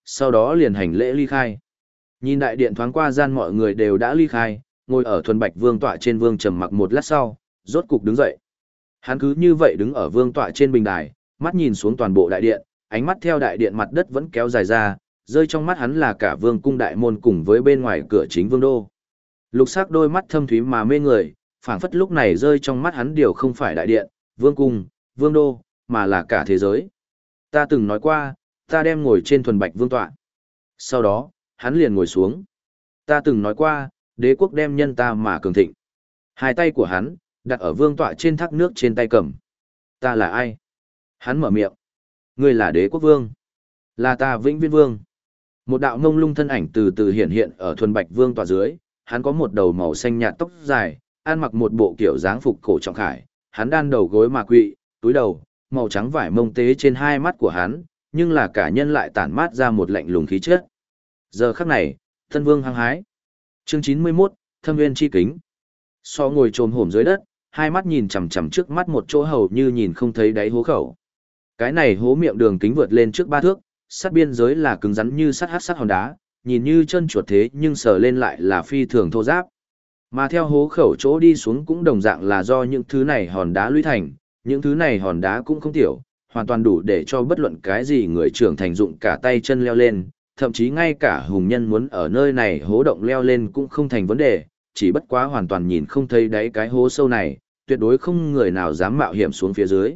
sau đó liền hành lễ ly khai. Nhìn đại điện thoáng qua gian mọi người đều đã ly khai, ngồi ở thuần bạch vương tọa trên vương trầm mặc một lát sau, rốt cục đứng dậy. Hắn cứ như vậy đứng ở vương tọa trên bình đài, mắt nhìn xuống toàn bộ đại điện, ánh mắt theo đại điện mặt đất vẫn kéo dài ra, rơi trong mắt hắn là cả vương cung đại môn cùng với bên ngoài cửa chính vương đô. Lục sắc đôi mắt thâm thúy mà mê người, phảng phất lúc này rơi trong mắt hắn điều không phải đại điện, vương cung, vương đô, mà là cả thế giới. Ta từng nói qua, ta đem ngồi trên thuần bạch vương tọa. Sau đó, hắn liền ngồi xuống. Ta từng nói qua, đế quốc đem nhân ta mà cường thịnh. Hai tay của hắn, đặt ở vương tọa trên thác nước trên tay cầm. Ta là ai? Hắn mở miệng. Ngươi là đế quốc vương. Là ta vĩnh viễn vương. Một đạo ngông lung thân ảnh từ từ hiện hiện ở thuần bạch vương tọa dưới. Hắn có một đầu màu xanh nhạt tóc dài, ăn mặc một bộ kiểu dáng phục cổ trọng khải. Hắn đan đầu gối mà quỵ, túi đầu, màu trắng vải mông tế trên hai mắt của hắn, nhưng là cả nhân lại tản mát ra một lạnh lùng khí chất. Giờ khắc này, thân vương hăng hái. Chương 91, Thâm Nguyên chi kính. So ngồi trồm hổm dưới đất, hai mắt nhìn chằm chằm trước mắt một chỗ hầu như nhìn không thấy đáy hố khẩu. Cái này hố miệng đường kính vượt lên trước 3 thước, sát biên giới là cứng rắn như sắt hắc sắt hòn đá, nhìn như chân chuột thế nhưng sờ lên lại là phi thường thô ráp. Mà theo hố khẩu chỗ đi xuống cũng đồng dạng là do những thứ này hòn đá lũy thành, những thứ này hòn đá cũng không tiểu, hoàn toàn đủ để cho bất luận cái gì người trưởng thành dụng cả tay chân leo lên, thậm chí ngay cả hùng nhân muốn ở nơi này hố động leo lên cũng không thành vấn đề, chỉ bất quá hoàn toàn nhìn không thấy đáy cái hố sâu này, tuyệt đối không người nào dám mạo hiểm xuống phía dưới.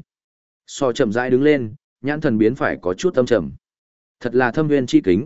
So chậm rãi đứng lên, nhãn thần biến phải có chút âm trầm. Thật là thâm nguyên chi kính.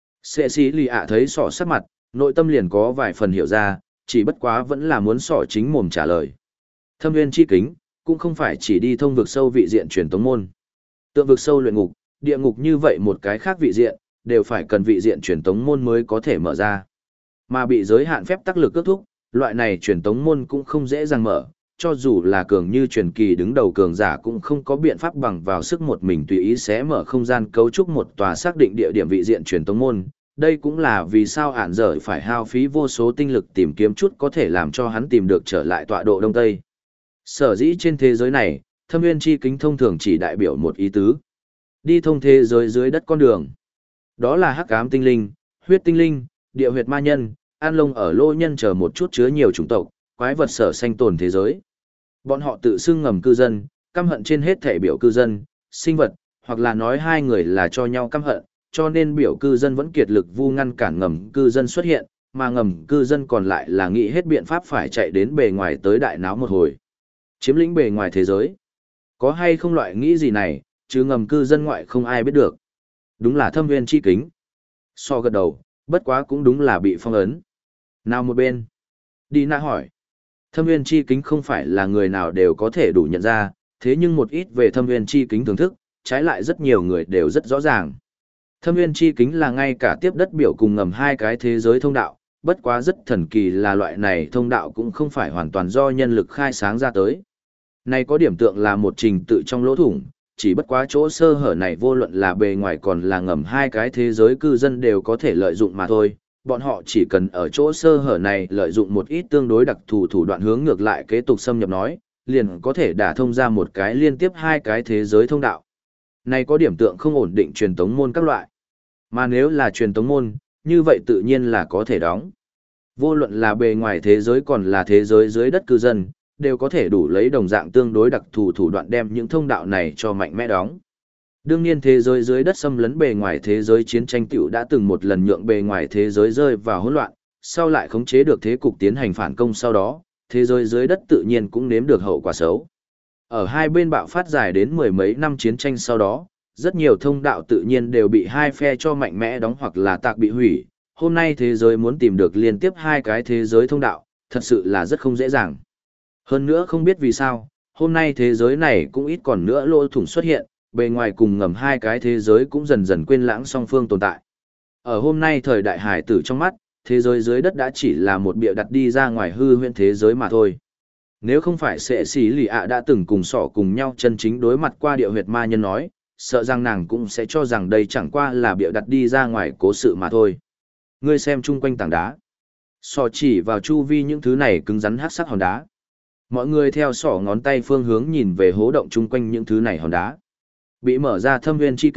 Sệ sĩ lì ạ thấy sọ sắc mặt, nội tâm liền có vài phần hiểu ra, chỉ bất quá vẫn là muốn sọ chính mồm trả lời. Thâm nguyên chi kính, cũng không phải chỉ đi thông vực sâu vị diện truyền tống môn. Tượng vực sâu luyện ngục, địa ngục như vậy một cái khác vị diện, đều phải cần vị diện truyền tống môn mới có thể mở ra. Mà bị giới hạn phép tắc lực kết thúc, loại này truyền tống môn cũng không dễ dàng mở, cho dù là cường như truyền kỳ đứng đầu cường giả cũng không có biện pháp bằng vào sức một mình tùy ý xé mở không gian cấu trúc một tòa xác định địa điểm vị diện truyền tống môn. Đây cũng là vì sao ản dở phải hao phí vô số tinh lực tìm kiếm chút có thể làm cho hắn tìm được trở lại tọa độ Đông Tây. Sở dĩ trên thế giới này, thâm nguyên chi kính thông thường chỉ đại biểu một ý tứ. Đi thông thế giới dưới đất con đường. Đó là hắc ám tinh linh, huyết tinh linh, địa huyệt ma nhân, an lông ở lô nhân chờ một chút chứa nhiều chủng tộc, quái vật sở sanh tồn thế giới. Bọn họ tự xưng ngầm cư dân, căm hận trên hết thể biểu cư dân, sinh vật, hoặc là nói hai người là cho nhau căm hận, cho nên biểu cư dân vẫn kiệt lực vu ngăn cản ngầm cư dân xuất hiện, mà ngầm cư dân còn lại là nghĩ hết biện pháp phải chạy đến bề ngoài tới đại náo một hồi. Chiếm lĩnh bề ngoài thế giới. Có hay không loại nghĩ gì này, chứ ngầm cư dân ngoại không ai biết được. Đúng là thâm nguyên chi kính. So gật đầu, bất quá cũng đúng là bị phong ấn. Nào một bên. Đi nạ hỏi. Thâm nguyên chi kính không phải là người nào đều có thể đủ nhận ra, thế nhưng một ít về thâm nguyên chi kính thưởng thức, trái lại rất nhiều người đều rất rõ ràng. Thâm nguyên chi kính là ngay cả tiếp đất biểu cùng ngầm hai cái thế giới thông đạo, bất quá rất thần kỳ là loại này thông đạo cũng không phải hoàn toàn do nhân lực khai sáng ra tới. Này có điểm tượng là một trình tự trong lỗ thủng, chỉ bất quá chỗ sơ hở này vô luận là bề ngoài còn là ngầm hai cái thế giới cư dân đều có thể lợi dụng mà thôi. Bọn họ chỉ cần ở chỗ sơ hở này lợi dụng một ít tương đối đặc thù thủ đoạn hướng ngược lại kế tục xâm nhập nói, liền có thể đả thông ra một cái liên tiếp hai cái thế giới thông đạo. Này có điểm tượng không ổn định truyền tống môn các loại. Mà nếu là truyền tống môn, như vậy tự nhiên là có thể đóng. Vô luận là bề ngoài thế giới còn là thế giới dưới đất cư dân, đều có thể đủ lấy đồng dạng tương đối đặc thù thủ đoạn đem những thông đạo này cho mạnh mẽ đóng. Đương nhiên thế giới dưới đất xâm lấn bề ngoài thế giới chiến tranh tiểu đã từng một lần nhượng bề ngoài thế giới rơi vào hỗn loạn, sau lại khống chế được thế cục tiến hành phản công sau đó, thế giới dưới đất tự nhiên cũng nếm được hậu quả xấu. Ở hai bên bạo phát dài đến mười mấy năm chiến tranh sau đó, rất nhiều thông đạo tự nhiên đều bị hai phe cho mạnh mẽ đóng hoặc là tạc bị hủy. Hôm nay thế giới muốn tìm được liên tiếp hai cái thế giới thông đạo, thật sự là rất không dễ dàng. Hơn nữa không biết vì sao, hôm nay thế giới này cũng ít còn nữa lỗ thủng xuất hiện, bề ngoài cùng ngầm hai cái thế giới cũng dần dần quên lãng song phương tồn tại. Ở hôm nay thời đại hải tử trong mắt, thế giới dưới đất đã chỉ là một bịa đặt đi ra ngoài hư huyễn thế giới mà thôi. Nếu không phải sệ sĩ lì ạ đã từng cùng sỏ cùng nhau chân chính đối mặt qua địa huyệt ma nhân nói, sợ rằng nàng cũng sẽ cho rằng đây chẳng qua là bịa đặt đi ra ngoài cố sự mà thôi. Ngươi xem chung quanh tảng đá. Sỏ chỉ vào chu vi những thứ này cứng rắn hắc sắc hòn đá. Mọi người theo sỏ ngón tay phương hướng nhìn về hố động chung quanh những thứ này hòn đá. Bị mở ra thâm nguyên chi kính,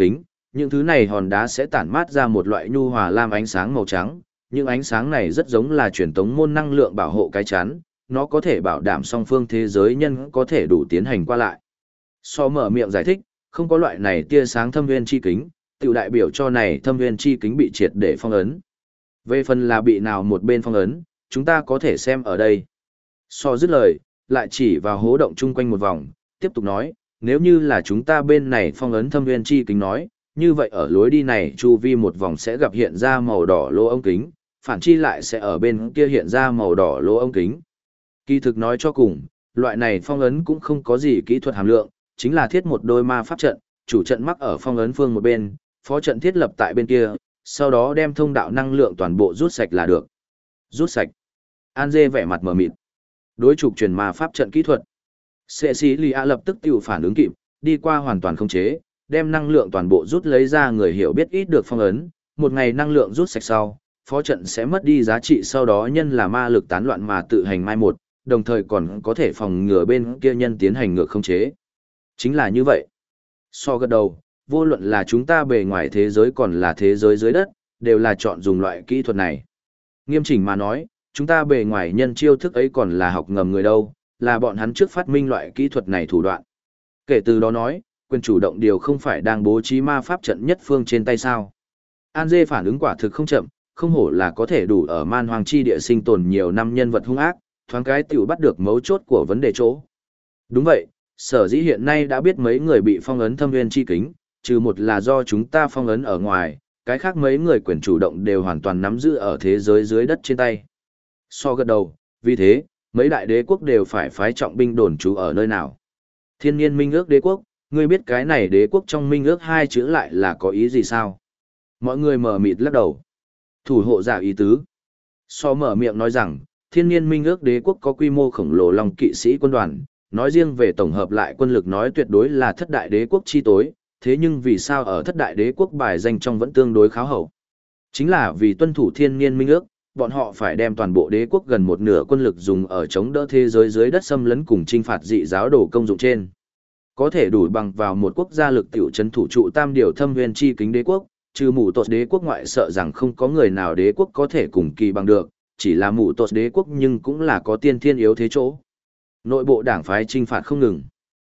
những thứ này hòn đá sẽ tản mát ra một loại nhu hòa lam ánh sáng màu trắng, những ánh sáng này rất giống là truyền tống môn năng lượng bảo hộ cái chắn, nó có thể bảo đảm song phương thế giới nhân có thể đủ tiến hành qua lại. So mở miệng giải thích, không có loại này tia sáng thâm nguyên chi kính, tiểu đại biểu cho này thâm nguyên chi kính bị triệt để phong ấn. Về phần là bị nào một bên phong ấn, chúng ta có thể xem ở đây. So dứt lời, lại chỉ vào hố động chung quanh một vòng, tiếp tục nói, nếu như là chúng ta bên này phong ấn thâm nguyên chi kính nói, như vậy ở lối đi này chu vi một vòng sẽ gặp hiện ra màu đỏ lỗ ống kính, phản chi lại sẽ ở bên kia hiện ra màu đỏ lỗ ống kính. Kỳ thực nói cho cùng, loại này phong ấn cũng không có gì kỹ thuật hàm lượng, chính là thiết một đôi ma pháp trận, chủ trận mắc ở phong ấn phương một bên, phó trận thiết lập tại bên kia, sau đó đem thông đạo năng lượng toàn bộ rút sạch là được. Rút sạch. An Dê vẻ mặt mờ mịt. Đối trục truyền ma pháp trận kỹ thuật. Cecilia lập tức tiểu phản ứng kịp, đi qua hoàn toàn không chế, đem năng lượng toàn bộ rút lấy ra người hiểu biết ít được phong ấn, một ngày năng lượng rút sạch sau, phó trận sẽ mất đi giá trị sau đó nhân là ma lực tán loạn mà tự hành mai một, đồng thời còn có thể phòng ngừa bên kia nhân tiến hành ngược không chế. Chính là như vậy. So gật đầu, vô luận là chúng ta bề ngoài thế giới còn là thế giới dưới đất, đều là chọn dùng loại kỹ thuật này. Nghiêm chỉnh mà nói, chúng ta bề ngoài nhân chiêu thức ấy còn là học ngầm người đâu, là bọn hắn trước phát minh loại kỹ thuật này thủ đoạn. Kể từ đó nói, quyền chủ động điều không phải đang bố trí ma pháp trận nhất phương trên tay sao. An Dê phản ứng quả thực không chậm, không hổ là có thể đủ ở man hoàng chi địa sinh tồn nhiều năm nhân vật hung ác, thoáng cái tiểu bắt được mấu chốt của vấn đề chỗ. Đúng vậy, sở dĩ hiện nay đã biết mấy người bị phong ấn thâm nguyên chi kính, trừ một là do chúng ta phong ấn ở ngoài, cái khác mấy người quyền chủ động đều hoàn toàn nắm giữ ở thế giới dưới đất trên tay. So gật đầu, vì thế, mấy đại đế quốc đều phải phái trọng binh đồn trú ở nơi nào. Thiên nhiên minh ước đế quốc, ngươi biết cái này đế quốc trong minh ước hai chữ lại là có ý gì sao? Mọi người mở mịt lắc đầu. Thủ hộ giả ý tứ. So mở miệng nói rằng, thiên nhiên minh ước đế quốc có quy mô khổng lồ lòng kỵ sĩ quân đoàn, nói riêng về tổng hợp lại quân lực nói tuyệt đối là thất đại đế quốc chi tối, thế nhưng vì sao ở thất đại đế quốc bài danh trong vẫn tương đối khá hậu? Chính là vì tuân thủ thiên nhiên minh ước, bọn họ phải đem toàn bộ đế quốc gần một nửa quân lực dùng ở chống đỡ thế giới dưới đất xâm lấn cùng chinh phạt dị giáo đồ công dụng trên. Có thể đủ bằng vào một quốc gia lực tiểu trấn thủ trụ tam điều thâm nguyên chi kính đế quốc, trừ mù tột đế quốc ngoại sợ rằng không có người nào đế quốc có thể cùng kỳ bằng được, chỉ là mù tột đế quốc nhưng cũng là có tiên thiên yếu thế chỗ. Nội bộ đảng phái chinh phạt không ngừng.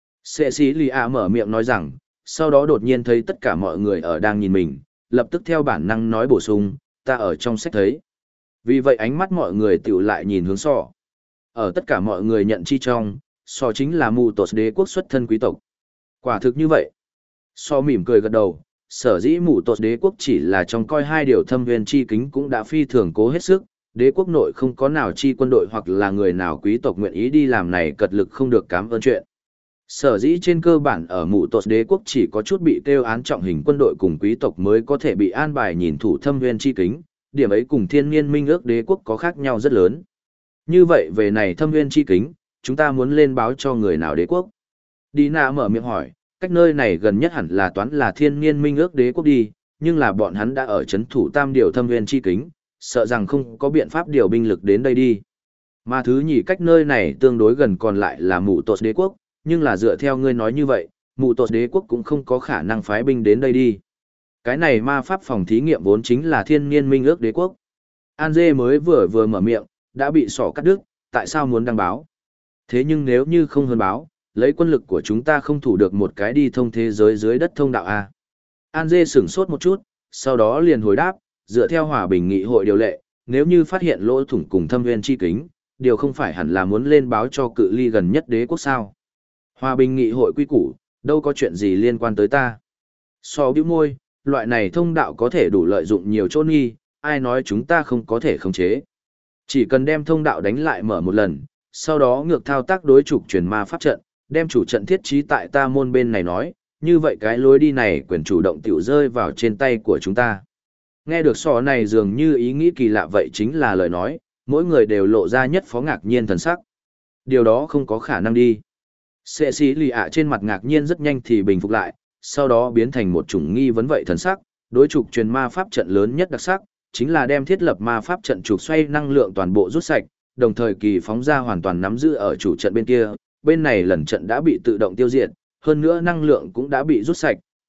Cecilia mở miệng nói rằng, sau đó đột nhiên thấy tất cả mọi người ở đang nhìn mình, lập tức theo bản năng nói bổ sung, ta ở trong sách thấy. Vì vậy ánh mắt mọi người tiểu lại nhìn hướng So. Ở tất cả mọi người nhận chi trong, So chính là mù tột đế quốc xuất thân quý tộc. Quả thực như vậy. So mỉm cười gật đầu, sở dĩ mù tột đế quốc chỉ là trong coi hai điều thâm nguyên chi kính cũng đã phi thường cố hết sức, đế quốc nội không có nào chi quân đội hoặc là người nào quý tộc nguyện ý đi làm này cật lực không được cảm ơn chuyện. Sở dĩ trên cơ bản ở mù tột đế quốc chỉ có chút bị kêu án trọng hình quân đội cùng quý tộc mới có thể bị an bài nhìn thủ thâm nguyên chi kính, điểm ấy cùng thiên nhiên minh ước đế quốc có khác nhau rất lớn. Như vậy về này thâm nguyên chi kính, chúng ta muốn lên báo cho người nào đế quốc? Dina mở miệng hỏi, cách nơi này gần nhất hẳn là toán là thiên nhiên minh ước đế quốc đi, nhưng là bọn hắn đã ở chấn thủ tam điều thâm nguyên chi kính, sợ rằng không có biện pháp điều binh lực đến đây đi. Mà thứ nhì cách nơi này tương đối gần còn lại là mù tột đế quốc, nhưng là dựa theo ngươi nói như vậy, mù tột đế quốc cũng không có khả năng phái binh đến đây đi. Cái này ma pháp phòng thí nghiệm vốn chính là thiên nhiên minh ước đế quốc. An Dê mới vừa mở miệng, đã bị sỏ cắt đứt, tại sao muốn đăng báo? Thế nhưng nếu như không hơn báo, lấy quân lực của chúng ta không thủ được một cái đi thông thế giới dưới đất thông đạo A. An Dê sửng sốt một chút, sau đó liền hồi đáp, dựa theo hòa bình nghị hội điều lệ, nếu như phát hiện lỗ thủng cùng thâm nguyên chi kính, điều không phải hẳn là muốn lên báo cho cự ly gần nhất đế quốc sao. Hòa bình nghị hội quy củ, đâu có chuyện gì liên quan tới ta. So bĩu môi, loại này thông đạo có thể đủ lợi dụng nhiều chỗ nghi, ai nói chúng ta không có thể khống chế. Chỉ cần đem thông đạo đánh lại mở một lần, sau đó ngược thao tác đối trục truyền ma pháp trận, đem chủ trận thiết trí tại ta môn bên này nói, như vậy cái lối đi này quyền chủ động tiểu rơi vào trên tay của chúng ta. Nghe được sò này dường như ý nghĩ kỳ lạ vậy chính là lời nói, mỗi người đều lộ ra nhất phó ngạc nhiên thần sắc. Điều đó không có khả năng đi. Cecilia trên mặt ngạc nhiên rất nhanh thì bình phục lại, sau đó biến thành một chủng nghi vấn vậy thần sắc, đối trục truyền ma pháp trận lớn nhất đặc sắc, chính là đem thiết lập ma pháp trận trục xoay năng lượng toàn bộ rút sạch, đồng thời kỳ phóng ra hoàn toàn nắm giữ ở chủ trận bên kia, bên này lần trận đã bị tự động tiêu diệt, hơn nữa năng lượng cũng đã bị rút sạch,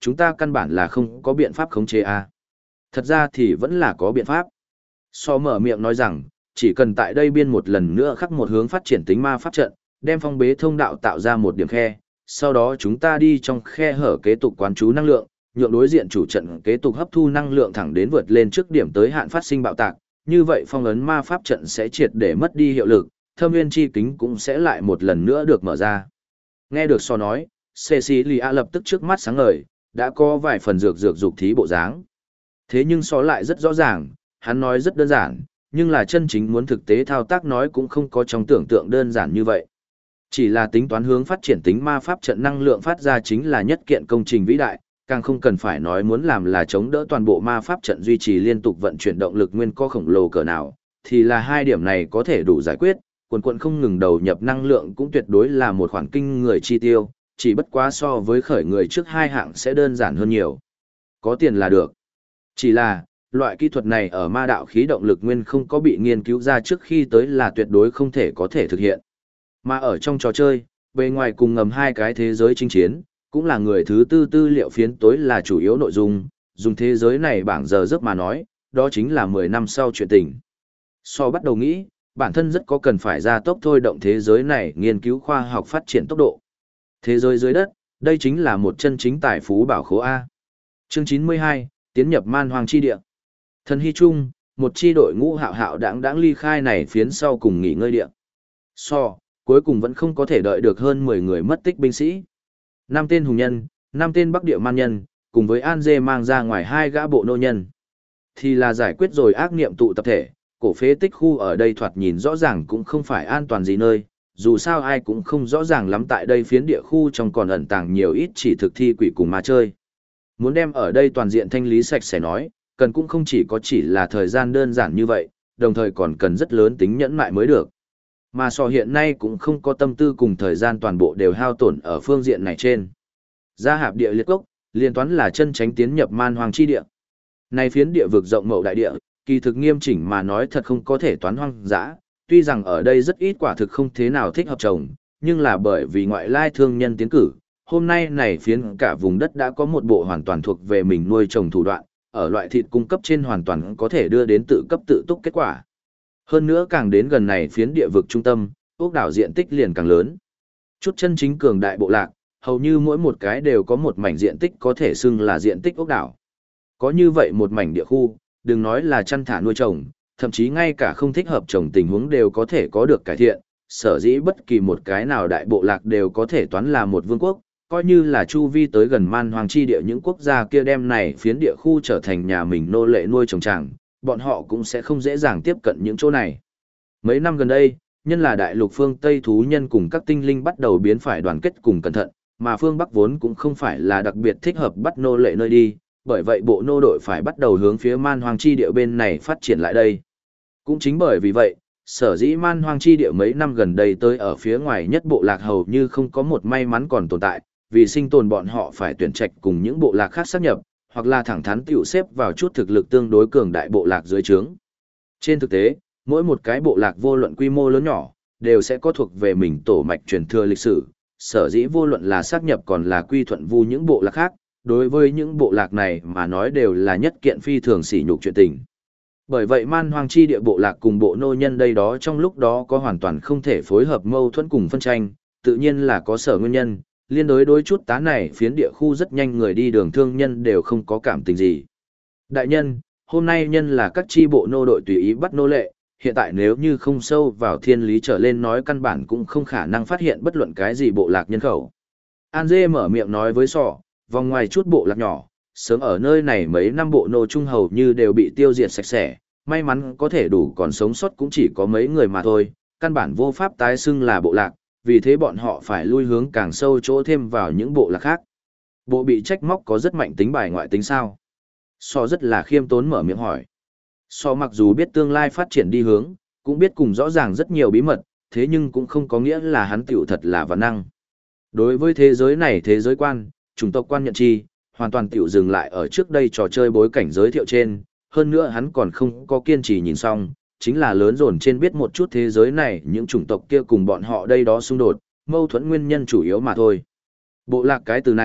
chúng ta căn bản là không có biện pháp khống chế a. Thật ra thì vẫn là có biện pháp. So mở miệng nói rằng, chỉ cần tại đây biên một lần nữa khắc một hướng phát triển tính ma pháp trận, đem phong bế thông đạo tạo ra một điểm khe, sau đó chúng ta đi trong khe hở kế tục quán chú năng lượng, nhượng đối diện chủ trận kế tục hấp thu năng lượng thẳng đến vượt lên trước điểm tới hạn phát sinh bạo tạc, như vậy phong ấn ma pháp trận sẽ triệt để mất đi hiệu lực, thâm nguyên chi kính cũng sẽ lại một lần nữa được mở ra. Nghe được so nói, Cecilia lập tức trước mắt sáng ngời, đã có vài phần dược dục thí bộ dáng. Thế nhưng so lại rất rõ ràng, hắn nói rất đơn giản, nhưng là chân chính muốn thực tế thao tác nói cũng không có trong tưởng tượng đơn giản như vậy. Chỉ là tính toán hướng phát triển tính ma pháp trận năng lượng phát ra chính là nhất kiện công trình vĩ đại, càng không cần phải nói muốn làm là chống đỡ toàn bộ ma pháp trận duy trì liên tục vận chuyển động lực nguyên co khổng lồ cỡ nào, thì là hai điểm này có thể đủ giải quyết, quần không ngừng đầu nhập năng lượng cũng tuyệt đối là một khoản kinh người chi tiêu, chỉ bất quá so với khởi người trước hai hạng sẽ đơn giản hơn nhiều. Có tiền là được. Chỉ là, loại kỹ thuật này ở ma đạo khí động lực nguyên không có bị nghiên cứu ra trước khi tới là tuyệt đối không thể có thể thực hiện. Mà ở trong trò chơi, bề ngoài cùng ngầm hai cái thế giới chinh chiến, cũng là người thứ tư tư liệu phiến tối là chủ yếu nội dung, dùng thế giới này bảng giờ giấc mà nói, đó chính là 10 năm sau chuyện tình. So bắt đầu nghĩ, bản thân rất có cần phải ra tốc thôi động thế giới này nghiên cứu khoa học phát triển tốc độ. Thế giới dưới đất, đây chính là một chân chính tài phú bảo khố A. Chương 92, tiến nhập man hoang chi địa. Thần hy trung, một chi đội ngũ hạo hạo đãng ly khai này phiến sau cùng nghỉ ngơi địa. So, cuối cùng vẫn không có thể đợi được hơn 10 người mất tích binh sĩ. 5 tên hùng nhân, 5 tên bắc địa man nhân, cùng với An Dê mang ra ngoài 2 gã bộ nô nhân. Thì là giải quyết rồi ác niệm tụ tập thể, cổ phế tích khu ở đây thoạt nhìn rõ ràng cũng không phải an toàn gì nơi, dù sao ai cũng không rõ ràng lắm tại đây phiến địa khu trong còn ẩn tàng nhiều ít chỉ thực thi quỷ cùng ma chơi. Muốn đem ở đây toàn diện thanh lý sạch sẽ nói, cần cũng không chỉ là thời gian đơn giản như vậy, đồng thời còn cần rất lớn tính nhẫn mại mới được. Mà so hiện nay cũng không có tâm tư cùng thời gian toàn bộ đều hao tổn ở phương diện này trên. Gia hạp địa liệt cốc, liên toán là chân tránh tiến nhập man hoang chi địa. Này phiến địa vực rộng mậu đại địa, kỳ thực nghiêm chỉnh mà nói thật không có thể toán hoang dã, tuy rằng ở đây rất ít quả thực không thế nào thích hợp trồng, nhưng là bởi vì ngoại lai thương nhân tiến cử, hôm nay này phiến cả vùng đất đã có một bộ hoàn toàn thuộc về mình nuôi trồng thủ đoạn, ở loại thịt cung cấp trên hoàn toàn có thể đưa đến tự cấp tự túc kết quả. Hơn nữa càng đến gần này phiến địa vực trung tâm, ốc đảo diện tích liền càng lớn. Chút chân chính cường đại bộ lạc, hầu như mỗi một cái đều có một mảnh diện tích có thể xưng là diện tích ốc đảo. Có như vậy một mảnh địa khu, đừng nói là chăn thả nuôi trồng, thậm chí ngay cả không thích hợp trồng tình huống đều có thể có được cải thiện, sở dĩ bất kỳ một cái nào đại bộ lạc đều có thể toán là một vương quốc, coi như là chu vi tới gần man hoang chi địa những quốc gia kia đem này phiến địa khu trở thành nhà mình nô lệ nuôi trồng tràng, bọn họ cũng sẽ không dễ dàng tiếp cận những chỗ này. Mấy năm gần đây, nhân là đại lục phương Tây thú nhân cùng các tinh linh bắt đầu biến phải đoàn kết cùng cẩn thận, mà phương Bắc vốn cũng không phải là đặc biệt thích hợp bắt nô lệ nơi đi, bởi vậy bộ nô đội phải bắt đầu hướng phía man hoang chi địa bên này phát triển lại đây. Cũng chính bởi vì vậy, sở dĩ man hoang chi địa mấy năm gần đây tới ở phía ngoài nhất bộ lạc hầu như không có một may mắn còn tồn tại, vì sinh tồn bọn họ phải tuyển trạch cùng những bộ lạc khác sát nhập, hoặc là thẳng thắn tiểu xếp vào chút thực lực tương đối cường đại bộ lạc dưới trướng. Trên thực tế, mỗi một cái bộ lạc vô luận quy mô lớn nhỏ, đều sẽ có thuộc về mình tổ mạch truyền thừa lịch sử, sở dĩ vô luận là sát nhập còn là quy thuận vu những bộ lạc khác, đối với những bộ lạc này mà nói đều là nhất kiện phi thường sỉ nhục chuyện tình. Bởi vậy man hoang chi địa bộ lạc cùng bộ nô nhân đây đó trong lúc đó có hoàn toàn không thể phối hợp mâu thuẫn cùng phân tranh, tự nhiên là có sở nguyên nhân, liên đối chút tá này phiến địa khu rất nhanh người đi đường thương nhân đều không có cảm tình gì. Đại nhân, hôm nay nhân là các chi bộ nô đội tùy ý bắt nô lệ, hiện tại nếu như không sâu vào thiên lý trở lên nói căn bản cũng không khả năng phát hiện bất luận cái gì bộ lạc nhân khẩu. An Dê mở miệng nói với sọ, vòng ngoài chút bộ lạc nhỏ, sớm ở nơi này mấy năm bộ nô trung hầu như đều bị tiêu diệt sạch sẽ, may mắn có thể đủ còn sống sót cũng chỉ có mấy người mà thôi, căn bản vô pháp tái xưng là bộ lạc, vì thế bọn họ phải lui hướng càng sâu chỗ thêm vào những bộ lạc khác. Bộ bị trách móc có rất mạnh tính bài ngoại tính sao? So rất là khiêm tốn mở miệng hỏi. So mặc dù biết tương lai phát triển đi hướng, cũng biết cùng rõ ràng rất nhiều bí mật, thế nhưng cũng không có nghĩa là hắn tiểu thật là văn năng. Đối với thế giới này thế giới quan, chủng tộc quan nhận chi, hoàn toàn tiểu dừng lại ở trước đây trò chơi bối cảnh giới thiệu trên, hơn nữa hắn còn không có kiên trì nhìn xong, chính là lớn dồn trên biết một chút thế giới này những chủng tộc kia cùng bọn họ đây đó xung đột, mâu thuẫn nguyên nhân chủ yếu mà thôi. Bộ lạc cái từ này,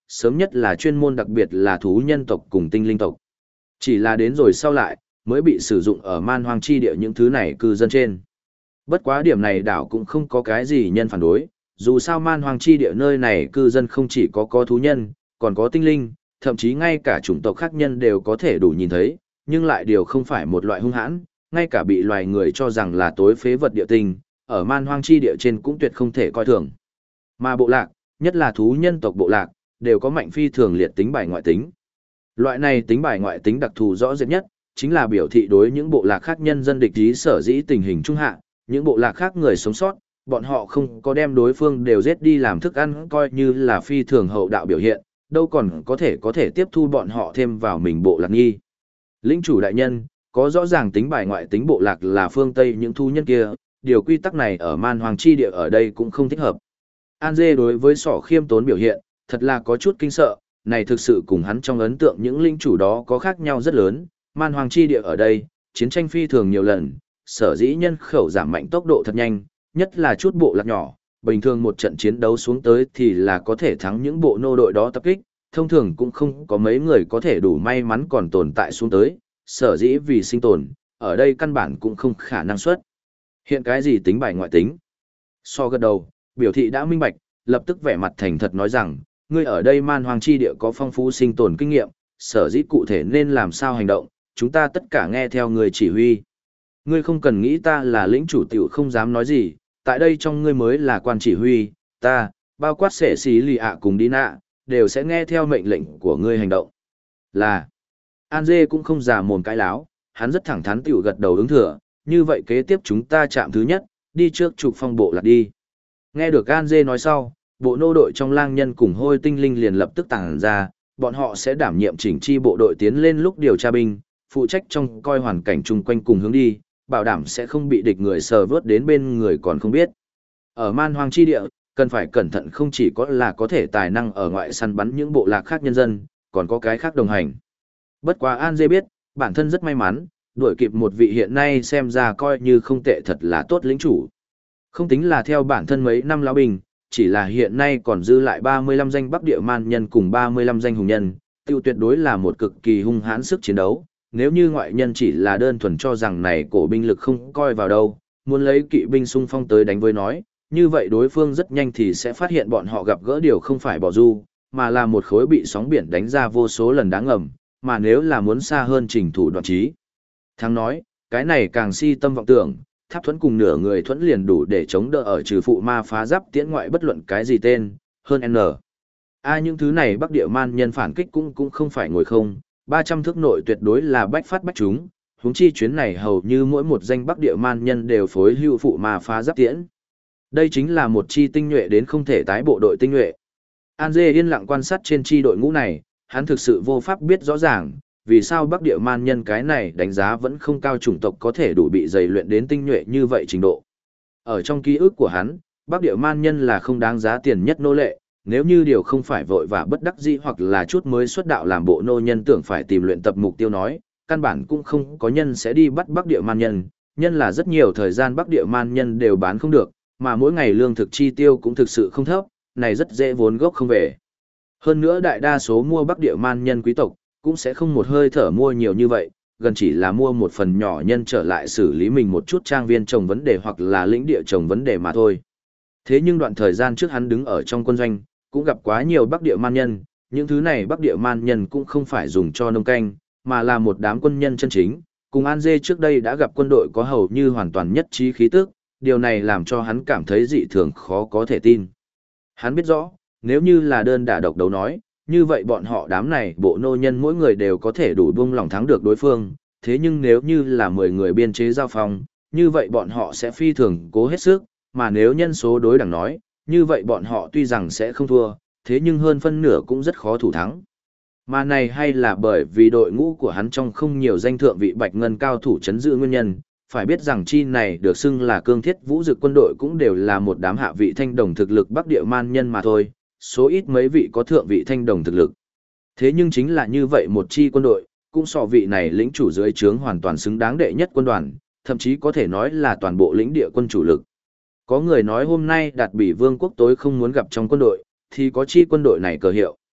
sớm nhất là chuyên môn đặc biệt là thú nhân tộc cùng tinh linh tộc. Chỉ là đến rồi sau lại, mới bị sử dụng ở man hoang chi địa những thứ này cư dân trên. Bất quá điểm này đảo cũng không có cái gì nhân phản đối, dù sao man hoang chi địa nơi này cư dân không chỉ có thú nhân, còn có tinh linh, thậm chí ngay cả chủng tộc khác nhân đều có thể đủ nhìn thấy, nhưng lại điều không phải một loại hung hãn, ngay cả bị loài người cho rằng là tối phế vật địa tinh, ở man hoang chi địa trên cũng tuyệt không thể coi thường. Mà bộ lạc, nhất là thú nhân tộc bộ lạc, đều có mạnh phi thường liệt tính bài ngoại tính. Loại này tính bài ngoại tính đặc thù rõ rệt nhất, chính là biểu thị đối những bộ lạc khác nhân dân địch ý sở dĩ tình hình trung hạ, những bộ lạc khác người sống sót, bọn họ không có đem đối phương đều giết đi làm thức ăn coi như là phi thường hậu đạo biểu hiện, đâu còn có thể tiếp thu bọn họ thêm vào mình bộ lạc nghi. Lĩnh chủ đại nhân, có rõ ràng tính bài ngoại tính bộ lạc là phương Tây những thú nhân kia, điều quy tắc này ở man hoàng chi địa ở đây cũng không thích hợp. An Dê đối với Sỏ khiêm tốn biểu hiện, thật là có chút kinh sợ, này thực sự cùng hắn trong ấn tượng những linh chủ đó có khác nhau rất lớn, man hoàng chi địa ở đây, chiến tranh phi thường nhiều lần, sở dĩ nhân khẩu giảm mạnh tốc độ thật nhanh, nhất là chút bộ lạc nhỏ, bình thường một trận chiến đấu xuống tới thì là có thể thắng những bộ nô đội đó tập kích, thông thường cũng không có mấy người có thể đủ may mắn còn tồn tại xuống tới, sở dĩ vì sinh tồn, ở đây căn bản cũng không khả năng xuất. Hiện cái gì tính bài ngoại tính? So gật đầu, biểu thị đã minh bạch, lập tức vẻ mặt thành thật nói rằng, ngươi ở đây man hoang chi địa có phong phú sinh tồn kinh nghiệm, sở dĩ cụ thể nên làm sao hành động, chúng ta tất cả nghe theo người chỉ huy. Ngươi không cần nghĩ ta là lĩnh chủ tiểu không dám nói gì, tại đây trong ngươi mới là quan chỉ huy, ta, bao quát sẻ xí lì ạ cùng đi nạ, đều sẽ nghe theo mệnh lệnh của ngươi hành động. Là, An Dê cũng không giả mồm cái láo, hắn rất thẳng thắn tiểu gật đầu ứng thừa, như vậy kế tiếp chúng ta chạm thứ nhất, đi trước trục phong bộ lạc đi. Nghe được An Dê nói sau, bộ nô đội trong lang nhân cùng hôi tinh linh liền lập tức tàng ra, bọn họ sẽ đảm nhiệm chỉnh chi bộ đội tiến lên lúc điều tra binh, phụ trách trong coi hoàn cảnh chung quanh cùng hướng đi, bảo đảm sẽ không bị địch người sờ vớt đến bên người còn không biết. Ở man hoang chi địa, cần phải cẩn thận không chỉ có là có thể tài năng ở ngoại săn bắn những bộ lạc khác nhân dân, còn có cái khác đồng hành. Bất quá An Dê biết, bản thân rất may mắn, đuổi kịp một vị hiện nay xem ra coi như không tệ thật là tốt lĩnh chủ. Không tính là theo bản thân mấy năm lão bình, chỉ là hiện nay còn dư lại 35 danh Bắc Địa Man nhân cùng 35 danh hùng nhân, tiêu tuyệt đối là một cực kỳ hung hãn sức chiến đấu. Nếu như ngoại nhân chỉ là đơn thuần cho rằng này cổ binh lực không coi vào đâu, muốn lấy kỵ binh xung phong tới đánh với nói, như vậy đối phương rất nhanh thì sẽ phát hiện bọn họ gặp gỡ điều không phải bỏ du, mà là một khối bị sóng biển đánh ra vô số lần đáng ngầm, mà nếu là muốn xa hơn trình thủ đoạn trí. Thắng nói, cái này càng si tâm vọng tưởng, tháp thuẫn cùng nửa người thuẫn liền đủ để chống đỡ ở trừ phụ ma phá giáp tiễn ngoại bất luận cái gì tên, hơn N. Những thứ này Bắc Địa Man nhân phản kích cũng không phải ngồi không, 300 thước nội tuyệt đối là bách phát bách chúng, huống chi chuyến này hầu như mỗi một danh Bắc Địa Man nhân đều phối hữu phụ ma phá giáp tiễn. Đây chính là một chi tinh nhuệ đến không thể tái bộ đội tinh nhuệ. An Dê yên lặng quan sát trên chi đội ngũ này, hắn thực sự vô pháp biết rõ ràng, vì sao Bắc Địa Man nhân cái này đánh giá vẫn không cao chủng tộc có thể đủ bị dày luyện đến tinh nhuệ như vậy trình độ. Ở trong ký ức của hắn, Bắc Địa Man nhân là không đáng giá tiền nhất nô lệ, nếu như điều không phải vội và bất đắc dĩ hoặc là chút mới xuất đạo làm bộ nô nhân tưởng phải tìm luyện tập mục tiêu nói, căn bản cũng không có nhân sẽ đi bắt Bắc Địa Man nhân, nhân là rất nhiều thời gian Bắc Địa Man nhân đều bán không được, mà mỗi ngày lương thực chi tiêu cũng thực sự không thấp, này rất dễ vốn gốc không về. Hơn nữa đại đa số mua Bắc Địa Man nhân quý tộc, cũng sẽ không một hơi thở mua nhiều như vậy, gần chỉ là mua một phần nhỏ nhân trở lại xử lý mình một chút trang viên trồng vấn đề hoặc là lĩnh địa trồng vấn đề mà thôi. Thế nhưng đoạn thời gian trước hắn đứng ở trong quân doanh, cũng gặp quá nhiều Bắc Địa Man nhân, những thứ này Bắc Địa Man nhân cũng không phải dùng cho nông canh, mà là một đám quân nhân chân chính, cùng An Dê trước đây đã gặp quân đội có hầu như hoàn toàn nhất trí khí tức, điều này làm cho hắn cảm thấy dị thường khó có thể tin. Hắn biết rõ, nếu như là đơn đả độc đấu nói, như vậy bọn họ đám này bộ nô nhân mỗi người đều có thể đủ buông lòng thắng được đối phương, thế nhưng nếu như là 10 người biên chế giao phong, như vậy bọn họ sẽ phi thường cố hết sức, mà nếu nhân số đối đẳng nói, như vậy bọn họ tuy rằng sẽ không thua, thế nhưng hơn phân nửa cũng rất khó thủ thắng. Mà này hay là bởi vì đội ngũ của hắn trong không nhiều danh thượng vị bạch ngân cao thủ chấn giữ nguyên nhân, phải biết rằng chi này được xưng là cương thiết vũ dực quân đội cũng đều là một đám hạ vị thanh đồng thực lực Bắc Địa Man nhân mà thôi, số ít mấy vị có thượng vị thanh đồng thực lực. Thế nhưng chính là như vậy một chi quân đội, cũng so vị này lĩnh chủ dưới trướng hoàn toàn xứng đáng đệ nhất quân đoàn, thậm chí có thể nói là toàn bộ lĩnh địa quân chủ lực. Có người nói hôm nay Đạt Bỉ Vương quốc tối không muốn gặp trong quân đội, thì có chi quân đội này cờ hiệu.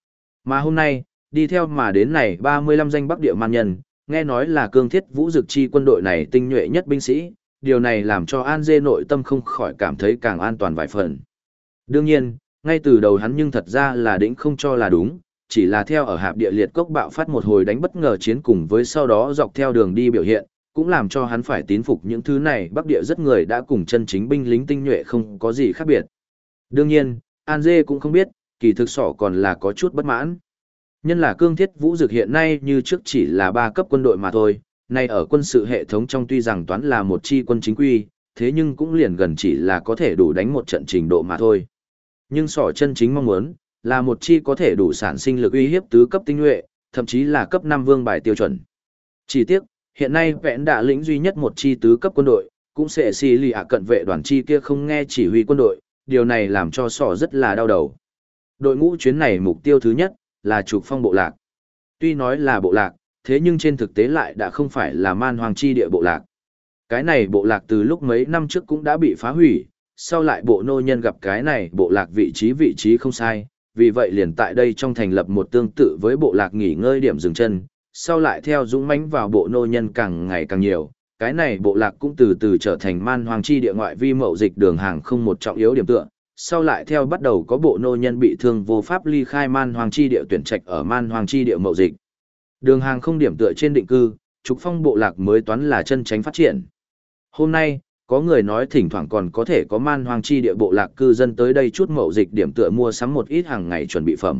Mà hôm nay, đi theo mà đến này 35 danh Bắc Địa man nhân, nghe nói là Cương Thiết Vũ Dực chi quân đội này tinh nhuệ nhất binh sĩ, điều này làm cho An Dê nội tâm không khỏi cảm thấy càng an toàn vài phần. Đương nhiên, ngay từ đầu hắn nhưng thật ra là đĩnh không cho là đúng, chỉ là theo ở hạp địa liệt cốc bạo phát một hồi đánh bất ngờ chiến cùng với sau đó dọc theo đường đi biểu hiện, cũng làm cho hắn phải tín phục những thứ này Bắc Địa rất người đã cùng chân chính binh lính tinh nhuệ không có gì khác biệt. Đương nhiên, An Dê cũng không biết, kỳ thực sỏ còn là có chút bất mãn. Nhân là Cương Thiết Vũ Dực hiện nay như trước chỉ là 3 cấp quân đội mà thôi, nay ở quân sự hệ thống trong tuy rằng toán là một chi quân chính quy, thế nhưng cũng liền gần chỉ là có thể đủ đánh một trận trình độ mà thôi. Nhưng sỏ chân chính mong muốn, là một chi có thể đủ sản sinh lực uy hiếp tứ cấp tinh nhuệ, thậm chí là cấp 5 vương bài tiêu chuẩn. Chỉ tiếc, hiện nay vẹn đạ lĩnh duy nhất một chi tứ cấp quân đội, cũng sẽ xì lì cận vệ đoàn chi kia không nghe chỉ huy quân đội, điều này làm cho sỏ rất là đau đầu. Đội ngũ chuyến này mục tiêu thứ nhất, là trục phong bộ lạc. Tuy nói là bộ lạc, thế nhưng trên thực tế lại đã không phải là man hoàng chi địa bộ lạc. Cái này bộ lạc từ lúc mấy năm trước cũng đã bị phá hủy, sau lại bộ nô nhân gặp cái này bộ lạc vị trí không sai, vì vậy liền tại đây trong thành lập một tương tự với bộ lạc nghỉ ngơi điểm dừng chân, sau lại theo dũng mãnh vào bộ nô nhân càng ngày càng nhiều, cái này bộ lạc cũng từ từ trở thành man hoàng chi địa ngoại vi mậu dịch đường hàng không một trọng yếu điểm tựa. Sau lại theo bắt đầu có bộ nô nhân bị thương vô pháp ly khai man hoàng chi địa tuyển trạch ở man hoàng chi địa mậu dịch. Đường hàng không điểm tựa trên định cư, trục phong bộ lạc mới toán là chân tránh phát triển. Hôm nay, có người nói thỉnh thoảng còn có thể có man hoàng chi địa bộ lạc cư dân tới đây chút mậu dịch điểm tựa mua sắm một ít hàng ngày chuẩn bị phẩm.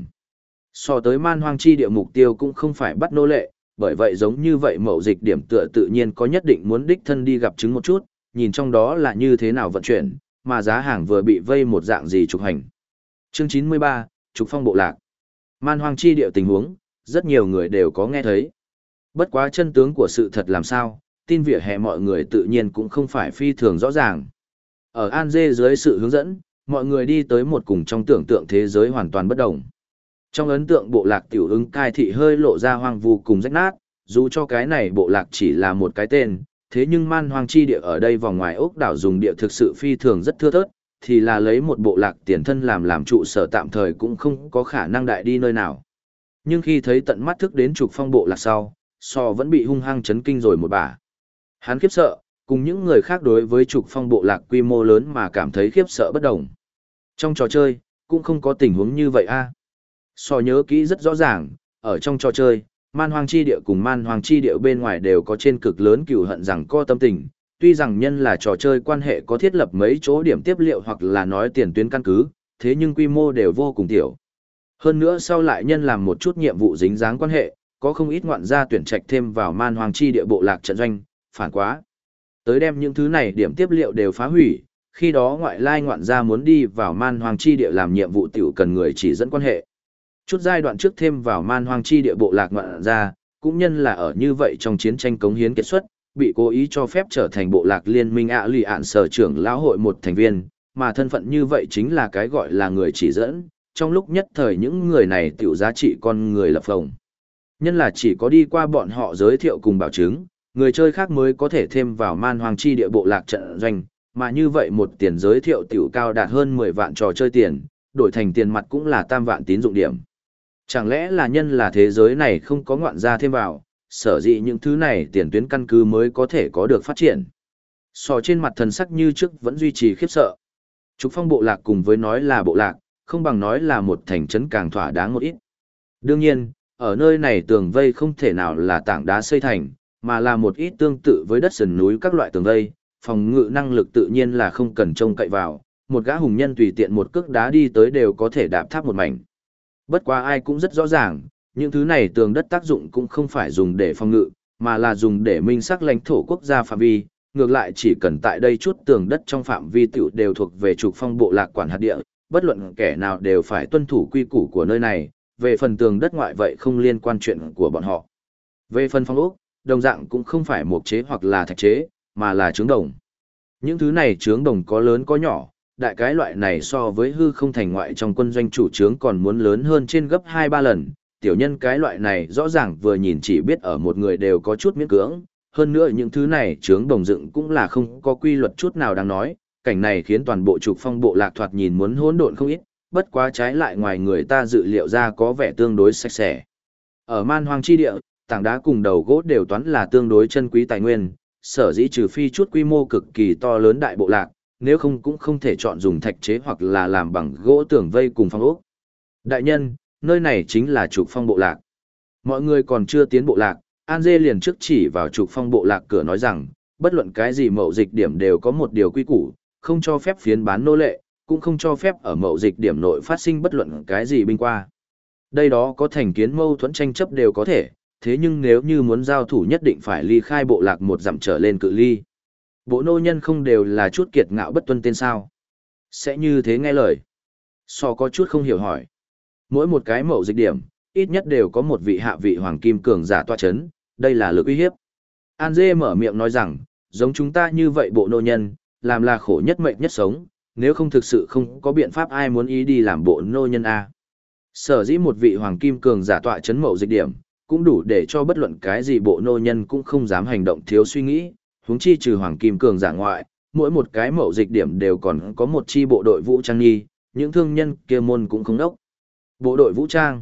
So tới man hoàng chi địa mục tiêu cũng không phải bắt nô lệ, bởi vậy giống như vậy mậu dịch điểm tựa tự nhiên có nhất định muốn đích thân đi gặp chứng một chút, nhìn trong đó là như thế nào vận chuyển, mà giá hàng vừa bị vây một dạng gì trục hành. Chương 93, Trục phong bộ lạc. Man hoang chi địa tình huống, rất nhiều người đều có nghe thấy. Bất quá chân tướng của sự thật làm sao, tin vỉa hè mọi người tự nhiên cũng không phải phi thường rõ ràng. Ở An Dê dưới sự hướng dẫn, mọi người đi tới một cùng trong tưởng tượng thế giới hoàn toàn bất đồng. Trong ấn tượng bộ lạc tiểu ứng cai thị hơi lộ ra hoang vu cùng rách nát, dù cho cái này bộ lạc chỉ là một cái tên, thế nhưng man hoang chi địa ở đây vòng ngoài ốc đảo dùng địa thực sự phi thường rất thưa thớt, thì là lấy một bộ lạc tiền thân làm trụ sở tạm thời cũng không có khả năng đại đi nơi nào. Nhưng khi thấy tận mắt thức đến trục phong bộ lạc sau, so vẫn bị hung hăng chấn kinh rồi một bả. Hắn khiếp sợ, cùng những người khác đối với trục phong bộ lạc quy mô lớn mà cảm thấy khiếp sợ bất đồng. Trong trò chơi, cũng không có tình huống như vậy a. So nhớ kỹ rất rõ ràng, ở trong trò chơi, man hoang chi địa cùng man hoang chi địa bên ngoài đều có trên cực lớn cừu hận rằng co tâm tình, tuy rằng nhân là trò chơi quan hệ có thiết lập mấy chỗ điểm tiếp liệu hoặc là nói tiền tuyến căn cứ, thế nhưng quy mô đều vô cùng tiểu. Hơn nữa sau lại nhân làm một chút nhiệm vụ dính dáng quan hệ, có không ít ngoạn gia tuyển trạch thêm vào man hoang chi địa bộ lạc trận doanh, phản quá. Tới đem những thứ này điểm tiếp liệu đều phá hủy, khi đó ngoại lai ngoạn gia muốn đi vào man hoang chi địa làm nhiệm vụ tiểu cần người chỉ dẫn quan hệ. Chút giai đoạn trước thêm vào man hoang chi địa bộ lạc ngoạn gia, cũng nhân là ở như vậy trong chiến tranh cống hiến kết xuất, bị cố ý cho phép trở thành bộ lạc liên minh lì ạn sở trưởng lão hội một thành viên, mà thân phận như vậy chính là cái gọi là người chỉ dẫn, trong lúc nhất thời những người này tiểu giá trị con người lập phồng. Nhân là chỉ có đi qua bọn họ giới thiệu cùng bảo chứng, người chơi khác mới có thể thêm vào man hoang chi địa bộ lạc trận doanh, mà như vậy một tiền giới thiệu tiểu cao đạt hơn 10 vạn trò chơi tiền, đổi thành tiền mặt cũng là tam vạn tín dụng điểm. Chẳng lẽ là nhân là thế giới này không có ngoạn gia thêm vào, sở dĩ những thứ này tiền tuyến căn cứ mới có thể có được phát triển. So trên mặt thần sắc như trước vẫn duy trì khiếp sợ. Trục phong bộ lạc cùng với nói là bộ lạc, không bằng nói là một thành trấn càng thỏa đáng một ít. Đương nhiên, ở nơi này tường vây không thể nào là tảng đá xây thành, mà là một ít tương tự với đất sườn núi các loại tường vây, phòng ngự năng lực tự nhiên là không cần trông cậy vào, một gã hùng nhân tùy tiện một cước đá đi tới đều có thể đạp tháp một mảnh. Bất quá ai cũng rất rõ ràng, những thứ này tường đất tác dụng cũng không phải dùng để phòng ngự, mà là dùng để minh xác lãnh thổ quốc gia phạm vi, ngược lại chỉ cần tại đây chút tường đất trong phạm vi tiểu đều thuộc về trục phong bộ lạc quản hạt địa, bất luận kẻ nào đều phải tuân thủ quy củ của nơi này, về phần tường đất ngoại vậy không liên quan chuyện của bọn họ. Về phần phong ốc, đồng dạng cũng không phải mộc chế hoặc là thạch chế, mà là trướng đồng. Những thứ này trướng đồng có lớn có nhỏ, đại cái loại này so với hư không thành ngoại trong quân doanh chủ trướng còn muốn lớn hơn trên gấp 2-3 lần, tiểu nhân cái loại này rõ ràng vừa nhìn chỉ biết ở một người đều có chút miễn cưỡng, hơn nữa những thứ này trướng đồng dựng cũng là không có quy luật chút nào đáng nói, cảnh này khiến toàn bộ trục phong bộ lạc thoạt nhìn muốn hỗn độn không ít, bất quá trái lại ngoài người ta dự liệu ra có vẻ tương đối sạch sẽ. Ở man hoang chi địa, tảng đá cùng đầu gỗ đều toán là tương đối chân quý tài nguyên, sở dĩ trừ phi chút quy mô cực kỳ to lớn đại bộ lạc, nếu không cũng không thể chọn dùng thạch chế hoặc là làm bằng gỗ tường vây cùng phong ốc. Đại nhân, nơi này chính là Trục Phong bộ lạc. Mọi người còn chưa tiến bộ lạc, An Dê liền trước chỉ vào Trục Phong bộ lạc cửa nói rằng, bất luận cái gì mậu dịch điểm đều có một điều quy củ, không cho phép phiến bán nô lệ, cũng không cho phép ở mậu dịch điểm nội phát sinh bất luận cái gì binh qua. Đây đó có thành kiến mâu thuẫn tranh chấp đều có thể, thế nhưng nếu như muốn giao thủ nhất định phải ly khai bộ lạc một dặm trở lên cự ly. Bộ nô nhân không đều là chút kiệt ngạo bất tuân tên sao? Sẽ như thế nghe lời. So có chút không hiểu hỏi. Mỗi một cái mậu dịch điểm, ít nhất đều có một vị hạ vị hoàng kim cường giả tọa chấn, đây là lực uy hiếp. An Dê mở miệng nói rằng, giống chúng ta như vậy bộ nô nhân, làm là khổ nhất mệnh nhất sống, nếu không thực sự không có biện pháp ai muốn ý đi làm bộ nô nhân A. Sở dĩ một vị hoàng kim cường giả tọa chấn mậu dịch điểm, cũng đủ để cho bất luận cái gì bộ nô nhân cũng không dám hành động thiếu suy nghĩ, huống chi trừ hoàng kim cường giả ngoại, mỗi một cái mậu dịch điểm đều còn có một chi bộ đội vũ trang nghi, những thương nhân kia môn cũng không đốc. Bộ đội vũ trang.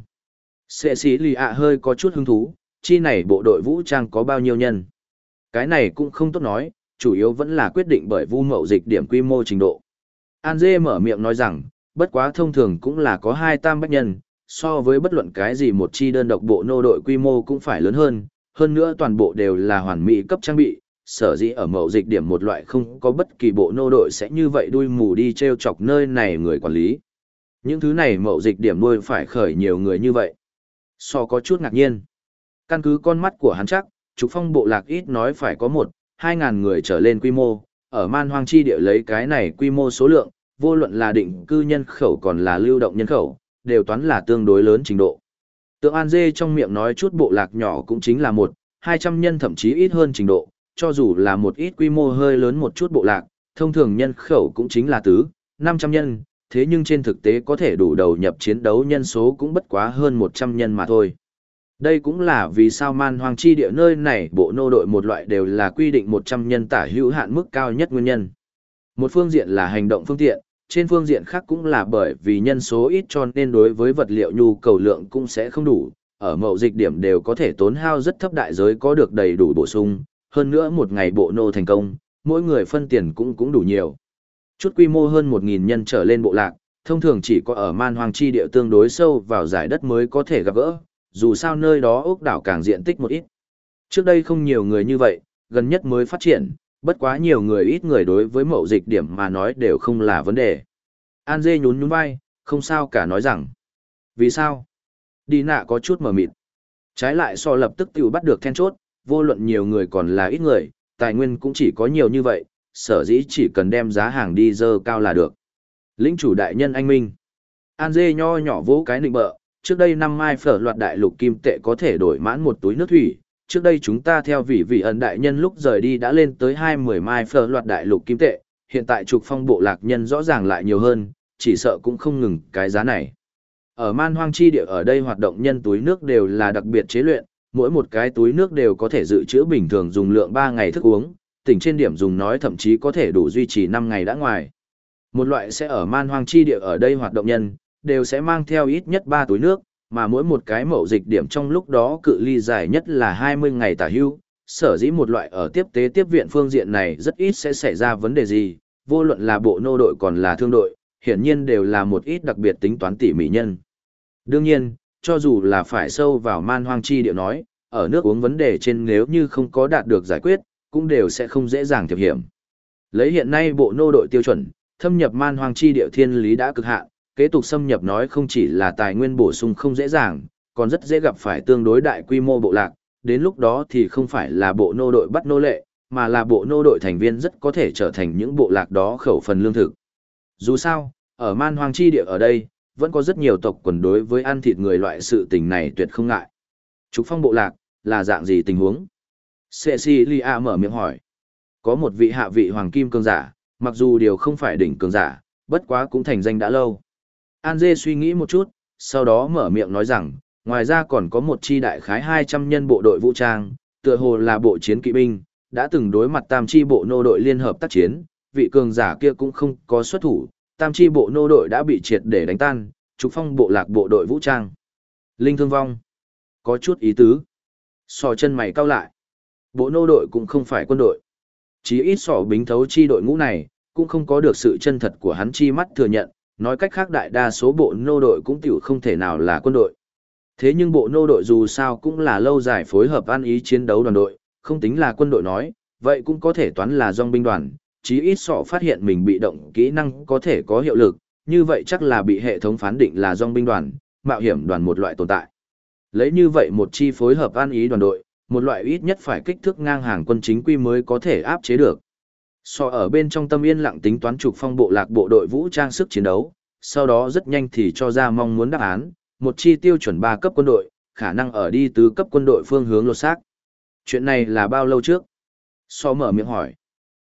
Sệ sĩ lì ạ hơi có chút hứng thú, chi này bộ đội vũ trang có bao nhiêu nhân. Cái này cũng không tốt nói, chủ yếu vẫn là quyết định bởi vu mậu dịch điểm quy mô trình độ. An Dê mở miệng nói rằng, bất quá thông thường cũng là có 2-300 nhân, so với bất luận cái gì một chi đơn độc bộ nô đội quy mô cũng phải lớn hơn nữa toàn bộ đều là hoàn mỹ cấp trang bị, sở dĩ ở mậu dịch điểm một loại không có bất kỳ bộ nô đội sẽ như vậy đuôi mù đi treo chọc nơi này người quản lý. Những thứ này mậu dịch điểm nuôi phải khởi nhiều người như vậy. So có chút ngạc nhiên. Căn cứ con mắt của hắn chắc, Trục Phong bộ lạc ít nói phải có 1-2 ngàn người trở lên quy mô, ở man hoang chi địa lấy cái này quy mô số lượng, vô luận là định cư nhân khẩu còn là lưu động nhân khẩu, đều toán là tương đối lớn trình độ. Tượng An Dê trong miệng nói chút bộ lạc nhỏ cũng chính là 1-200 nhân thậm chí ít hơn trình độ, cho dù là một ít quy mô hơi lớn một chút bộ lạc, thông thường nhân khẩu cũng chính là 500 nhân, thế nhưng trên thực tế có thể đủ đầu nhập chiến đấu nhân số cũng bất quá hơn 100 nhân mà thôi. Đây cũng là vì sao man hoang chi địa nơi này bộ nô đội một loại đều là quy định 100 nhân tả hữu hạn mức cao nhất nguyên nhân. Một phương diện là hành động phương tiện, trên phương diện khác cũng là bởi vì nhân số ít cho nên đối với vật liệu nhu cầu lượng cũng sẽ không đủ, ở mậu dịch điểm đều có thể tốn hao rất thấp đại giới có được đầy đủ bổ sung, hơn nữa một ngày bộ nô thành công, mỗi người phân tiền cũng đủ nhiều. Chút quy mô hơn 1.000 nhân trở lên bộ lạc, thông thường chỉ có ở man hoang chi địa tương đối sâu vào giải đất mới có thể gặp gỡ, dù sao nơi đó ốc đảo càng diện tích một ít. Trước đây không nhiều người như vậy, gần nhất mới phát triển, bất quá nhiều người ít người đối với mậu dịch điểm mà nói đều không là vấn đề. An Dê nhún vai, không sao cả nói rằng. Vì sao? Đi nạ có chút mờ mịt. Trái lại so lập tức tiểu bắt được then chốt, vô luận nhiều người còn là ít người, tài nguyên cũng chỉ có nhiều như vậy, sở dĩ chỉ cần đem giá hàng đi dơ cao là được. Lĩnh chủ đại nhân anh minh. An Dê nho nhỏ vỗ cái nịnh bợ, trước đây 5 mai phở loạt đại lục kim tệ có thể đổi mãn một túi nước thủy, trước đây chúng ta theo vị ẩn đại nhân lúc rời đi đã lên tới 20 mai phở loạt đại lục kim tệ, hiện tại Trục Phong bộ lạc nhân rõ ràng lại nhiều hơn, chỉ sợ cũng không ngừng cái giá này. Ở man hoang chi địa ở đây hoạt động nhân túi nước đều là đặc biệt chế luyện, mỗi một cái túi nước đều có thể dự trữ bình thường dùng lượng 3 ngày thức uống, tỉnh trên điểm dùng nói thậm chí có thể đủ duy trì 5 ngày đã ngoài. Một loại sẽ ở man hoang chi địa ở đây hoạt động nhân, đều sẽ mang theo ít nhất 3 túi nước, mà mỗi một cái mậu dịch điểm trong lúc đó cự ly dài nhất là 20 ngày tả hưu. Sở dĩ một loại ở tiếp tế tiếp viện phương diện này rất ít sẽ xảy ra vấn đề gì, vô luận là bộ nô đội còn là thương đội, hiển nhiên đều là một ít đặc biệt tính toán tỉ mỉ nhân. Đương nhiên, cho dù là phải sâu vào man hoang chi địa nói, ở nước uống vấn đề trên nếu như không có đạt được giải quyết, cũng đều sẽ không dễ dàng thiệp hiểm. Lấy hiện nay bộ nô đội tiêu chuẩn, thâm nhập man hoang chi địa thiên lý đã cực hạn, kế tục xâm nhập nói không chỉ là tài nguyên bổ sung không dễ dàng, còn rất dễ gặp phải tương đối đại quy mô bộ lạc, đến lúc đó thì không phải là bộ nô đội bắt nô lệ, mà là bộ nô đội thành viên rất có thể trở thành những bộ lạc đó khẩu phần lương thực. Dù sao, ở man hoang chi địa ở đây, vẫn có rất nhiều tộc quần đối với ăn thịt người loại sự tình này tuyệt không ngại. Trục Phong bộ lạc, là dạng gì tình huống? Cecilia mở miệng hỏi. Có một vị hạ vị hoàng kim cường giả, mặc dù điều không phải đỉnh cường giả, bất quá cũng thành danh đã lâu. An Dê suy nghĩ một chút, sau đó mở miệng nói rằng, ngoài ra còn có một chi đại khái 200 nhân bộ đội vũ trang, tựa hồ là bộ chiến kỵ binh, đã từng đối mặt tam chi bộ nô đội liên hợp tác chiến, vị cường giả kia cũng không có xuất thủ, tam chi bộ nô đội đã bị triệt để đánh tan, trục phong bộ lạc bộ đội vũ trang. Linh thương vong. Có chút ý tứ. Sò chân mày cau lại. Bộ nô đội cũng không phải quân đội. Chí ít sò bính thấu chi đội ngũ này, cũng không có được sự chân thật của hắn chi mắt thừa nhận, nói cách khác đại đa số bộ nô đội cũng tiểu không thể nào là quân đội. Thế nhưng bộ nô đội dù sao cũng là lâu dài phối hợp ăn ý chiến đấu đoàn đội, không tính là quân đội nói, vậy cũng có thể toán là dòng binh đoàn, chí ít sọ phát hiện mình bị động kỹ năng có thể có hiệu lực, như vậy chắc là bị hệ thống phán định là dòng binh đoàn, mạo hiểm đoàn một loại tồn tại. Lấy như vậy một chi phối hợp ăn ý đoàn đội, một loại ít nhất phải kích thước ngang hàng quân chính quy mới có thể áp chế được. Sọ ở bên trong tâm yên lặng tính toán trục phong bộ lạc bộ đội vũ trang sức chiến đấu, sau đó rất nhanh thì cho ra mong muốn đáp án, một chi tiêu chuẩn 3 cấp quân đội, khả năng ở đi tứ cấp quân đội phương hướng lột xác. Chuyện này là bao lâu trước? So mở miệng hỏi.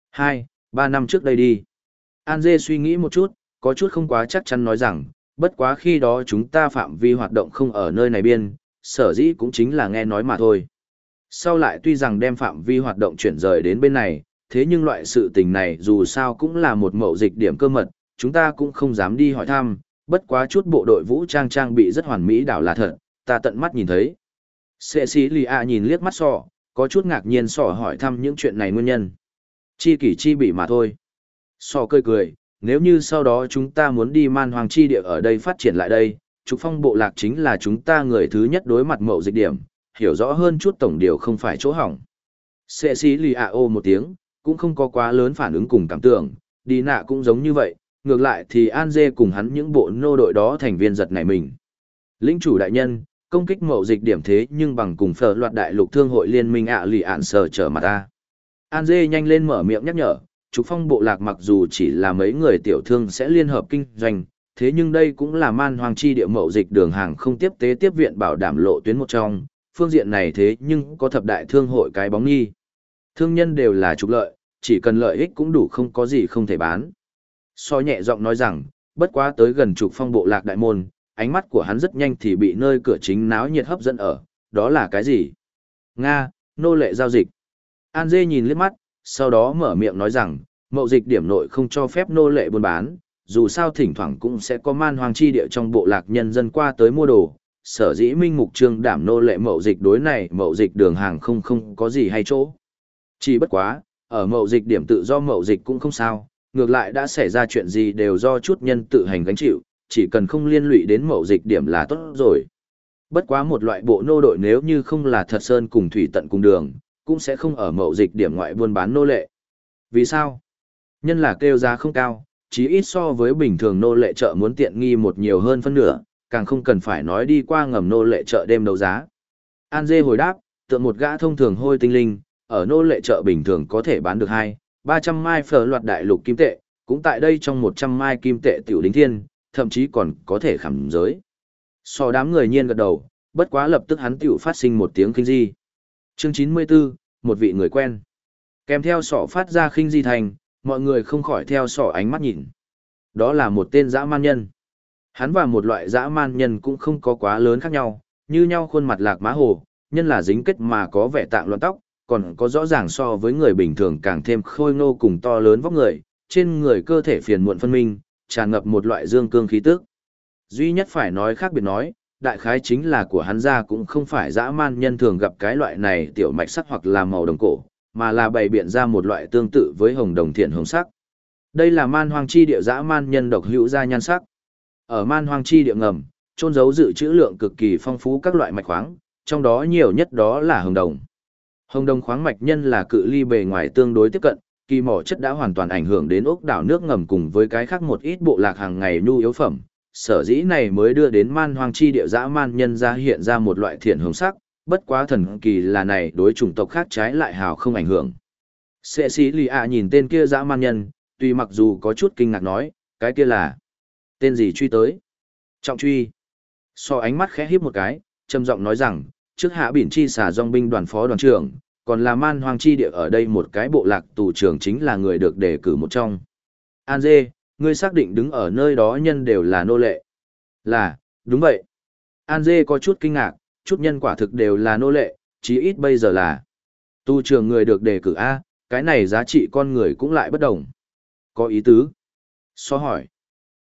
2-3 năm trước đây đi. An Dê suy nghĩ một chút, có chút không quá chắc chắn nói rằng, bất quá khi đó chúng ta phạm vi hoạt động không ở nơi này biên, sở dĩ cũng chính là nghe nói mà thôi. Sau lại tuy rằng đem phạm vi hoạt động chuyển rời đến bên này, thế nhưng loại sự tình này dù sao cũng là một mậu dịch điểm cơ mật, chúng ta cũng không dám đi hỏi thăm, bất quá chút bộ đội vũ trang trang bị rất hoàn mỹ đảo là thật, ta tận mắt nhìn thấy. Cecilia nhìn liếc mắt sọ, có chút ngạc nhiên sọ hỏi thăm những chuyện này nguyên nhân. Chi kỷ chi bị mà thôi. Sọ cười cười, nếu như sau đó chúng ta muốn đi man hoàng chi địa ở đây phát triển lại đây, trục phong bộ lạc chính là chúng ta người thứ nhất đối mặt mậu dịch điểm, hiểu rõ hơn chút tổng điều không phải chỗ hỏng. Cecilia ô một tiếng, cũng không có quá lớn phản ứng cùng cảm tưởng, đi nạ cũng giống như vậy, ngược lại thì An Dê cùng hắn những bộ nô đội đó thành viên giật nảy mình. Lĩnh chủ đại nhân, công kích mậu dịch điểm thế nhưng bằng cùng phở loạt đại lục thương hội liên minh lì ạn sờ trở mặt ta. An Dê nhanh lên mở miệng nhắc nhở, trục phong bộ lạc mặc dù chỉ là mấy người tiểu thương sẽ liên hợp kinh doanh, thế nhưng đây cũng là man hoàng chi địa mậu dịch đường hàng không tiếp tế tiếp viện bảo đảm lộ tuyến một trong, phương diện này thế nhưng có thập đại thương hội cái bóng nghi. Thương nhân đều là trục lợi, chỉ cần lợi ích cũng đủ không có gì không thể bán. So nhẹ giọng nói rằng, bất quá tới gần trục phong bộ lạc đại môn, ánh mắt của hắn rất nhanh thì bị nơi cửa chính náo nhiệt hấp dẫn ở, đó là cái gì? Nga, nô lệ giao dịch. An Dê nhìn liếc mắt, sau đó mở miệng nói rằng, mậu dịch điểm nội không cho phép nô lệ buôn bán, dù sao thỉnh thoảng cũng sẽ có man hoàng chi địa trong bộ lạc nhân dân qua tới mua đồ, sở dĩ minh mục trương đảm nô lệ mậu dịch đối này mậu dịch đường hàng không có gì hay chỗ. Chỉ bất quá, ở mậu dịch điểm tự do mậu dịch cũng không sao, ngược lại đã xảy ra chuyện gì đều do chút nhân tự hành gánh chịu, chỉ cần không liên lụy đến mậu dịch điểm là tốt rồi. Bất quá một loại bộ nô đội nếu như không là thật sơn cùng thủy tận cùng đường, cũng sẽ không ở mậu dịch điểm ngoại buôn bán nô lệ. Vì sao? Nhân là kêu giá không cao, chí ít so với bình thường nô lệ chợ muốn tiện nghi một nhiều hơn phân nửa, càng không cần phải nói đi qua ngầm nô lệ chợ đêm đấu giá. An Dê hồi đáp, tượng một gã thông thường hôi tinh linh, ở nô lệ chợ bình thường có thể bán được 200-300 mai phở loạt đại lục kim tệ, cũng tại đây trong 100 mai kim tệ tiểu đính thiên, thậm chí còn có thể khảm giới. So đám người nhiên gật đầu, bất quá lập tức hắn tiểu phát sinh một tiếng khinh di. Chương 94, một vị người quen. Kèm theo sọ phát ra khinh di thành, mọi người không khỏi theo sọ ánh mắt nhìn. Đó là một tên dã man nhân. Hắn và một loại dã man nhân cũng không có quá lớn khác nhau, như nhau khuôn mặt lạc má hồ, nhân là dính kết mà có vẻ tạng loạn tóc, còn có rõ ràng so với người bình thường càng thêm khôi ngô cùng to lớn vóc người, trên người cơ thể phiền muộn phân minh, tràn ngập một loại dương cương khí tức. Duy nhất phải nói khác biệt nói, đại khái chính là của hắn ra cũng không phải dã man nhân thường gặp cái loại này tiểu mạch sắc hoặc là màu đồng cổ, mà là bày biện ra một loại tương tự với hồng đồng thiện hồng sắc. Đây là man hoang chi địa dã man nhân độc hữu gia nhan sắc. Ở man hoang chi địa ngầm, trôn giấu dự trữ lượng cực kỳ phong phú các loại mạch khoáng, trong đó nhiều nhất đó là hồng đồng. Hồng đồng khoáng mạch nhân là cự ly bề ngoài tương đối tiếp cận, kỳ mỏ chất đã hoàn toàn ảnh hưởng đến ốc đảo nước ngầm cùng với cái khác một ít bộ lạc hàng ngày nhu yếu phẩm. Sở dĩ này mới đưa đến man hoang chi địa dã man nhân ra hiện ra một loại thiện hồng sắc, bất quá thần kỳ là này đối chủng tộc khác trái lại hào không ảnh hưởng. Cecilia nhìn tên kia dã man nhân, tuy mặc dù có chút kinh ngạc nói, cái kia là tên gì truy tới? Trọng truy. So ánh mắt khẽ híp một cái, trầm giọng nói rằng, trước hạ biển chi xà dòng binh đoàn phó đoàn trưởng, còn là man hoang chi địa ở đây một cái bộ lạc tù trưởng chính là người được đề cử một trong. An Dê, ngươi xác định đứng ở nơi đó nhân đều là nô lệ. Là, đúng vậy. An Dê có chút kinh ngạc, chút nhân quả thực đều là nô lệ, chí ít bây giờ là. Tu trưởng người được đề cử A, cái này giá trị con người cũng lại bất đồng. Có ý tứ. So hỏi.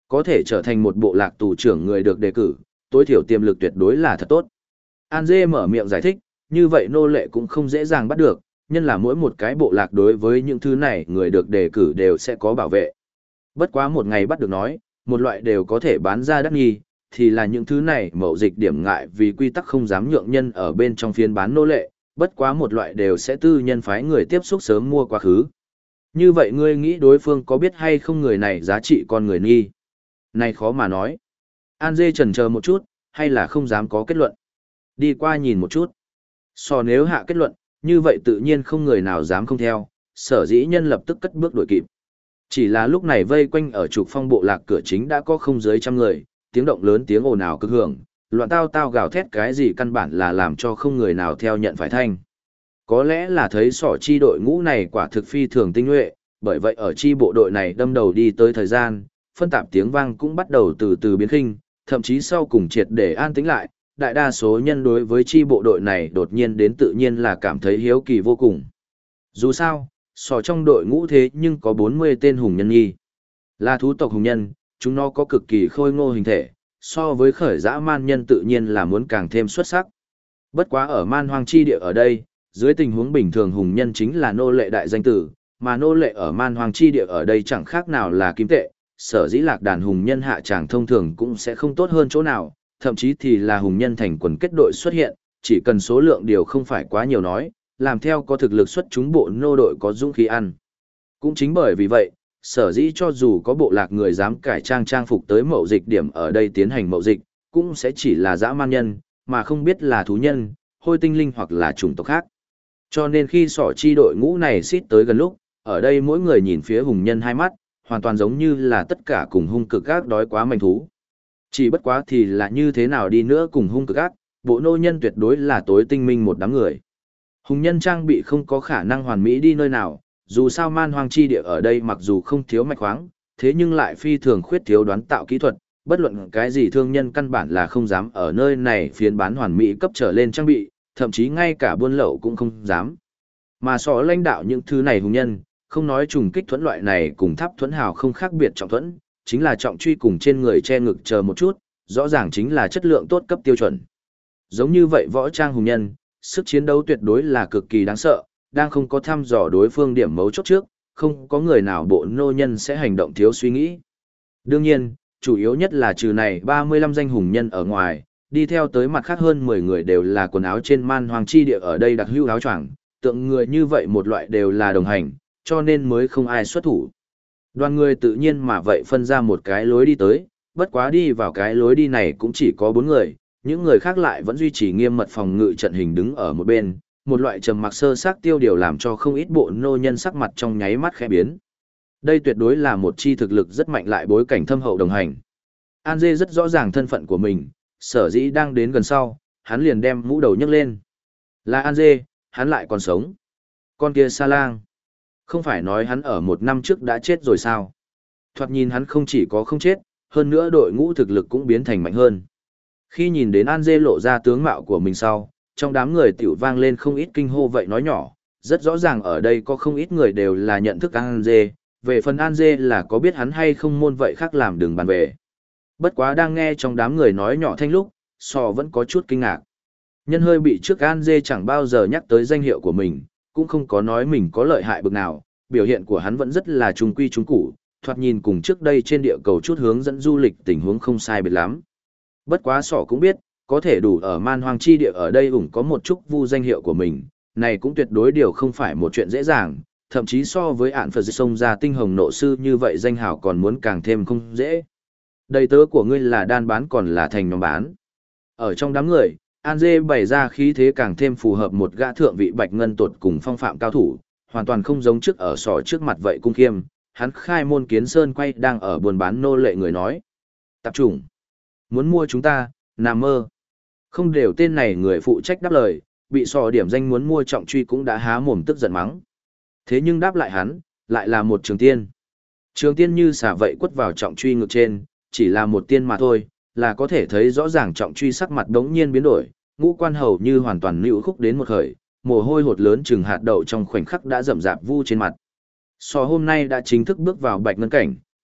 Có thể trở thành một bộ lạc tù trưởng người được đề cử, tối thiểu tiềm lực tuyệt đối là thật tốt. An Dê mở miệng giải thích, như vậy nô lệ cũng không dễ dàng bắt được, nhân là mỗi một cái bộ lạc đối với những thứ này người được đề cử đều sẽ có bảo vệ. Bất quá một ngày bắt được nói, một loại đều có thể bán ra đắt nghi, thì là những thứ này mậu dịch điểm ngại vì quy tắc không dám nhượng nhân ở bên trong phiên bán nô lệ, bất quá một loại đều sẽ tư nhân phái người tiếp xúc sớm mua quá khứ. Như vậy ngươi nghĩ đối phương có biết hay không người này giá trị con người nghi? Này khó mà nói. An Dê chần chờ một chút, hay là không dám có kết luận. Đi qua nhìn một chút. Nếu hạ kết luận, như vậy tự nhiên không người nào dám không theo, sở dĩ nhân lập tức cất bước đuổi kịp. Chỉ là lúc này vây quanh ở trục phong bộ lạc cửa chính đã có không dưới trăm người, tiếng động lớn tiếng ồn ào cực hưởng, loạn tao tao gào thét cái gì căn bản là làm cho không người nào theo nhận phải thanh. Có lẽ là thấy sỏ chi đội ngũ này quả thực phi thường tinh nhuệ, bởi vậy ở chi bộ đội này đâm đầu đi tới thời gian, phân tạp tiếng vang cũng bắt đầu từ từ biến khinh, thậm chí sau cùng triệt để an tĩnh lại, đại đa số nhân đối với chi bộ đội này đột nhiên đến tự nhiên là cảm thấy hiếu kỳ vô cùng. Dù sao, trong đội ngũ thế nhưng có 40 tên hùng nhân nhi. Là thú tộc hùng nhân, chúng nó có cực kỳ khôi ngô hình thể, so với khởi dã man nhân tự nhiên là muốn càng thêm xuất sắc. Bất quá ở man hoang chi địa ở đây, dưới tình huống bình thường hùng nhân chính là nô lệ đại danh tử, mà nô lệ ở man hoang chi địa ở đây chẳng khác nào là kim tệ, sở dĩ lạc đàn hùng nhân hạ tràng thông thường cũng sẽ không tốt hơn chỗ nào, thậm chí thì là hùng nhân thành quần kết đội xuất hiện, chỉ cần số lượng điều không phải quá nhiều nói, làm theo có thực lực xuất chúng bộ nô đội có dũng khí ăn. Cũng chính bởi vì vậy, sở dĩ cho dù có bộ lạc người dám cải trang trang phục tới mậu dịch điểm ở đây tiến hành mậu dịch, cũng sẽ chỉ là dã man nhân, mà không biết là thú nhân, hôi tinh linh hoặc là chủng tộc khác. Cho nên khi chi đội ngũ này xít tới gần lúc, ở đây mỗi người nhìn phía hùng nhân hai mắt, hoàn toàn giống như là tất cả cùng hung cực ác đói quá manh thú. Chỉ bất quá thì là như thế nào đi nữa cùng hung cực ác, bộ nô nhân tuyệt đối là tối tinh minh một đám người. Hùng nhân trang bị không có khả năng hoàn mỹ đi nơi nào, dù sao man hoang chi địa ở đây mặc dù không thiếu mạch khoáng, thế nhưng lại phi thường khuyết thiếu đoán tạo kỹ thuật, bất luận cái gì thương nhân căn bản là không dám ở nơi này phiến bán hoàn mỹ cấp trở lên trang bị, thậm chí ngay cả buôn lậu cũng không dám. Mà lãnh đạo những thứ này hùng nhân, không nói trùng kích thuẫn loại này cùng tháp thuẫn hào không khác biệt trọng thuẫn, chính là trọng truy cùng trên người che ngực chờ một chút, rõ ràng chính là chất lượng tốt cấp tiêu chuẩn. Giống như vậy võ trang hùng nhân, sức chiến đấu tuyệt đối là cực kỳ đáng sợ, đang không có thăm dò đối phương điểm mấu chốt trước, không có người nào bộ nô nhân sẽ hành động thiếu suy nghĩ. Đương nhiên, chủ yếu nhất là trừ này 35 danh hùng nhân ở ngoài, đi theo tới mặt khác hơn 10 người đều là quần áo trên man hoàng chi địa ở đây đặc hữu áo choàng, tượng người như vậy một loại đều là đồng hành, cho nên mới không ai xuất thủ. Đoàn người tự nhiên mà vậy phân ra một cái lối đi tới, bất quá đi vào cái lối đi này cũng chỉ có 4 người, những người khác lại vẫn duy trì nghiêm mật phòng ngự trận hình đứng ở một bên, một loại trầm mặc sơ xác tiêu điều làm cho không ít bộ nô nhân sắc mặt trong nháy mắt khẽ biến. Đây tuyệt đối là một chi thực lực rất mạnh lại bối cảnh thâm hậu đồng hành. An Dê rất rõ ràng thân phận của mình, sở dĩ đang đến gần sau, hắn liền đem mũ đầu nhấc lên. Là An Dê, hắn lại còn sống. Con kia Sa Lang. Không phải nói hắn ở 1 năm trước đã chết rồi sao? Thoạt nhìn hắn không chỉ có không chết, hơn nữa đội ngũ thực lực cũng biến thành mạnh hơn. Khi nhìn đến An Dê lộ ra tướng mạo của mình sau, trong đám người tiểu vang lên không ít kinh hô vậy nói nhỏ, rất rõ ràng ở đây có không ít người đều là nhận thức An Dê, về phần An Dê là có biết hắn hay không môn vậy khác làm đừng bàn về. Bất quá đang nghe trong đám người nói nhỏ thanh lúc, vẫn có chút kinh ngạc. Nhân hơi bị trước An Dê chẳng bao giờ nhắc tới danh hiệu của mình, cũng không có nói mình có lợi hại bực nào, biểu hiện của hắn vẫn rất là trung quy trung củ, thoạt nhìn cùng trước đây trên địa cầu chút hướng dẫn du lịch tình huống không sai biệt lắm. Bất quá cũng biết, có thể đủ ở man hoang chi địa ở đây ủng có một chút vu danh hiệu của mình, này cũng tuyệt đối điều không phải một chuyện dễ dàng, thậm chí so với ạn Phật sông ra tinh hồng nộ sư như vậy danh hào còn muốn càng thêm không dễ. Đầy tớ của ngươi là đan bán còn là thành nhóm bán. Ở trong đám người, An Dê bày ra khí thế càng thêm phù hợp một gã thượng vị bạch ngân tuột cùng phong phạm cao thủ, hoàn toàn không giống trước ở trước mặt vậy cung khiêm, hắn khai môn kiến sơn quay đang ở buôn bán nô lệ người nói. Tạp chủng, muốn mua chúng ta, nằm mơ. Không đều tên này người phụ trách đáp lời, bị điểm danh muốn mua trọng truy cũng đã há mồm tức giận mắng. Thế nhưng đáp lại hắn, lại là một trường tiên. Trường tiên như xả vậy quất vào trọng truy ngực trên, chỉ là một tiên mà thôi, là có thể thấy rõ ràng trọng truy sắc mặt đống nhiên biến đổi, ngũ quan hầu như hoàn toàn lưu khúc đến một khởi, mồ hôi hột lớn chừng hạt đậu trong khoảnh khắc đã rậm rạp vu trên mặt. Hôm nay đã chính thức bước vào bạch ngân cảnh,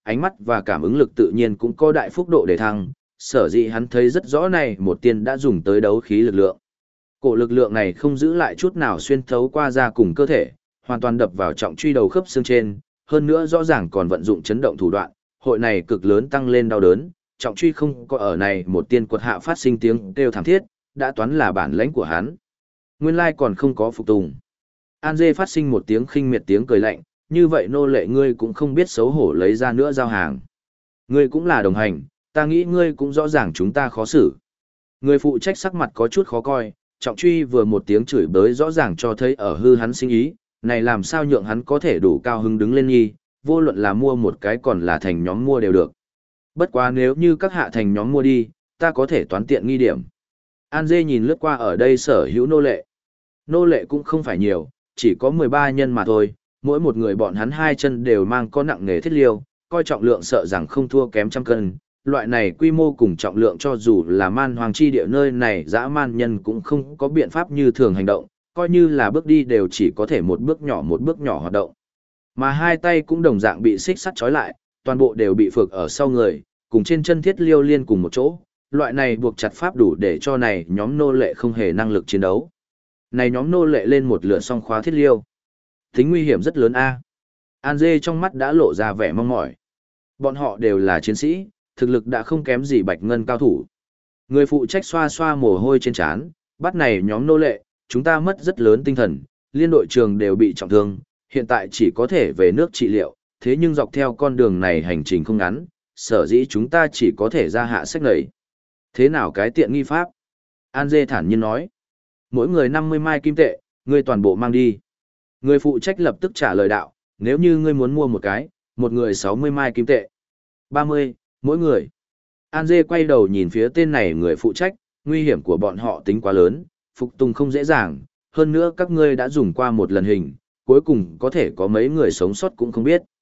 ánh mắt và cảm ứng lực tự nhiên cũng có đại phúc độ để thăng, sở dĩ hắn thấy rất rõ này một tiên đã dùng tới đấu khí lực lượng. Cổ lực lượng này không giữ lại chút nào xuyên thấu qua da cùng cơ thể, hoàn toàn đập vào trọng truy đầu khớp xương trên, hơn nữa rõ ràng còn vận dụng chấn động thủ đoạn, hội này cực lớn tăng lên đau đớn, trọng truy không có ở này một tiên quật hạ phát sinh tiếng kêu thảm thiết, đã toán là bản lãnh của hắn. Nguyên lai còn không có phục tùng. An Dê phát sinh một tiếng khinh miệt tiếng cười lạnh, như vậy nô lệ ngươi cũng không biết xấu hổ lấy ra nữa giao hàng. Ngươi cũng là đồng hành, ta nghĩ ngươi cũng rõ ràng chúng ta khó xử. Người phụ trách sắc mặt có chút khó coi, trọng truy vừa một tiếng chửi bới rõ ràng cho thấy ở hư hắn sinh ý, này làm sao nhượng hắn có thể đủ cao hứng đứng lên nghi, vô luận là mua một cái còn là thành nhóm mua đều được. Bất quá nếu như các hạ thành nhóm mua đi, ta có thể toán tiện nghi điểm. An Dê nhìn lướt qua ở đây sở hữu nô lệ. Nô lệ cũng không phải nhiều, chỉ có 13 nhân mà thôi, mỗi một người bọn hắn hai chân đều mang có nặng nghề thiết liêu, coi trọng lượng sợ rằng không thua kém trăm cân. Loại này quy mô cùng trọng lượng cho dù là man hoàng chi địa nơi này dã man nhân cũng không có biện pháp như thường hành động, coi như là bước đi đều chỉ có thể một bước nhỏ hoạt động. Mà hai tay cũng đồng dạng bị xích sắt trói lại, toàn bộ đều bị phược ở sau người, cùng trên chân thiết liêu liên cùng một chỗ. Loại này buộc chặt pháp đủ để cho này nhóm nô lệ không hề năng lực chiến đấu. Này nhóm nô lệ lên một lửa song khóa thiết liêu. Tính nguy hiểm rất lớn a. An Dê trong mắt đã lộ ra vẻ mong mỏi. Bọn họ đều là chiến sĩ, thực lực đã không kém gì Bạch Ngân cao thủ. Người phụ trách xoa xoa mồ hôi trên trán, bắt này nhóm nô lệ, chúng ta mất rất lớn tinh thần, liên đội trường đều bị trọng thương, hiện tại chỉ có thể về nước trị liệu, thế nhưng dọc theo con đường này hành trình không ngắn, sở dĩ chúng ta chỉ có thể ra hạ sách nảy. Thế nào cái tiện nghi pháp? An Dê thản nhiên nói. Mỗi người 50 mai kim tệ, ngươi toàn bộ mang đi. Người phụ trách lập tức trả lời đạo, nếu như ngươi muốn mua một cái, một người 60 mai kim tệ. 30, mỗi người. An Dê quay đầu nhìn phía tên này người phụ trách, nguy hiểm của bọn họ tính quá lớn, phục tùng không dễ dàng, hơn nữa các ngươi đã dùng qua một lần hình, cuối cùng có thể có mấy người sống sót cũng không biết.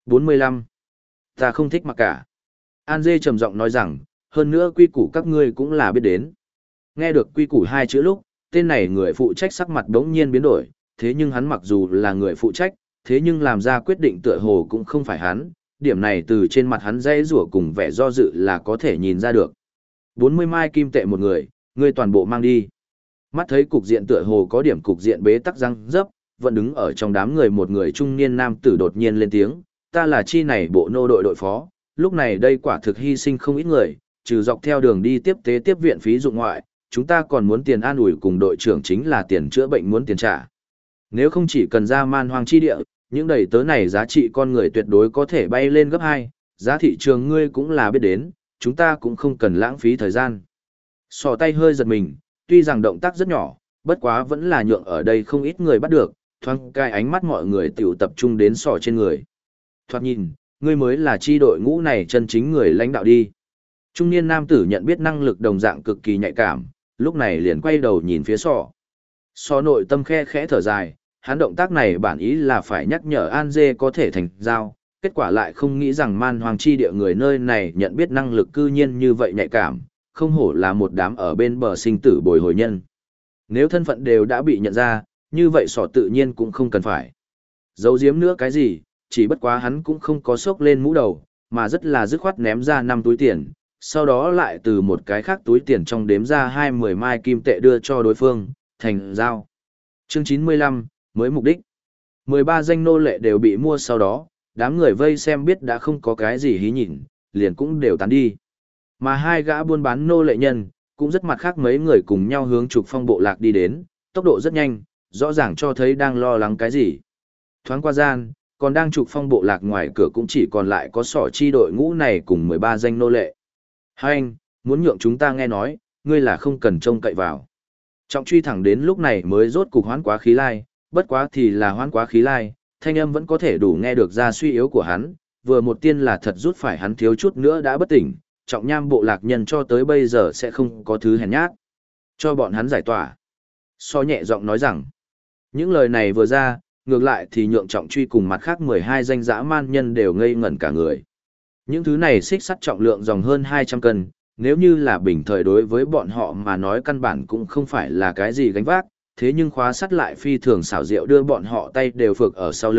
45. Ta không thích mặc cả. An Dê trầm giọng nói rằng, hơn nữa quy củ các ngươi cũng là biết đến. Nghe được quy củ hai chữ lúc, tên này người phụ trách sắc mặt đống nhiên biến đổi, thế nhưng hắn mặc dù là người phụ trách, thế nhưng làm ra quyết định tựa hồ cũng không phải hắn, điểm này từ trên mặt hắn dây rủa cùng vẻ do dự là có thể nhìn ra được. 40 mai kim tệ một người, ngươi toàn bộ mang đi. Mắt thấy cục diện tựa hồ có điểm cục diện bế tắc răng dấp, vẫn đứng ở trong đám người một người trung niên nam tử đột nhiên lên tiếng, ta là chi này bộ nô đội đội phó, lúc này đây quả thực hy sinh không ít người, trừ dọc theo đường đi tiếp tế tiếp viện phí dụng ngoại, chúng ta còn muốn tiền an ủi cùng đội trưởng chính là tiền chữa bệnh muốn tiền trả. Nếu không chỉ cần ra man hoang chi địa, những đầy tớ này giá trị con người tuyệt đối có thể bay lên gấp 2, giá thị trường ngươi cũng là biết đến, chúng ta cũng không cần lãng phí thời gian. Sò tay hơi giật mình, tuy rằng động tác rất nhỏ, bất quá vẫn là nhượng ở đây không ít người bắt được, thoáng cai ánh mắt mọi người tiểu tập trung đến sò trên người. Thoạt nhìn, ngươi mới là chi đội ngũ này chân chính người lãnh đạo đi. Trung niên nam tử nhận biết năng lực đồng dạng cực kỳ nhạy cảm, lúc này liền quay đầu nhìn phía sò. Sò nội tâm khe khẽ thở dài, hắn động tác này bản ý là phải nhắc nhở An Dê có thể thành giao, kết quả lại không nghĩ rằng man hoàng chi địa người nơi này nhận biết năng lực cư nhiên như vậy nhạy cảm, không hổ là một đám ở bên bờ sinh tử bồi hồi nhân. Nếu thân phận đều đã bị nhận ra, như vậy sỏ tự nhiên cũng không cần phải giấu giếm nữa cái gì, chỉ bất quá hắn cũng không có sốc lên mũ đầu, mà rất là dứt khoát ném ra 5 túi tiền, sau đó lại từ một cái khác túi tiền trong đếm ra 20 mai kim tệ đưa cho đối phương, thành giao. Chương 95, mới mục đích. 13 danh nô lệ đều bị mua sau đó, đám người vây xem biết đã không có cái gì hí nhìn, liền cũng đều tán đi. Mà hai gã buôn bán nô lệ nhân, cũng rất mặt khác mấy người cùng nhau hướng trục phong bộ lạc đi đến, tốc độ rất nhanh, rõ ràng cho thấy đang lo lắng cái gì. Thoáng qua gian, còn đang trục phong bộ lạc ngoài cửa cũng chỉ còn lại có sỏ chi đội ngũ này cùng 13 danh nô lệ. Hai anh, muốn nhượng chúng ta nghe nói, ngươi là không cần trông cậy vào. Trọng truy thẳng đến lúc này mới rốt cục hoán quá khí lai, bất quá thì là hoán quá khí lai, thanh âm vẫn có thể đủ nghe được ra suy yếu của hắn, vừa một tiên là thật rút phải hắn thiếu chút nữa đã bất tỉnh, trọng nham bộ lạc nhân cho tới bây giờ sẽ không có thứ hèn nhát. Cho bọn hắn giải tỏa. So nhẹ giọng nói rằng, những lời này vừa ra, ngược lại thì nhượng trọng truy cùng mặt khác 12 danh dã man nhân đều ngây ngẩn cả người. Những thứ này xích sắt trọng lượng dòng hơn 200 cân, nếu như là bình thời đối với bọn họ mà nói căn bản cũng không phải là cái gì gánh vác, thế nhưng khóa sắt lại phi thường xảo diệu đưa bọn họ tay đều phược ở sau lưng,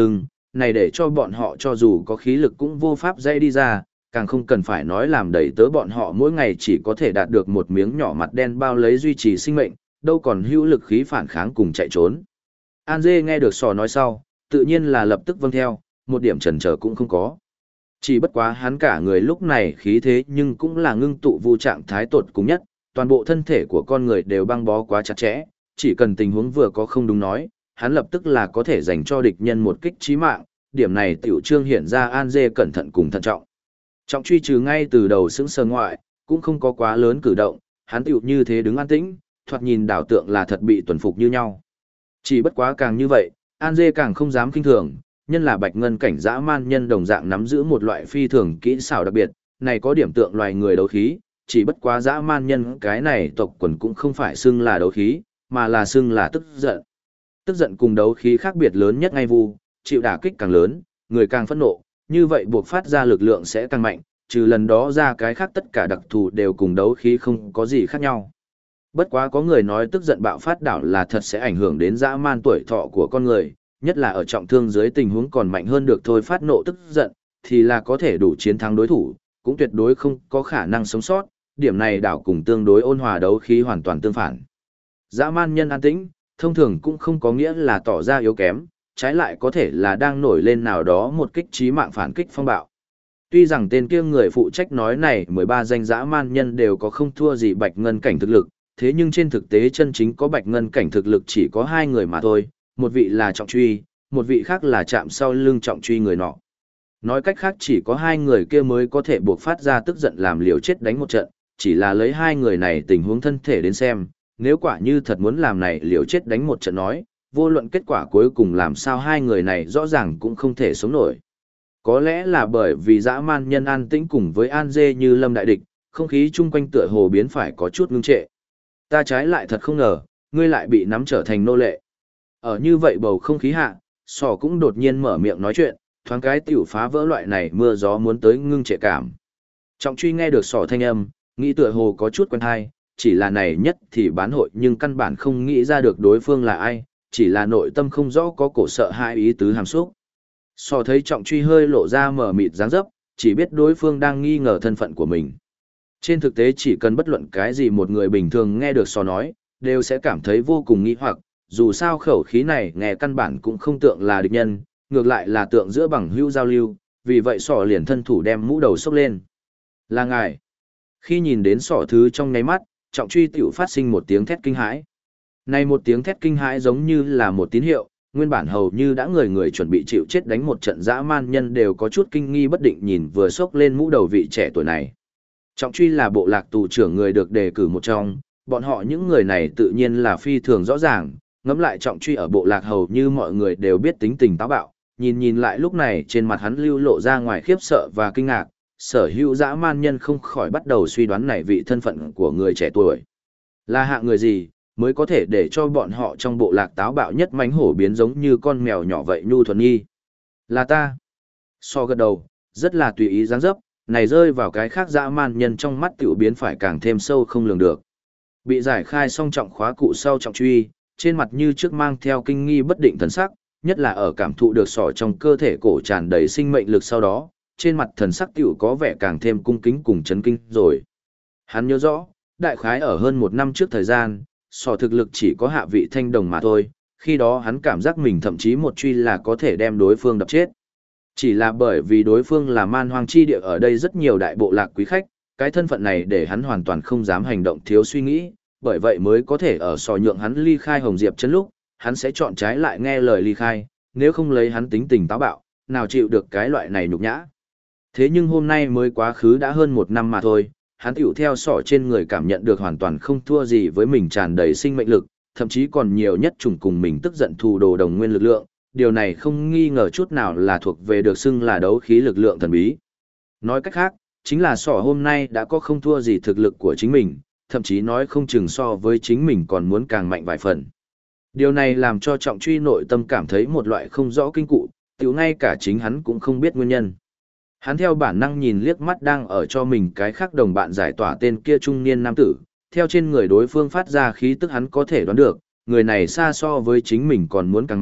này để cho bọn họ cho dù có khí lực cũng vô pháp dây đi ra, càng không cần phải nói làm đầy tớ bọn họ mỗi ngày chỉ có thể đạt được một miếng nhỏ mặt đen bao lấy duy trì sinh mệnh, đâu còn hữu lực khí phản kháng cùng chạy trốn. An Dê nghe được sò nói sau, tự nhiên là lập tức vâng theo, một điểm chần chờ cũng không có. Chỉ bất quá hắn cả người lúc này khí thế nhưng cũng là ngưng tụ vu trạng thái tột cùng nhất, toàn bộ thân thể của con người đều băng bó quá chặt chẽ, chỉ cần tình huống vừa có không đúng nói, hắn lập tức là có thể dành cho địch nhân một kích chí mạng, điểm này tiểu trương hiện ra An Dê cẩn thận cùng thận trọng. Trọng truy trừ ngay từ đầu sững sờ ngoại, cũng không có quá lớn cử động, hắn tiểu như thế đứng an tĩnh, thoạt nhìn đảo tượng là thật bị tuần phục như nhau. Chỉ bất quá càng như vậy, An Dê càng không dám kinh thường, nhân là bạch ngân cảnh dã man nhân đồng dạng nắm giữ một loại phi thường kỹ xảo đặc biệt, này có điểm tượng loài người đấu khí, chỉ bất quá dã man nhân cái này tộc quần cũng không phải xưng là đấu khí, mà là xưng là tức giận. Tức giận cùng đấu khí khác biệt lớn nhất ngay vu, chịu đả kích càng lớn, người càng phẫn nộ, như vậy buộc phát ra lực lượng sẽ càng mạnh, trừ lần đó ra cái khác tất cả đặc thù đều cùng đấu khí không có gì khác nhau. Bất quá có người nói tức giận bạo phát đảo là thật sẽ ảnh hưởng đến dã man tuổi thọ của con người, nhất là ở trọng thương dưới tình huống còn mạnh hơn được thôi phát nộ tức giận, thì là có thể đủ chiến thắng đối thủ, cũng tuyệt đối không có khả năng sống sót, điểm này đảo cùng tương đối ôn hòa đấu khí hoàn toàn tương phản. Dã man nhân an tĩnh, thông thường cũng không có nghĩa là tỏ ra yếu kém, trái lại có thể là đang nổi lên nào đó một kích trí mạng phản kích phong bạo. Tuy rằng tên kia người phụ trách nói này 13 danh dã man nhân đều có không thua gì bạch ngân cảnh thực lực, thế nhưng trên thực tế chân chính có bạch ngân cảnh thực lực chỉ có 2 người mà thôi, một vị là trọng truy, một vị khác là chạm sau lưng trọng truy người nọ. Nói cách khác chỉ có 2 người kia mới có thể buộc phát ra tức giận làm liều chết đánh một trận, chỉ là lấy 2 người này tình huống thân thể đến xem, nếu quả như thật muốn làm này liều chết đánh một trận nói, vô luận kết quả cuối cùng làm sao 2 người này rõ ràng cũng không thể sống nổi. Có lẽ là bởi vì dã man nhân an tĩnh cùng với An Dê như lâm đại địch, không khí chung quanh tựa hồ biến phải có chút ngưng trệ. Ta trái lại thật không ngờ, ngươi lại bị nắm trở thành nô lệ. Ở như vậy bầu không khí hạ, sò cũng đột nhiên mở miệng nói chuyện, thoáng cái tiểu phá vỡ loại này mưa gió muốn tới ngưng trệ cảm. Trọng truy nghe được sò thanh âm, nghĩ tựa hồ có chút quen hay, chỉ là này nhất thì bán hội nhưng căn bản không nghĩ ra được đối phương là ai, chỉ là nội tâm không rõ có cổ sợ hai ý tứ hàm xúc. Sò thấy trọng truy hơi lộ ra mở mịt dáng dấp, chỉ biết đối phương đang nghi ngờ thân phận của mình. Trên thực tế chỉ cần bất luận cái gì một người bình thường nghe được sò nói, đều sẽ cảm thấy vô cùng nghi hoặc, dù sao khẩu khí này nghe căn bản cũng không tượng là địch nhân, ngược lại là tượng giữa bằng hữu giao lưu, vì vậy sò liền thân thủ đem mũ đầu xốc lên. Là ngài. Khi nhìn đến sò thứ trong ngáy mắt, trọng truy tiểu phát sinh một tiếng thét kinh hãi. Này một tiếng thét kinh hãi giống như là một tín hiệu, nguyên bản hầu như đã người chuẩn bị chịu chết đánh một trận dã man nhân đều có chút kinh nghi bất định nhìn vừa xốc lên mũ đầu vị trẻ tuổi này. Trọng truy là bộ lạc tù trưởng người được đề cử một trong, bọn họ những người này tự nhiên là phi thường rõ ràng, ngẫm lại trọng truy ở bộ lạc hầu như mọi người đều biết tính tình táo bạo, nhìn lại lúc này trên mặt hắn lưu lộ ra ngoài khiếp sợ và kinh ngạc, sở hữu dã man nhân không khỏi bắt đầu suy đoán này vị thân phận của người trẻ tuổi. Là hạng người gì, mới có thể để cho bọn họ trong bộ lạc táo bạo nhất mánh hổ biến giống như con mèo nhỏ vậy nhu thuần nghi. Là ta. So gật đầu, rất là tùy ý dáng dấp, này rơi vào cái khác dã man nhân trong mắt tiểu biến phải càng thêm sâu không lường được. Bị giải khai xong trọng khóa cụ sau trọng truy, trên mặt như trước mang theo kinh nghi bất định thần sắc, nhất là ở cảm thụ được sỏ trong cơ thể cổ tràn đầy sinh mệnh lực sau đó, trên mặt thần sắc tiểu có vẻ càng thêm cung kính cùng chấn kinh rồi. Hắn nhớ rõ, đại khái ở hơn 1 năm trước thời gian, sỏ thực lực chỉ có hạ vị thanh đồng mà thôi, khi đó hắn cảm giác mình thậm chí một truy là có thể đem đối phương đập chết. Chỉ là bởi vì đối phương là man hoang chi địa ở đây rất nhiều đại bộ lạc quý khách, cái thân phận này để hắn hoàn toàn không dám hành động thiếu suy nghĩ, bởi vậy mới có thể ở sò nhượng hắn ly khai Hồng Diệp Trấn lúc, hắn sẽ chọn trái lại nghe lời ly khai, nếu không lấy hắn tính tình táo bạo, nào chịu được cái loại này nhục nhã. Thế nhưng hôm nay mới quá khứ đã hơn 1 năm mà thôi, hắn tiểu theo sỏ trên người cảm nhận được hoàn toàn không thua gì với mình tràn đầy sinh mệnh lực, thậm chí còn nhiều nhất trùng cùng mình tức giận thù đồ đồng nguyên lực lượng, điều này không nghi ngờ chút nào là thuộc về được xưng là đấu khí lực lượng thần bí. Nói cách khác, chính là sỏ hôm nay đã có không thua gì thực lực của chính mình, thậm chí nói không chừng so với chính mình còn muốn càng mạnh vài phần. Điều này làm cho trọng truy nội tâm cảm thấy một loại không rõ kinh cụ, tiểu ngay cả chính hắn cũng không biết nguyên nhân. Hắn theo bản năng nhìn liếc mắt đang ở cho mình cái khác đồng bạn giải tỏa tên kia trung niên nam tử, theo trên người đối phương phát ra khí tức hắn có thể đoán được, người này xa so với chính mình còn muốn càng mạnh,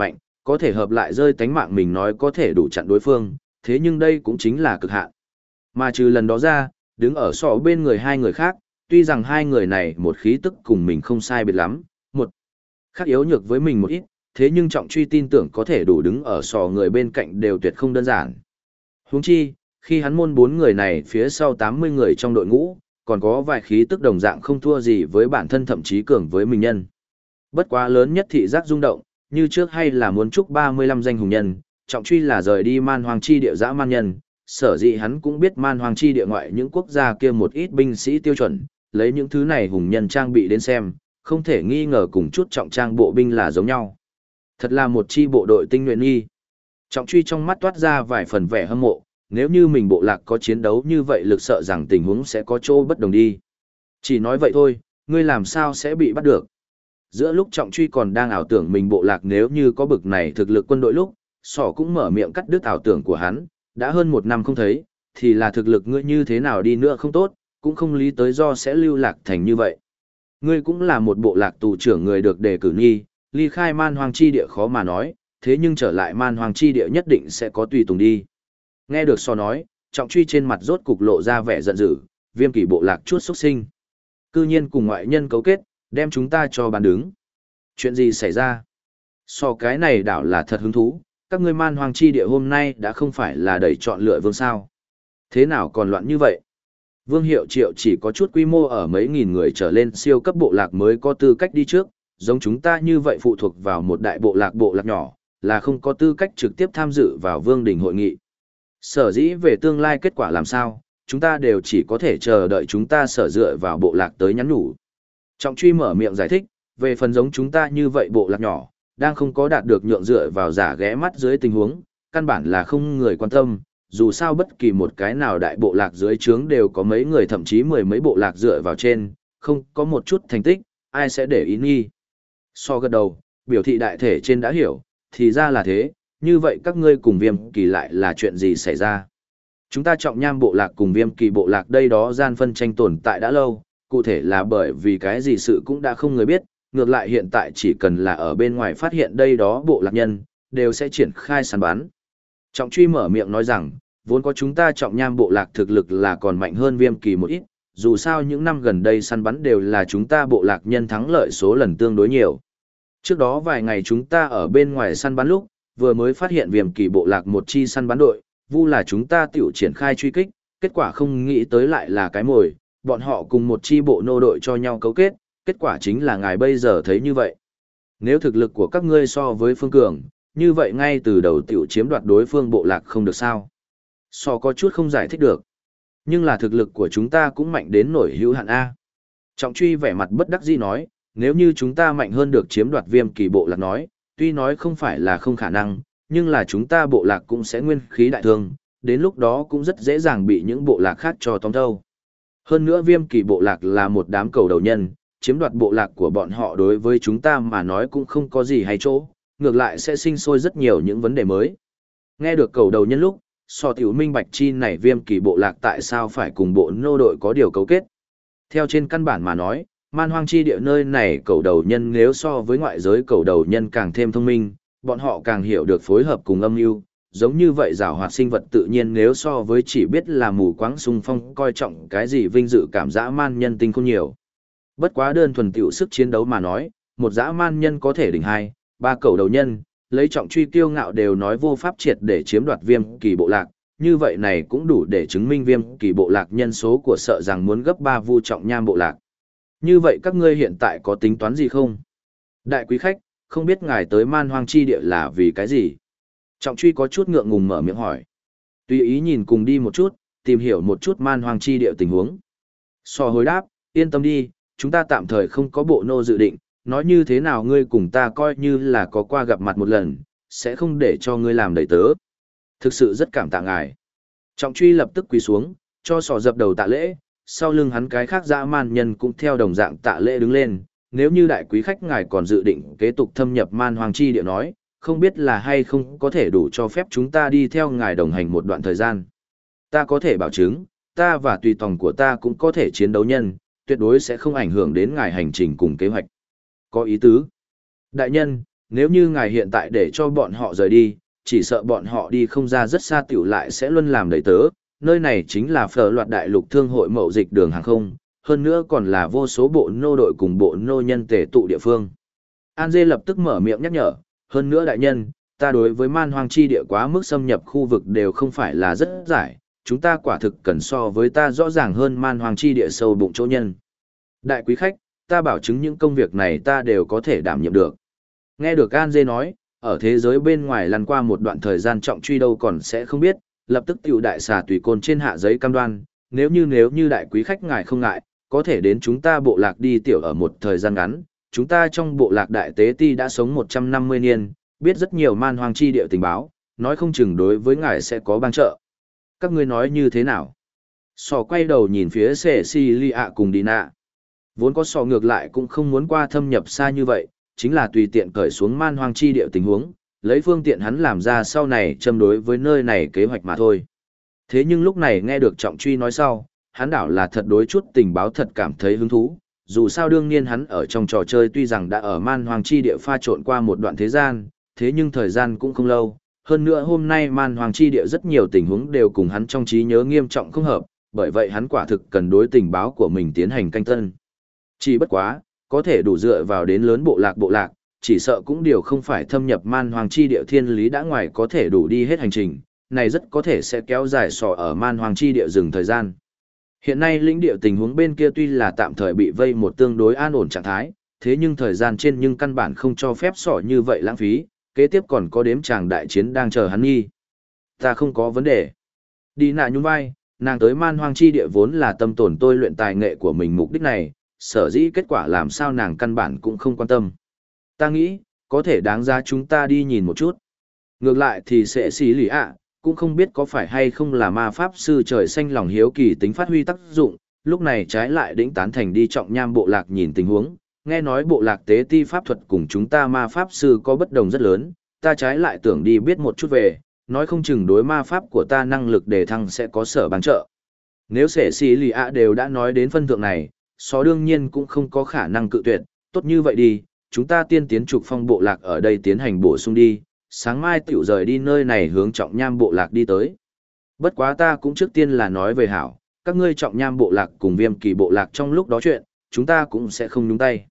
có thể hợp lại rơi tánh mạng mình nói có thể đủ chặn đối phương, thế nhưng đây cũng chính là cực hạn. Mà trừ lần đó ra, đứng ở sọ bên người hai người khác, tuy rằng hai người này một khí tức cùng mình không sai biệt lắm, một khác yếu nhược với mình một ít, thế nhưng Trọng Truy tin tưởng có thể đủ đứng ở sọ người bên cạnh đều tuyệt không đơn giản. Huống chi, khi hắn môn 4 người này phía sau 80 người trong đội ngũ, còn có vài khí tức đồng dạng không thua gì với bản thân thậm chí cường với mình nhân. Bất quá lớn nhất thị giác rung động, như trước hay là muốn chúc 35 danh hùng nhân, Trọng Truy là rời đi man hoàng chi địa dã man nhân, sở dĩ hắn cũng biết man hoàng chi địa ngoại những quốc gia kia một ít binh sĩ tiêu chuẩn, lấy những thứ này hùng nhân trang bị đến xem, không thể nghi ngờ cùng chút trọng trang bộ binh là giống nhau. Thật là một chi bộ đội tinh nhuệ nghi. Trọng Truy trong mắt toát ra vài phần vẻ hâm mộ, nếu như mình bộ lạc có chiến đấu như vậy lực sợ rằng tình huống sẽ có chỗ bất đồng đi. Chỉ nói vậy thôi, ngươi làm sao sẽ bị bắt được. Giữa lúc Trọng Truy còn đang ảo tưởng mình bộ lạc nếu như có bực này thực lực quân đội lúc, Sỏ cũng mở miệng cắt đứt ảo tưởng của hắn, đã hơn 1 năm không thấy, thì là thực lực ngươi như thế nào đi nữa không tốt, cũng không lý tới do sẽ lưu lạc thành như vậy. Ngươi cũng là một bộ lạc tù trưởng người được đề cử nghi, ly khai man hoang chi địa khó mà nói, thế nhưng trở lại man hoang chi địa nhất định sẽ có tùy tùng đi. Nghe được Sỏ nói, Trọng Truy trên mặt rốt cục lộ ra vẻ giận dữ, Viêm Kỳ bộ lạc chuốt xuất sinh. Cư nhiên cùng ngoại nhân cấu kết, đem chúng ta cho bàn đứng. Chuyện gì xảy ra? So cái này đảo là thật hứng thú, các ngươi man hoang chi địa hôm nay đã không phải là đẩy chọn lựa vương sao. Thế nào còn loạn như vậy? Vương Hiệu Triệu chỉ có chút quy mô ở mấy nghìn người trở lên siêu cấp bộ lạc mới có tư cách đi trước, giống chúng ta như vậy phụ thuộc vào một đại bộ lạc nhỏ, là không có tư cách trực tiếp tham dự vào vương đình hội nghị. Sở dĩ về tương lai kết quả làm sao, chúng ta đều chỉ có thể chờ đợi chúng ta sở dựa vào bộ lạc tới nhắn nhủ. Trọng Truy mở miệng giải thích, về phần giống chúng ta như vậy bộ lạc nhỏ, đang không có đạt được nhượng dựa vào giả ghé mắt dưới tình huống, căn bản là không người quan tâm, dù sao bất kỳ một cái nào đại bộ lạc dưới trướng đều có mấy người thậm chí 10 mấy bộ lạc dựa vào trên, không có một chút thành tích, ai sẽ để ý nghi. So gật đầu, biểu thị đại thể trên đã hiểu, thì ra là thế, như vậy các ngươi cùng Viêm Kỳ lại là chuyện gì xảy ra? Chúng ta Trọng Nham bộ lạc cùng Viêm Kỳ bộ lạc đây đó gian phân tranh tồn tại đã lâu, cụ thể là bởi vì cái gì sự cũng đã không người biết, ngược lại hiện tại chỉ cần là ở bên ngoài phát hiện đây đó bộ lạc nhân, đều sẽ triển khai săn bắn. Trọng Truy mở miệng nói rằng, vốn có chúng ta Trọng Nham bộ lạc thực lực là còn mạnh hơn Viêm Kỳ một ít, dù sao những năm gần đây săn bắn đều là chúng ta bộ lạc nhân thắng lợi số lần tương đối nhiều. Trước đó vài ngày chúng ta ở bên ngoài săn bắn lúc, vừa mới phát hiện Viêm Kỳ bộ lạc một chi săn bắn đội, vu là chúng ta tiểu triển khai truy kích, kết quả không nghĩ tới lại là cái mồi, bọn họ cùng một chi bộ nô đội cho nhau cấu kết quả chính là ngài bây giờ thấy như vậy. Nếu thực lực của các ngươi so với phương cường, như vậy ngay từ đầu tiểu chiếm đoạt đối phương bộ lạc không được sao. So có chút không giải thích được. Nhưng là thực lực của chúng ta cũng mạnh đến nổi hữu hạn A. Trọng Truy vẻ mặt bất đắc dĩ nói, nếu như chúng ta mạnh hơn được chiếm đoạt Viêm Kỳ bộ lạc nói, tuy nói không phải là không khả năng, nhưng là chúng ta bộ lạc cũng sẽ nguyên khí đại thương, đến lúc đó cũng rất dễ dàng bị những bộ lạc khác cho tóm thâu. Hơn nữa Viêm Kỳ bộ lạc là một đám cầu đầu nhân, chiếm đoạt bộ lạc của bọn họ đối với chúng ta mà nói cũng không có gì hay chỗ, ngược lại sẽ sinh sôi rất nhiều những vấn đề mới. Nghe được cầu đầu nhân lúc, So tiểu minh bạch chi này Viêm Kỳ bộ lạc tại sao phải cùng bộ nô đội có điều cấu kết. Theo trên căn bản mà nói, man hoang chi địa nơi này cầu đầu nhân nếu so với ngoại giới cầu đầu nhân càng thêm thông minh, bọn họ càng hiểu được phối hợp cùng âm mưu. Giống như vậy giảo hoạt sinh vật tự nhiên nếu so với chỉ biết là mù quáng xung phong coi trọng cái gì vinh dự cảm dã man nhân tinh không nhiều. Bất quá đơn thuần tiểu sức chiến đấu mà nói, một dã man nhân có thể đỉnh 2, 3 cầu đầu nhân, lấy Trọng Truy kiêu ngạo đều nói vô pháp triệt để chiếm đoạt Viêm Kỳ bộ lạc, như vậy này cũng đủ để chứng minh Viêm Kỳ bộ lạc nhân số của sợ rằng muốn gấp 3 Vu Trọng Nham bộ lạc. Như vậy các ngươi hiện tại có tính toán gì không? Đại quý khách, không biết ngài tới man hoang chi địa là vì cái gì? Trọng Truy có chút ngượng ngùng mở miệng hỏi. Tùy ý nhìn cùng đi một chút, tìm hiểu một chút man hoang chi địa tình huống. So hồi đáp, yên tâm đi, chúng ta tạm thời không có bộ nô dự định, nói như thế nào ngươi cùng ta coi như là có qua gặp mặt một lần, sẽ không để cho ngươi làm đầy tớ. Thực sự rất cảm tạ ngài. Trọng Truy lập tức quỳ xuống, cho sò dập đầu tạ lễ, sau lưng hắn cái khác dã man nhân cũng theo đồng dạng tạ lễ đứng lên. Nếu như đại quý khách ngài còn dự định kế tục thâm nhập man hoang chi địa nói, không biết là hay không có thể đủ cho phép chúng ta đi theo ngài đồng hành một đoạn thời gian. Ta có thể bảo chứng, ta và tùy tòng của ta cũng có thể chiến đấu nhân, tuyệt đối sẽ không ảnh hưởng đến ngài hành trình cùng kế hoạch. Có ý tứ. Đại nhân, nếu như ngài hiện tại để cho bọn họ rời đi, chỉ sợ bọn họ đi không ra rất xa tiểu lại sẽ luôn làm đầy tớ, nơi này chính là phở loạt đại lục thương hội mậu dịch đường hàng không, hơn nữa còn là vô số bộ nô đội cùng bộ nô nhân tề tụ địa phương. An Dê lập tức mở miệng nhắc nhở, hơn nữa đại nhân, ta đối với man hoang chi địa quá mức xâm nhập khu vực đều không phải là rất giải, chúng ta quả thực cần so với ta rõ ràng hơn man hoang chi địa sâu bụng chỗ nhân. Đại quý khách, ta bảo chứng những công việc này ta đều có thể đảm nhiệm được. Nghe được An Dê nói, ở thế giới bên ngoài lăn qua một đoạn thời gian trọng truy đâu còn sẽ không biết, lập tức tiểu đại xà tùy côn trên hạ giấy cam đoan, nếu như đại quý khách ngài không ngại, có thể đến chúng ta bộ lạc đi tiểu ở một thời gian ngắn, chúng ta trong bộ lạc đại tế ti đã sống 150 niên, biết rất nhiều man hoang chi địa tình báo, nói không chừng đối với ngài sẽ có bang trợ. Các ngươi nói như thế nào? Sò quay đầu nhìn phía Cecilia cùng Dina. Vốn có sò ngược lại cũng không muốn qua thâm nhập xa như vậy, chính là tùy tiện cởi xuống man hoang chi địa tình huống, lấy phương tiện hắn làm ra sau này châm đối với nơi này kế hoạch mà thôi. Thế nhưng lúc này nghe được Trọng Truy nói sau, hắn đảo là thật đối chút tình báo thật cảm thấy hứng thú, dù sao đương nhiên hắn ở trong trò chơi tuy rằng đã ở man hoang chi địa pha trộn qua một đoạn thế gian, thế nhưng thời gian cũng không lâu, hơn nữa hôm nay man hoang chi địa rất nhiều tình huống đều cùng hắn trong trí nhớ nghiêm trọng không hợp, bởi vậy hắn quả thực cần đối tình báo của mình tiến hành canh tân. Chỉ bất quá, có thể đủ dựa vào đến lớn bộ lạc, chỉ sợ cũng điều không phải thâm nhập man hoang chi địa thiên lý đã ngoài có thể đủ đi hết hành trình, này rất có thể sẽ kéo dài sò ở man hoang chi địa rừng thời gian. Hiện nay lĩnh địa tình huống bên kia tuy là tạm thời bị vây một tương đối an ổn trạng thái, thế nhưng thời gian trên nhưng căn bản không cho phép sỏ như vậy lãng phí, kế tiếp còn có đếm chàng đại chiến đang chờ hắn nghi. Ta không có vấn đề. Đi nạ nhún vai, nàng tới man hoang chi địa vốn là tâm tổn tôi luyện tài nghệ của mình mục đích này, sở dĩ kết quả làm sao nàng căn bản cũng không quan tâm. Ta nghĩ, có thể đáng giá chúng ta đi nhìn một chút. Ngược lại thì sẽ xí lì ạ, cũng không biết có phải hay không là ma pháp sư trời xanh lòng hiếu kỳ tính phát huy tác dụng, lúc này trái lại đĩnh tán thành đi trọng nham bộ lạc nhìn tình huống, nghe nói bộ lạc tế ti pháp thuật cùng chúng ta ma pháp sư có bất đồng rất lớn, ta trái lại tưởng đi biết một chút về, nói không chừng đối ma pháp của ta năng lực đề thăng sẽ có sở bán trợ. Nếu sẽ xì lì ạ đều đã nói đến phân thượng này, xó đương nhiên cũng không có khả năng cự tuyệt, tốt như vậy đi, chúng ta tiên tiến trục phong bộ lạc ở đây tiến hành bổ sung đi, sáng mai tiểu rời đi nơi này hướng trọng nham bộ lạc đi tới. Bất quá ta cũng trước tiên là nói về hảo, các ngươi trọng nham bộ lạc cùng viêm kỳ bộ lạc trong lúc đó chuyện, chúng ta cũng sẽ không nhúng tay.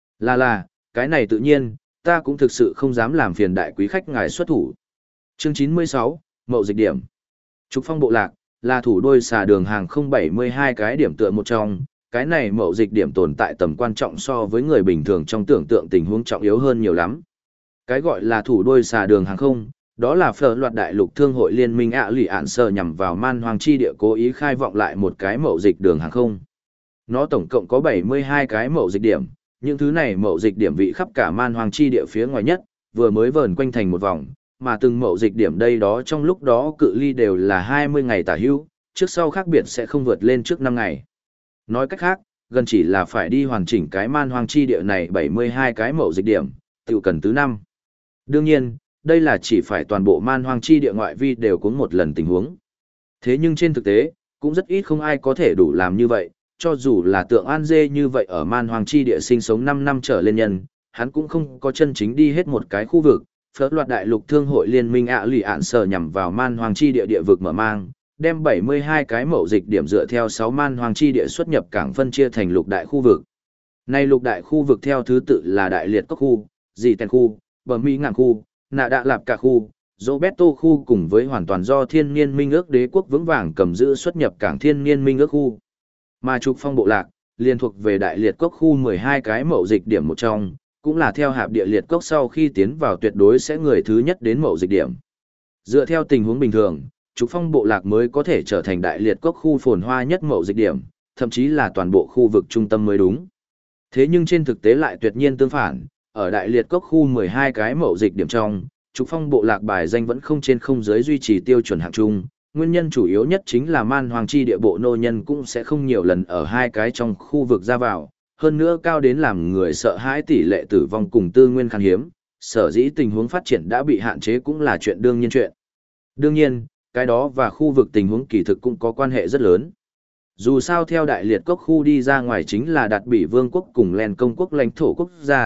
Là, cái này tự nhiên, ta cũng thực sự không dám làm phiền đại quý khách ngài xuất thủ. Chương 96, Mậu dịch điểm. Trục phong bộ lạc, là thủ đôi xà đường hàng không 72 cái điểm tựa một trong, cái này mậu dịch điểm tồn tại tầm quan trọng so với người bình thường trong tưởng tượng tình huống trọng yếu hơn nhiều lắm. Cái gọi là thủ đôi xà đường hàng không, đó là phở loạt đại lục thương hội liên minh ạ lì ạn sơ nhằm vào man hoang chi địa cố ý khai vọng lại một cái mậu dịch đường hàng không. Nó tổng cộng có 72 cái mậu dịch điểm, những thứ này mậu dịch điểm vị khắp cả man hoang chi địa phía ngoài nhất, vừa mới vờn quanh thành một vòng, mà từng mậu dịch điểm đây đó trong lúc đó cự ly đều là 20 ngày tả hữu, trước sau khác biệt sẽ không vượt lên trước 5 ngày. Nói cách khác, gần chỉ là phải đi hoàn chỉnh cái man hoang chi địa này 72 cái mậu dịch điểm, tiểu cần tứ năm. Đương nhiên, đây là chỉ phải toàn bộ man hoang chi địa ngoại vi đều có một lần tình huống. Thế nhưng trên thực tế, cũng rất ít không ai có thể đủ làm như vậy, cho dù là tượng An Dê như vậy ở man hoang chi địa sinh sống 5 năm trở lên nhân, hắn cũng không có chân chính đi hết một cái khu vực. Phớt loạt đại lục thương hội liên minh ạ lì ạn sở nhằm vào man hoang chi địa địa vực mở mang, đem 72 cái mậu dịch điểm dựa theo 6 man hoang chi địa xuất nhập cảng phân chia thành lục đại khu vực. Nay lục đại khu vực theo thứ tự là Đại Liệt Cốc khu, Dì Tèn khu, Bờ Mỹ Ngạn khu, Nạ Đạ Lạp Cả khu, Roberto khu cùng với hoàn toàn do Thiên Niên Minh ước đế quốc vững vàng cầm giữ xuất nhập cảng Thiên Niên Minh ước khu. Mà trục phong bộ lạc, liên thuộc về Đại Liệt Cốc khu 12 cái mậu dịch điểm một trong, cũng là theo hạp địa liệt cốc sau khi tiến vào tuyệt đối sẽ người thứ nhất đến mậu dịch điểm. Dựa theo tình huống bình thường, trục phong bộ lạc mới có thể trở thành Đại Liệt Cốc khu phồn hoa nhất mậu dịch điểm, thậm chí là toàn bộ khu vực trung tâm mới đúng. Thế nhưng trên thực tế lại tuyệt nhiên tương phản, ở Đại Liệt Cốc khu 12 cái mậu dịch điểm trong, trục phong bộ lạc bài danh vẫn không trên không dưới duy trì tiêu chuẩn hạng chung. Nguyên nhân chủ yếu nhất chính là man hoàng chi địa bộ nô nhân cũng sẽ không nhiều lần ở hai cái trong khu vực ra vào, hơn nữa cao đến làm người sợ hãi tỷ lệ tử vong cùng tư nguyên khan hiếm, sở dĩ tình huống phát triển đã bị hạn chế cũng là chuyện đương nhiên chuyện. Đương nhiên, cái đó và khu vực tình huống kỳ thực cũng có quan hệ rất lớn. Dù sao theo Đại Liệt Cốc khu đi ra ngoài chính là Đạt Bỉ Vương quốc cùng Len Công quốc lãnh thổ quốc gia,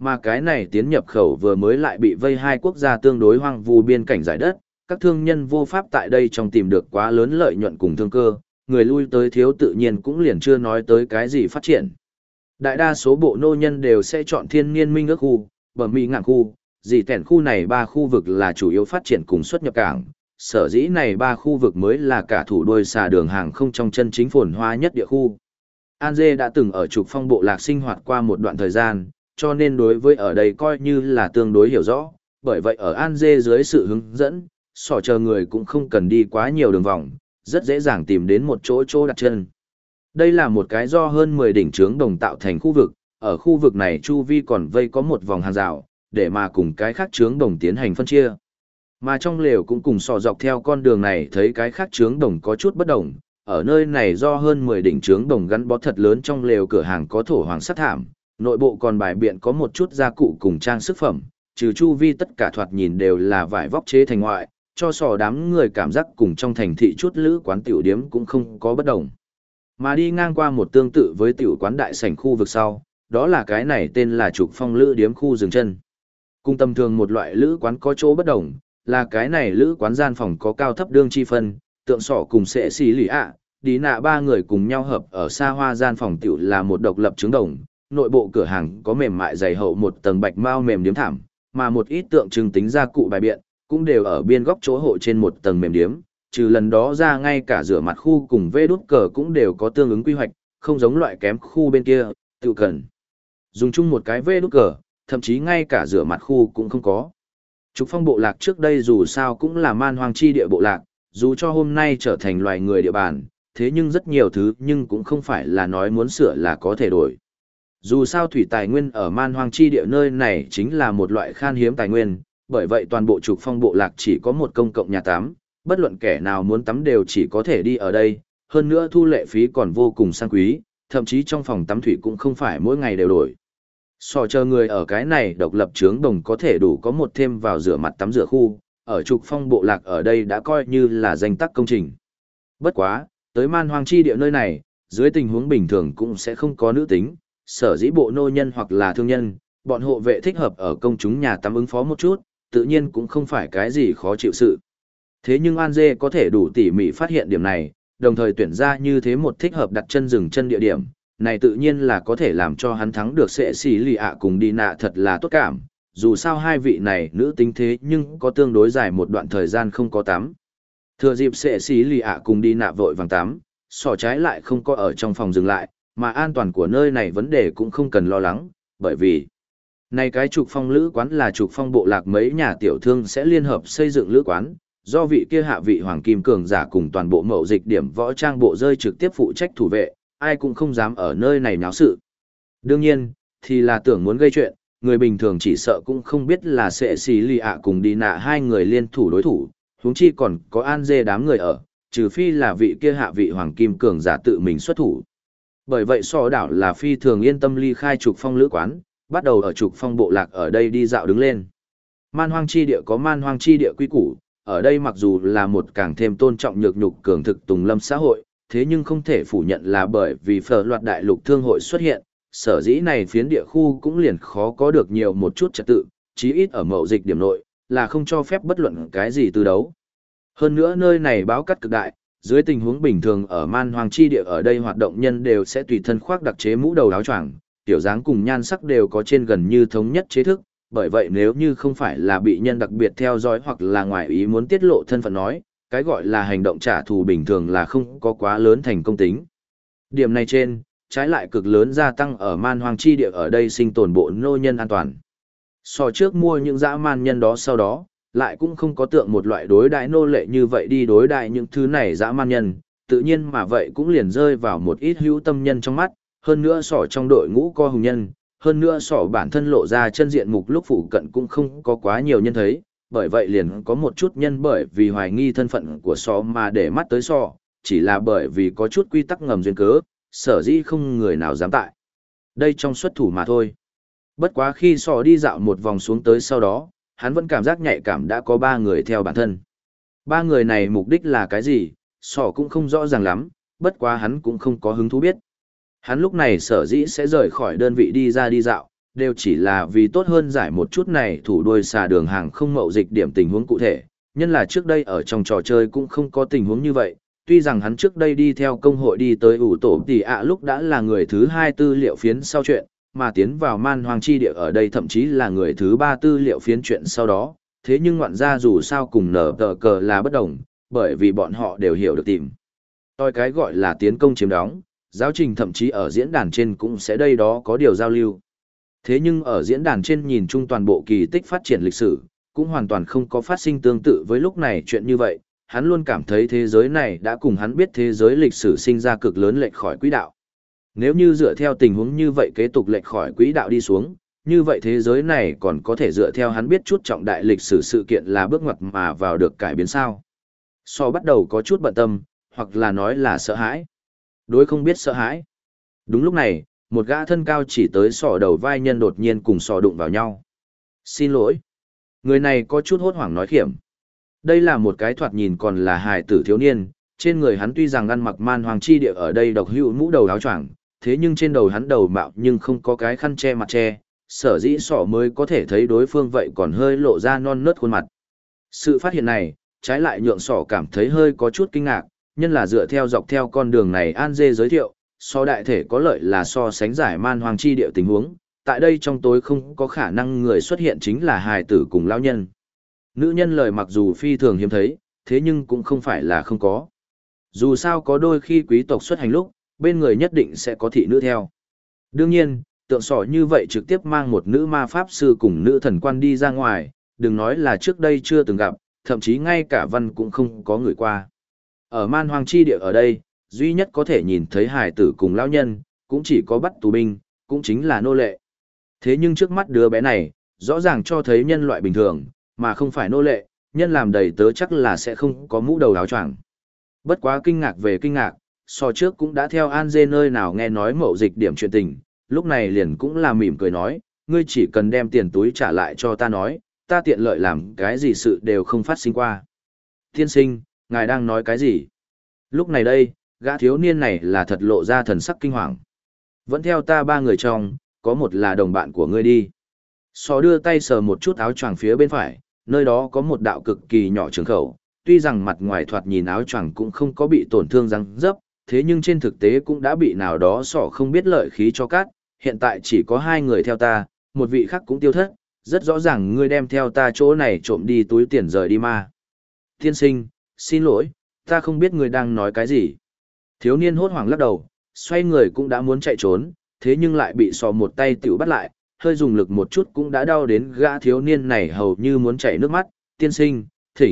Mà cái này tiến nhập khẩu vừa mới lại bị vây hai quốc gia tương đối hoang vu biên cảnh giải đất, các thương nhân vô pháp tại đây trong tìm được quá lớn lợi nhuận cùng thương cơ, người lui tới thiếu tự nhiên cũng liền chưa nói tới cái gì phát triển. Đại đa số bộ nô nhân đều sẽ chọn thiên niên minh ước khu, bờ mỹ ngạn khu, dì tẻn khu này ba khu vực là chủ yếu phát triển cùng xuất nhập cảng. Sở dĩ này ba khu vực mới là cả thủ đôi xà đường hàng không trong chân chính phồn hoa nhất địa khu. An Dê đã từng ở trục phong bộ lạc sinh hoạt qua một đoạn thời gian, cho nên đối với ở đây coi như là tương đối hiểu rõ, bởi vậy ở An Dê dưới sự hướng dẫn, sỏ chờ người cũng không cần đi quá nhiều đường vòng, rất dễ dàng tìm đến một chỗ đặt chân. Đây là một cái do hơn 10 đỉnh trướng đồng tạo thành khu vực, ở khu vực này chu vi còn vây có một vòng hàng rào, để mà cùng cái khác trướng đồng tiến hành phân chia. Mà trong lều cũng cùng sò dọc theo con đường này thấy cái khác trướng đồng có chút bất đồng, ở nơi này do hơn 10 đỉnh trướng đồng gắn bó thật lớn trong lều cửa hàng có thổ hoàng sắt thảm, nội bộ còn bài biện có một chút gia cụ cùng trang sức phẩm, trừ chu vi tất cả thoạt nhìn đều là vải vóc chế thành ngoại, cho sò đám người cảm giác cùng trong thành thị chút lữ quán tiểu điếm cũng không có bất đồng. Mà đi ngang qua một tương tự với tiểu quán đại sảnh khu vực sau, đó là cái này tên là Trục Phong Lữ điếm khu dừng chân. Cùng tầm thường một loại lữ quán có chỗ bất đồng, là cái này lữ quán gian phòng có cao thấp đương chi phân, tượng sỏ cùng sẽ xì lì ạ, đi nạ ba người cùng nhau hợp ở xa hoa gian phòng tiểu là một độc lập trứng đồng, nội bộ cửa hàng có mềm mại dày hậu một tầng bạch mao mềm điếm thảm, mà một ít tượng trưng tính gia cụ bài biện, cũng đều ở biên góc chỗ hộ trên một tầng mềm điếm, trừ lần đó ra ngay cả rửa mặt khu cùng vê đút cờ cũng đều có tương ứng quy hoạch, không giống loại kém khu bên kia, tự cần dùng chung một cái vê đút cờ, thậm chí ngay cả rửa mặt khu cũng không có. Trục Phong bộ lạc trước đây dù sao cũng là man hoang chi địa bộ lạc, dù cho hôm nay trở thành loài người địa bàn, thế nhưng rất nhiều thứ nhưng cũng không phải là nói muốn sửa là có thể đổi. Dù sao thủy tài nguyên ở man hoang chi địa nơi này chính là một loại khan hiếm tài nguyên, bởi vậy toàn bộ Trục Phong bộ lạc chỉ có một công cộng nhà tắm, bất luận kẻ nào muốn tắm đều chỉ có thể đi ở đây, hơn nữa thu lệ phí còn vô cùng sang quý, thậm chí trong phòng tắm thủy cũng không phải mỗi ngày đều đổi. So chờ người ở cái này độc lập trướng đồng có thể đủ có một thêm vào rửa mặt tắm rửa khu, ở Trục Phong bộ lạc ở đây đã coi như là danh tắc công trình. Bất quá, tới man hoang chi địa nơi này, dưới tình huống bình thường cũng sẽ không có nữ tính, sở dĩ bộ nô nhân hoặc là thương nhân, bọn hộ vệ thích hợp ở công chúng nhà tắm ứng phó một chút, tự nhiên cũng không phải cái gì khó chịu sự. Thế nhưng An Dê có thể đủ tỉ mỉ phát hiện điểm này, đồng thời tuyển ra như thế một thích hợp đặt chân dừng chân địa điểm, này tự nhiên là có thể làm cho hắn thắng được sẽ xì lì ạ cùng đi nạ thật là tốt cảm, dù sao hai vị này nữ tính thế nhưng có tương đối dài một đoạn thời gian không có tắm. Thừa dịp sẽ xì lì ạ cùng đi nạ vội vàng tắm, sỏ trái lại không có ở trong phòng dừng lại, mà an toàn của nơi này vấn đề cũng không cần lo lắng, bởi vì này cái Trục Phong lữ quán là Trục Phong bộ lạc mấy nhà tiểu thương sẽ liên hợp xây dựng lữ quán, do vị kia hạ vị hoàng kim cường giả cùng toàn bộ mậu dịch điểm võ trang bộ rơi trực tiếp phụ trách thủ vệ, ai cũng không dám ở nơi này náo sự. Đương nhiên, thì là tưởng muốn gây chuyện, người bình thường chỉ sợ cũng không biết là sẽ xì lì ạ cùng đi nạ hai người liên thủ đối thủ, huống chi còn có An Dê đám người ở, trừ phi là vị kia hạ vị hoàng kim cường giả tự mình xuất thủ. Bởi vậy so đảo là phi thường yên tâm ly khai Trục Phong lữ quán, bắt đầu ở Trục Phong bộ lạc ở đây đi dạo đứng lên. Man hoang chi địa có man hoang chi địa quy củ, ở đây mặc dù là một càng thêm tôn trọng nhược nhục cường thực tùng lâm xã hội, thế nhưng không thể phủ nhận là bởi vì phở loạt đại lục thương hội xuất hiện, sở dĩ này phiến địa khu cũng liền khó có được nhiều một chút trật tự, chí ít ở mậu dịch điểm nội, là không cho phép bất luận cái gì từ đấu. Hơn nữa nơi này báo cắt cực đại, dưới tình huống bình thường ở man hoang chi địa ở đây hoạt động nhân đều sẽ tùy thân khoác đặc chế mũ đầu áo choàng, tiểu dáng cùng nhan sắc đều có trên gần như thống nhất chế thức, bởi vậy nếu như không phải là bị nhân đặc biệt theo dõi hoặc là ngoài ý muốn tiết lộ thân phận nói, cái gọi là hành động trả thù bình thường là không có quá lớn thành công tính. Điểm này trên, trái lại cực lớn gia tăng ở man hoang chi địa ở đây sinh tồn bộ nô nhân an toàn. So trước mua những dã man nhân đó sau đó, lại cũng không có tượng một loại đối đại nô lệ như vậy đi đối đại những thứ này dã man nhân, tự nhiên mà vậy cũng liền rơi vào một ít hữu tâm nhân trong mắt, hơn nữa sỏ trong đội ngũ co hùng nhân, hơn nữa sỏ bản thân lộ ra chân diện mục lúc phụ cận cũng không có quá nhiều nhân thấy, bởi vậy liền có một chút nhân bởi vì hoài nghi thân phận của sỏ mà để mắt tới sỏ, chỉ là bởi vì có chút quy tắc ngầm duyên cớ, sở dĩ không người nào dám tại. Đây trong xuất thủ mà thôi. Bất quá khi sỏ đi dạo một vòng xuống tới sau đó, hắn vẫn cảm giác nhạy cảm đã có 3 người theo bản thân. 3 người này mục đích là cái gì, sỏ cũng không rõ ràng lắm, bất quá hắn cũng không có hứng thú biết. Hắn lúc này sở dĩ sẽ rời khỏi đơn vị đi ra đi dạo, đều chỉ là vì tốt hơn giải một chút này thủ đuôi xà đường hàng không mậu dịch điểm tình huống cụ thể, nhân là trước đây ở trong trò chơi cũng không có tình huống như vậy, tuy rằng hắn trước đây đi theo công hội đi tới ủ tổ tỷ ạ lúc đã là người thứ 2 tư liệu phiến sau chuyện, mà tiến vào man hoang chi địa ở đây thậm chí là người thứ 3 tư liệu phiến chuyện sau đó, thế nhưng ngoạn ra dù sao cùng nở tờ cờ là bất đồng, bởi vì bọn họ đều hiểu được tìm. Tôi cái gọi là tiến công chiếm đóng, giáo trình thậm chí ở diễn đàn trên cũng sẽ đây đó có điều giao lưu. Thế nhưng ở diễn đàn trên nhìn chung toàn bộ kỳ tích phát triển lịch sử, cũng hoàn toàn không có phát sinh tương tự với lúc này chuyện như vậy, hắn luôn cảm thấy thế giới này đã cùng hắn biết thế giới lịch sử sinh ra cực lớn lệch khỏi quỹ đạo. Nếu như dựa theo tình huống như vậy kế tục lệch khỏi quỹ đạo đi xuống, như vậy thế giới này còn có thể dựa theo hắn biết chút trọng đại lịch sử sự kiện là bước ngoặt mà vào được cải biến sao. So bắt đầu có chút bận tâm, hoặc là nói là sợ hãi. Đối không biết sợ hãi. Đúng lúc này, một gã thân cao chỉ tới sọ đầu vai nhân đột nhiên cùng sọ đụng vào nhau. Xin lỗi. Người này có chút hốt hoảng nói khiểm. Đây là một cái thoạt nhìn còn là hài tử thiếu niên, trên người hắn tuy rằng ăn mặc man hoàng chi địa ở đây độc hữu mũ đầu áo choàng, thế nhưng trên đầu hắn đầu mạo nhưng không có cái khăn che mặt che, sở dĩ sọ mới có thể thấy đối phương vậy còn hơi lộ ra non nớt khuôn mặt. Sự phát hiện này, trái lại nhượng sọ cảm thấy hơi có chút kinh ngạc, nhân là dựa theo dọc theo con đường này An Dê giới thiệu, so đại thể có lợi là so sánh giải man hoàng chi địa tình huống, tại đây trong tối không có khả năng người xuất hiện chính là hài tử cùng lão nhân. Nữ nhân lời mặc dù phi thường hiếm thấy, thế nhưng cũng không phải là không có. Dù sao có đôi khi quý tộc xuất hành lúc, bên người nhất định sẽ có thị nữ theo. Đương nhiên, tượng sỏ như vậy trực tiếp mang một nữ ma pháp sư cùng nữ thần quan đi ra ngoài, đừng nói là trước đây chưa từng gặp, thậm chí ngay cả văn cũng không có người qua. Ở man hoang chi địa ở đây, duy nhất có thể nhìn thấy hài tử cùng lão nhân, cũng chỉ có bắt tù binh, cũng chính là nô lệ. Thế nhưng trước mắt đứa bé này, rõ ràng cho thấy nhân loại bình thường, mà không phải nô lệ, nhân làm đầy tớ chắc là sẽ không có mũ đầu áo choàng. Bất quá kinh ngạc về kinh ngạc, so trước cũng đã theo An Dê nơi nào nghe nói mậu dịch điểm chuyện tình, lúc này liền cũng là mỉm cười nói, ngươi chỉ cần đem tiền túi trả lại cho ta nói, ta tiện lợi làm cái gì sự đều không phát sinh qua. Tiên sinh, ngài đang nói cái gì? Lúc này đây, gã thiếu niên này là thật lộ ra thần sắc kinh hoàng. Vẫn theo ta 3 người trong, có một là đồng bạn của ngươi đi. So đưa tay sờ một chút áo choàng phía bên phải, nơi đó có một đạo cực kỳ nhỏ trường khẩu, tuy rằng mặt ngoài thoạt nhìn áo choàng cũng không có bị tổn thương răng dấp, thế nhưng trên thực tế cũng đã bị nào đó sọ không biết lợi khí cho cát, hiện tại chỉ có 2 người theo ta, một vị khác cũng tiêu thất, rất rõ ràng ngươi đem theo ta chỗ này trộm đi túi tiền rời đi mà. Tiên sinh, xin lỗi, ta không biết ngươi đang nói cái gì. Thiếu niên hốt hoảng lắc đầu, xoay người cũng đã muốn chạy trốn, thế nhưng lại bị sọ một tay tiểu bắt lại, hơi dùng lực một chút cũng đã đau đến gã thiếu niên này hầu như muốn chảy nước mắt. Tiên sinh,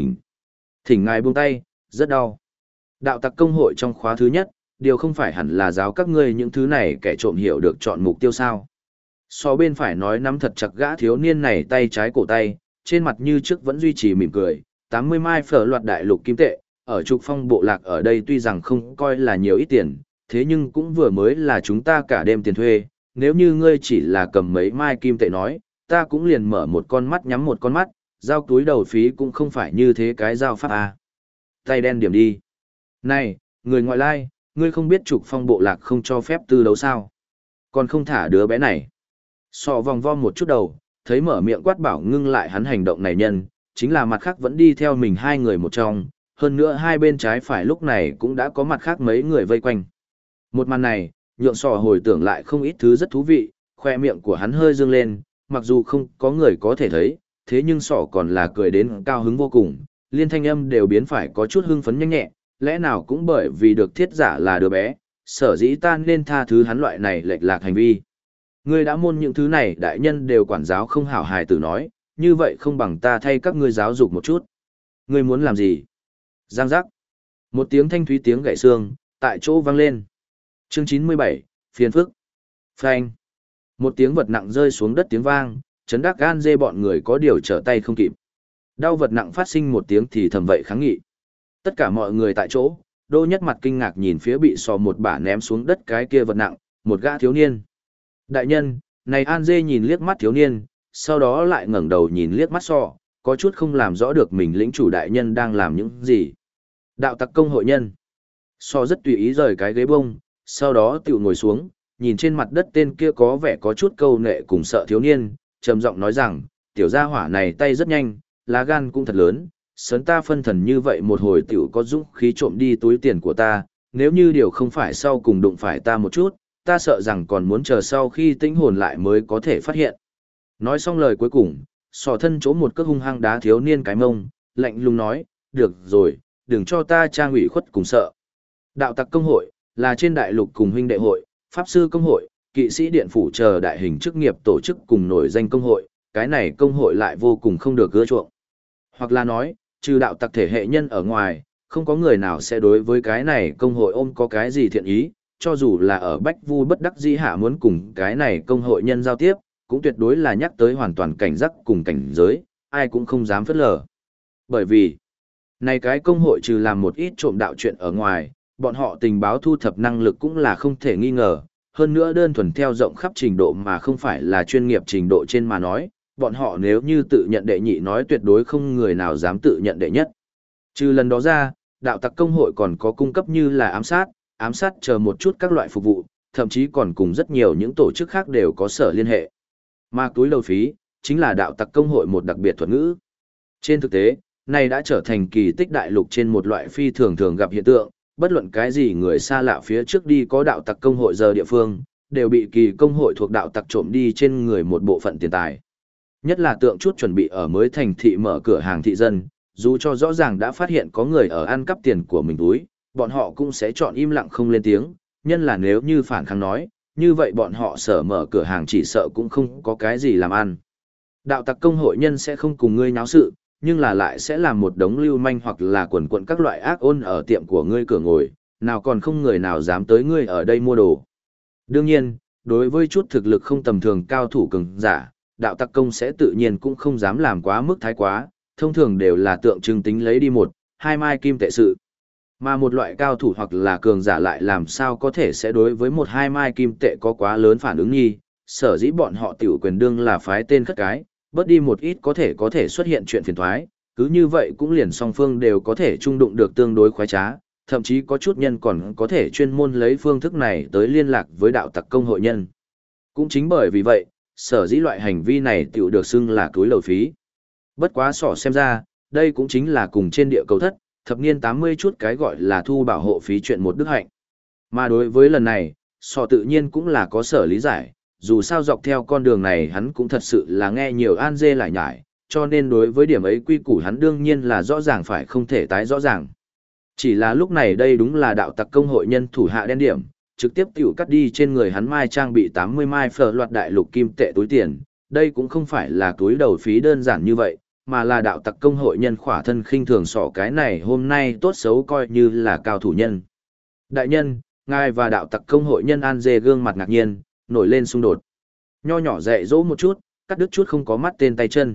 thỉnh ngài buông tay, rất đau. Đạo tặc công hội trong khóa thứ nhất, điều không phải hẳn là giáo các ngươi những thứ này kẻ trộm hiểu được chọn mục tiêu sao. So bên phải nói nắm thật chặt gã thiếu niên này tay trái cổ tay, trên mặt như trước vẫn duy trì mỉm cười, 80 mai phở loạt đại lục kim tệ, ở trục phong bộ lạc ở đây tuy rằng không coi là nhiều ít tiền, thế nhưng cũng vừa mới là chúng ta cả đêm tiền thuê, nếu như ngươi chỉ là cầm mấy mai kim tệ nói, ta cũng liền mở một con mắt nhắm một con mắt, giao túi đầu phí cũng không phải như thế cái giao pháp à. Tay đen điểm đi. Này, người ngoại lai, ngươi không biết trục phong bộ lạc không cho phép tư đấu sao? Còn không thả đứa bé này. Sọ vòng vo một chút đầu, thấy mở miệng quát bảo ngưng lại hắn hành động này nhân, chính là mặt khác vẫn đi theo mình 2 người một trong, hơn nữa hai bên trái phải lúc này cũng đã có mặt khác mấy người vây quanh. Một màn này, nhượng sọ hồi tưởng lại không ít thứ rất thú vị, khoe miệng của hắn hơi dương lên, mặc dù không có người có thể thấy, thế nhưng sọ còn là cười đến cao hứng vô cùng, liên thanh âm đều biến phải có chút hưng phấn nhanh nhẹ, lẽ nào cũng bởi vì được thiết giả là đứa bé, sở dĩ ta nên tha thứ hắn loại này lệch lạc hành vi. Ngươi đã môn những thứ này đại nhân đều quản giáo không hảo hài tử nói, như vậy không bằng ta thay các ngươi giáo dục một chút. Ngươi muốn làm gì? Giang giác. Một tiếng thanh thúy tiếng gãy xương, tại chỗ vang lên. Chương 97, phiền phức. Phanh. Một tiếng vật nặng rơi xuống đất tiếng vang, chấn đắc gan dê bọn người có điều trở tay không kịp. Đau vật nặng phát sinh một tiếng thì thầm vậy kháng nghị. Tất cả mọi người tại chỗ, Đô Nhất mặt kinh ngạc nhìn phía bị sò một bả ném xuống đất cái kia vật nặng, một gã thiếu niên. Đại nhân, này An Dê nhìn liếc mắt thiếu niên, sau đó lại ngẩng đầu nhìn liếc mắt sò, có chút không làm rõ được mình lĩnh chủ đại nhân đang làm những gì. Đạo tặc công hội nhân. Sò rất tùy ý rời cái ghế bông, sau đó tiểu ngồi xuống, nhìn trên mặt đất tên kia có vẻ có chút câu nệ cùng sợ thiếu niên, trầm giọng nói rằng, tiểu gia hỏa này tay rất nhanh, lá gan cũng thật lớn, sớn ta phân thần như vậy một hồi tiểu có dũng khí trộm đi túi tiền của ta, nếu như điều không phải sau cùng đụng phải ta một chút, ta sợ rằng còn muốn chờ sau khi tĩnh hồn lại mới có thể phát hiện. Nói xong lời cuối cùng, sò thân chỗ một cước hung hăng đá thiếu niên cái mông, lạnh lùng nói, được rồi, đừng cho ta trang ủy khuất cùng sợ. Đạo tặc công hội, là trên đại lục cùng huynh đệ hội, pháp sư công hội, kỵ sĩ điện phủ chờ đại hình chức nghiệp tổ chức cùng nổi danh công hội, cái này công hội lại vô cùng không được ưa chuộng. Hoặc là nói, trừ đạo tặc thể hệ nhân ở ngoài, không có người nào sẽ đối với cái này công hội ôm có cái gì thiện ý, cho dù là ở Bách Vu bất đắc dĩ hạ muốn cùng cái này công hội nhân giao tiếp, cũng tuyệt đối là nhắc tới hoàn toàn cảnh giác cùng cảnh giới, ai cũng không dám phớt lờ. Bởi vì, này cái công hội trừ làm một ít trộm đạo chuyện ở ngoài, bọn họ tình báo thu thập năng lực cũng là không thể nghi ngờ, hơn nữa đơn thuần theo rộng khắp trình độ mà không phải là chuyên nghiệp trình độ trên mà nói, bọn họ nếu như tự nhận đệ nhị nói tuyệt đối không người nào dám tự nhận đệ nhất. Trừ lần đó ra, đạo tặc công hội còn có cung cấp như là ám sát chờ một chút các loại phục vụ, thậm chí còn cùng rất nhiều những tổ chức khác đều có sở liên hệ. Mà túi lầu phí, chính là đạo tặc công hội một đặc biệt thuật ngữ. Trên thực tế, này đã trở thành kỳ tích đại lục trên một loại phi thường thường gặp hiện tượng, bất luận cái gì người xa lạ phía trước đi có đạo tặc công hội giờ địa phương, đều bị kỳ công hội thuộc đạo tặc trộm đi trên người một bộ phận tiền tài. Nhất là tượng chút chuẩn bị ở mới thành thị mở cửa hàng thị dân, dù cho rõ ràng đã phát hiện có người ở ăn cắp tiền của mình túi, bọn họ cũng sẽ chọn im lặng không lên tiếng, nhân là nếu như phản kháng nói, như vậy bọn họ sở mở cửa hàng chỉ sợ cũng không có cái gì làm ăn. Đạo tặc công hội nhân sẽ không cùng ngươi nháo sự, nhưng là lại sẽ làm một đống lưu manh hoặc là quần quận các loại ác ôn ở tiệm của ngươi cửa ngồi, nào còn không người nào dám tới ngươi ở đây mua đồ. Đương nhiên, đối với chút thực lực không tầm thường cao thủ cường giả, đạo tặc công sẽ tự nhiên cũng không dám làm quá mức thái quá, thông thường đều là tượng trưng tính lấy đi một, hai mai kim tệ sự. Mà một loại cao thủ hoặc là cường giả lại làm sao có thể sẽ đối với một hai mai kim tệ có quá lớn phản ứng nghi, sở dĩ bọn họ tiểu quyền đương là phái tên khất cái, bớt đi một ít có thể xuất hiện chuyện phiền thoái, cứ như vậy cũng liền song phương đều có thể chung đụng được tương đối khoái trá, thậm chí có chút nhân còn có thể chuyên môn lấy phương thức này tới liên lạc với đạo tặc công hội nhân. Cũng chính bởi vì vậy, sở dĩ loại hành vi này tiểu được xưng là túi lầu phí. Bất quá sỏ xem ra, đây cũng chính là cùng trên địa cầu thất, thập niên 80 chút cái gọi là thu bảo hộ phí chuyện một đức hạnh. Mà đối với lần này, sỏ tự nhiên cũng là có sở lý giải, dù sao dọc theo con đường này hắn cũng thật sự là nghe nhiều an dê lại nhải, cho nên đối với điểm ấy quy củ hắn đương nhiên là rõ ràng phải không thể tái rõ ràng. Chỉ là lúc này đây đúng là đạo tặc công hội nhân thủ hạ đen điểm, trực tiếp tiểu cắt đi trên người hắn mai trang bị 80 mai phở loạt đại lục kim tệ túi tiền, đây cũng không phải là túi đầu phí đơn giản như vậy, mà là đạo tặc công hội nhân khỏa thân khinh thường sọ cái này hôm nay tốt xấu coi như là cao thủ nhân. Đại nhân, ngài và đạo tặc công hội nhân an dê gương mặt ngạc nhiên, nổi lên xung đột. Nho nhỏ dạy dỗ một chút, cắt đứt chút không có mắt tên tay chân.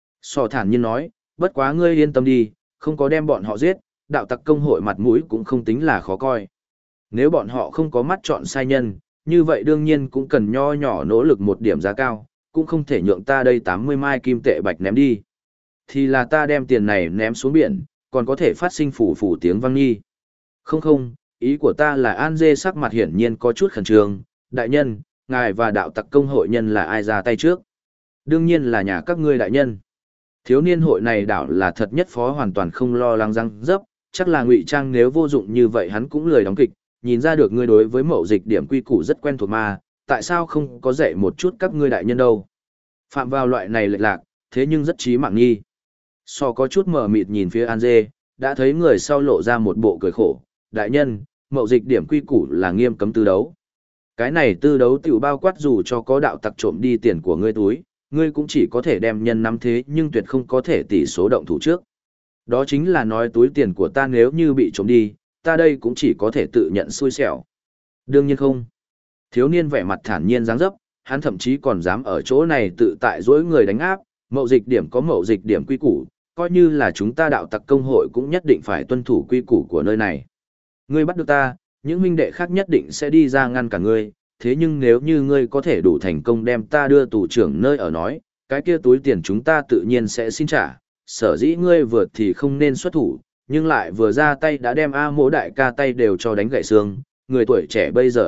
Sọ thản nhiên nói, bất quá ngươi yên tâm đi, không có đem bọn họ giết, đạo tặc công hội mặt mũi cũng không tính là khó coi. Nếu bọn họ không có mắt chọn sai nhân, như vậy đương nhiên cũng cần nho nhỏ nỗ lực một điểm giá cao, cũng không thể nhượng ta đây 80 mai kim tệ bạch ném đi. Thì là ta đem tiền này ném xuống biển, còn có thể phát sinh phủ phủ tiếng vang nghi. Không, ý của ta là An Dê sắc mặt hiển nhiên có chút khẩn trương, đại nhân, ngài và đạo tặc công hội nhân là ai ra tay trước? Đương nhiên là nhà các ngươi đại nhân. Thiếu niên hội này đảo là thật nhất phó hoàn toàn không lo lắng răng dấp, chắc là ngụy trang nếu vô dụng như vậy hắn cũng lười đóng kịch, nhìn ra được ngươi đối với mậu dịch điểm quy củ rất quen thuộc mà, tại sao không có dạy một chút các ngươi đại nhân đâu? Phạm vào loại này lệch lạc, thế nhưng rất trí mạng nghi. So có chút mờ mịt nhìn phía An Dê, đã thấy người sau lộ ra một bộ cười khổ, đại nhân, mậu dịch điểm quy củ là nghiêm cấm tư đấu. Cái này tư đấu tiểu bao quát dù cho có đạo tặc trộm đi tiền của ngươi túi, ngươi cũng chỉ có thể đem nhân nắm thế nhưng tuyệt không có thể tỷ số động thủ trước. Đó chính là nói túi tiền của ta nếu như bị trộm đi, ta đây cũng chỉ có thể tự nhận xui xẻo. Đương nhiên không. Thiếu niên vẻ mặt thản nhiên dáng dấp, hắn thậm chí còn dám ở chỗ này tự tại dối người đánh áp, mậu dịch điểm có mậu dịch điểm quy củ, coi như là chúng ta đạo tặc công hội cũng nhất định phải tuân thủ quy củ của nơi này. Ngươi bắt được ta, những huynh đệ khác nhất định sẽ đi ra ngăn cả ngươi, thế nhưng nếu như ngươi có thể đủ thành công đem ta đưa tù trưởng nơi ở nói, cái kia túi tiền chúng ta tự nhiên sẽ xin trả, sở dĩ ngươi vừa thì không nên xuất thủ, nhưng lại vừa ra tay đã đem A Mỗ đại ca tay đều cho đánh gãy xương, người tuổi trẻ bây giờ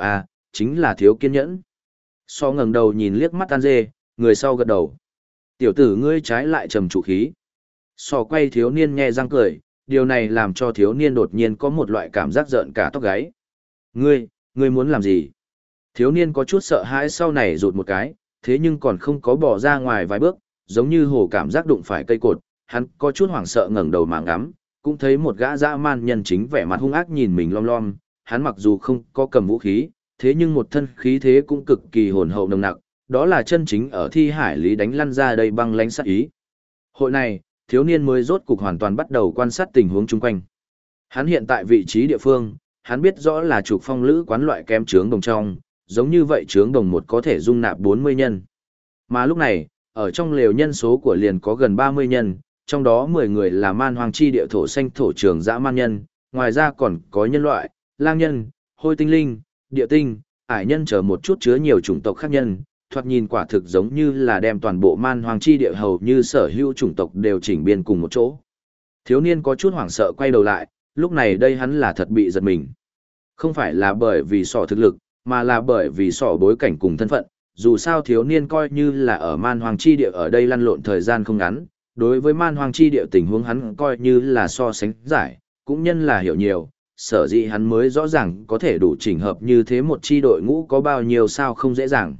chính là thiếu kiên nhẫn. So ngẩng đầu nhìn liếc mắt An Dê, người sau gật đầu. Tiểu tử ngươi trái lại trầm trụ khí. So quay thiếu niên nhe răng cười, điều này làm cho thiếu niên đột nhiên có một loại cảm giác rợn cả tóc gáy. Ngươi muốn làm gì? Thiếu niên có chút sợ hãi sau này rụt một cái, thế nhưng còn không có bỏ ra ngoài vài bước, giống như hồ cảm giác đụng phải cây cột, hắn có chút hoảng sợ ngẩng đầu mà ngắm, cũng thấy một gã dã man nhân chính vẻ mặt hung ác nhìn mình lom lom, hắn mặc dù không có cầm vũ khí, thế nhưng một thân khí thế cũng cực kỳ hồn hậu nồng nặc, đó là chân chính ở thi hải lý đánh lăn ra đây băng lãnh sát ý. Hội này, thiếu niên mới rốt cục hoàn toàn bắt đầu quan sát tình huống chung quanh. Hắn hiện tại vị trí địa phương, hắn biết rõ là trục phong lữ quán loại kém trướng đồng trong, giống như vậy trướng đồng một có thể dung nạp 40 nhân. Mà lúc này, ở trong lều nhân số của liền có gần 30 nhân, trong đó 10 người là man hoang chi địa thổ xanh thổ trường dã man nhân, ngoài ra còn có nhân loại, lang nhân, hôi tinh linh, địa tinh, ải nhân chờ một chút chứa nhiều chủng tộc khác nhân, thoạt nhìn quả thực giống như là đem toàn bộ man hoang chi địa hầu như sở hữu chủng tộc đều chỉnh biên cùng một chỗ. Thiếu niên có chút hoảng sợ quay đầu lại, lúc này đây hắn là thật bị giật mình. Không phải là bởi vì sỏ thực lực, mà là bởi vì sỏ bối cảnh cùng thân phận, dù sao thiếu niên coi như là ở man hoang chi địa ở đây lăn lộn thời gian không ngắn, đối với man hoang chi địa tình huống hắn coi như là so sánh giải, cũng nhân là hiểu nhiều, sở dĩ hắn mới rõ ràng có thể đủ chỉnh hợp như thế một chi đội ngũ có bao nhiêu sao không dễ dàng.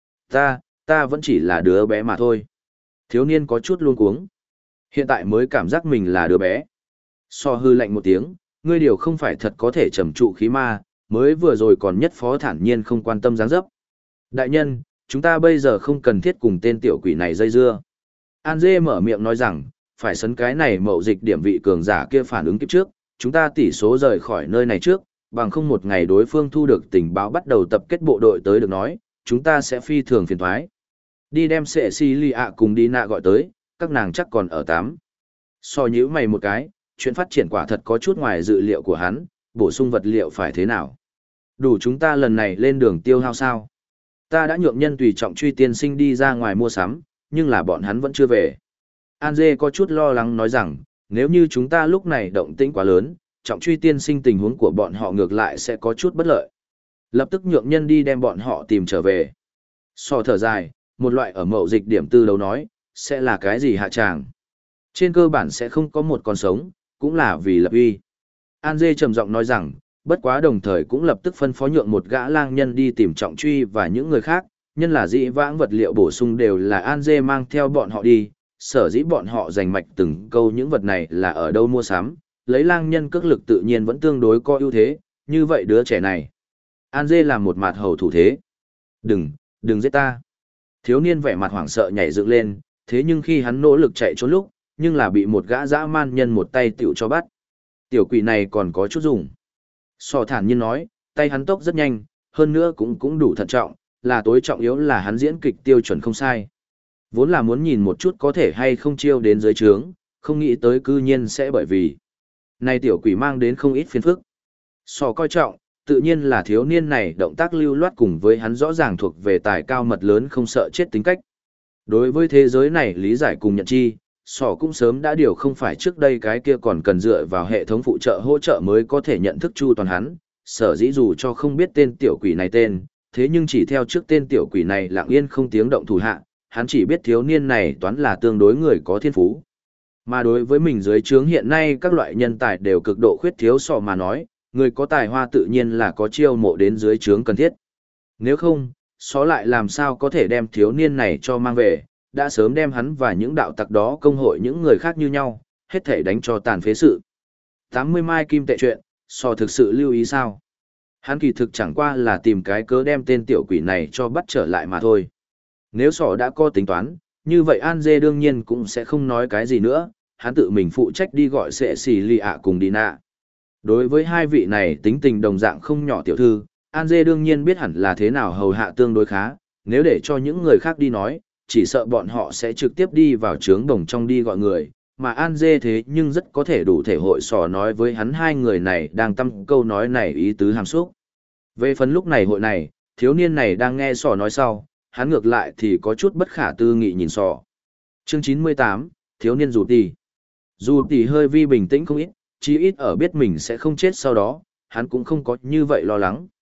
Ta vẫn chỉ là đứa bé mà thôi. Thiếu niên có chút luống cuống. Hiện tại mới cảm giác mình là đứa bé. So hư lạnh một tiếng, ngươi điều không phải thật có thể trầm trụ khí ma, mới vừa rồi còn nhất phó thản nhiên không quan tâm dáng dấp. Đại nhân, chúng ta bây giờ không cần thiết cùng tên tiểu quỷ này dây dưa. An Dê mở miệng nói rằng, phải sấn cái này mậu dịch điểm vị cường giả kia phản ứng kiếp trước, chúng ta tỷ số rời khỏi nơi này trước, bằng không một ngày đối phương thu được tình báo bắt đầu tập kết bộ đội tới được nói, chúng ta sẽ phi thường phiền thoái. Đi đem sệ si lì ạ cùng đi nạ gọi tới, các nàng chắc còn ở 8. So nhíu mày một cái, chuyện phát triển quả thật có chút ngoài dự liệu của hắn, bổ sung vật liệu phải thế nào. Đủ chúng ta lần này lên đường tiêu hao sao. Ta đã nhượng nhân tùy trọng truy tiên sinh đi ra ngoài mua sắm, nhưng là bọn hắn vẫn chưa về. An Dê có chút lo lắng nói rằng, nếu như chúng ta lúc này động tĩnh quá lớn, trọng truy tiên sinh tình huống của bọn họ ngược lại sẽ có chút bất lợi. Lập tức nhượng nhân đi đem bọn họ tìm trở về. So thở dài, một loại ở mậu dịch điểm tư đấu nói, sẽ là cái gì hạ tràng. Trên cơ bản sẽ không có một con sống, cũng là vì lập uy. An Dê trầm giọng nói rằng, bất quá đồng thời cũng lập tức phân phó nhượng một gã lang nhân đi tìm trọng truy và những người khác, nhân là dĩ vãng vật liệu bổ sung đều là An Dê mang theo bọn họ đi, sở dĩ bọn họ giành mạch từng câu những vật này là ở đâu mua sắm, lấy lang nhân cước lực tự nhiên vẫn tương đối có ưu thế, như vậy đứa trẻ này. An Dê làm một mặt hầu thủ thế. Đừng giết ta. Thiếu niên vẻ mặt hoảng sợ nhảy dựng lên, thế nhưng khi hắn nỗ lực chạy trốn lúc, nhưng là bị một gã dã man nhân một tay tiểu cho bắt. Tiểu quỷ này còn có chút dùng. So thản nhiên nói, tay hắn tốc rất nhanh, hơn nữa cũng đủ thận trọng, là tối trọng yếu là hắn diễn kịch tiêu chuẩn không sai. Vốn là muốn nhìn một chút có thể hay không chiêu đến dưới trướng, không nghĩ tới cư nhiên sẽ bởi vì này tiểu quỷ mang đến không ít phiền phức. So coi trọng, tự nhiên là thiếu niên này động tác lưu loát cùng với hắn rõ ràng thuộc về tài cao mật lớn không sợ chết tính cách. Đối với thế giới này lý giải cùng nhận chi, sỏ cũng sớm đã điều không phải trước đây cái kia còn cần dựa vào hệ thống phụ trợ hỗ trợ mới có thể nhận thức chu toàn hắn, sở dĩ dù cho không biết tên tiểu quỷ này tên, thế nhưng chỉ theo trước tên tiểu quỷ này lặng yên không tiếng động thủ hạ, hắn chỉ biết thiếu niên này toán là tương đối người có thiên phú. Mà đối với mình dưới trướng hiện nay các loại nhân tài đều cực độ khuyết thiếu sọ mà nói, người có tài hoa tự nhiên là có chiêu mộ đến dưới trướng cần thiết. Nếu không, xó lại làm sao có thể đem thiếu niên này cho mang về, đã sớm đem hắn và những đạo tặc đó công hội những người khác như nhau, hết thể đánh cho tàn phế sự. 80 mai kim tệ chuyện, so thực sự lưu ý sao? Hắn kỳ thực chẳng qua là tìm cái cớ đem tên tiểu quỷ này cho bắt trở lại mà thôi. Nếu sỏ đã có tính toán, như vậy An Dê đương nhiên cũng sẽ không nói cái gì nữa, hắn tự mình phụ trách đi gọi sệ xì lì ạ cùng đi nạ. Đối với hai vị này tính tình đồng dạng không nhỏ tiểu thư, An Dê đương nhiên biết hẳn là thế nào hầu hạ tương đối khá, nếu để cho những người khác đi nói, chỉ sợ bọn họ sẽ trực tiếp đi vào trướng đồng trong đi gọi người, mà An Dê thế nhưng rất có thể đủ thể hội sò nói với hắn hai người này đang tâm câu nói này ý tứ hàm xúc. Về phần lúc này hội này, thiếu niên này đang nghe sò nói sau, hắn ngược lại thì có chút bất khả tư nghị nhìn sò. Chương 98, thiếu niên dù tỷ. Dù tỷ hơi vi bình tĩnh không ít, chí ít ở biết mình sẽ không chết sau đó, hắn cũng không có như vậy lo lắng.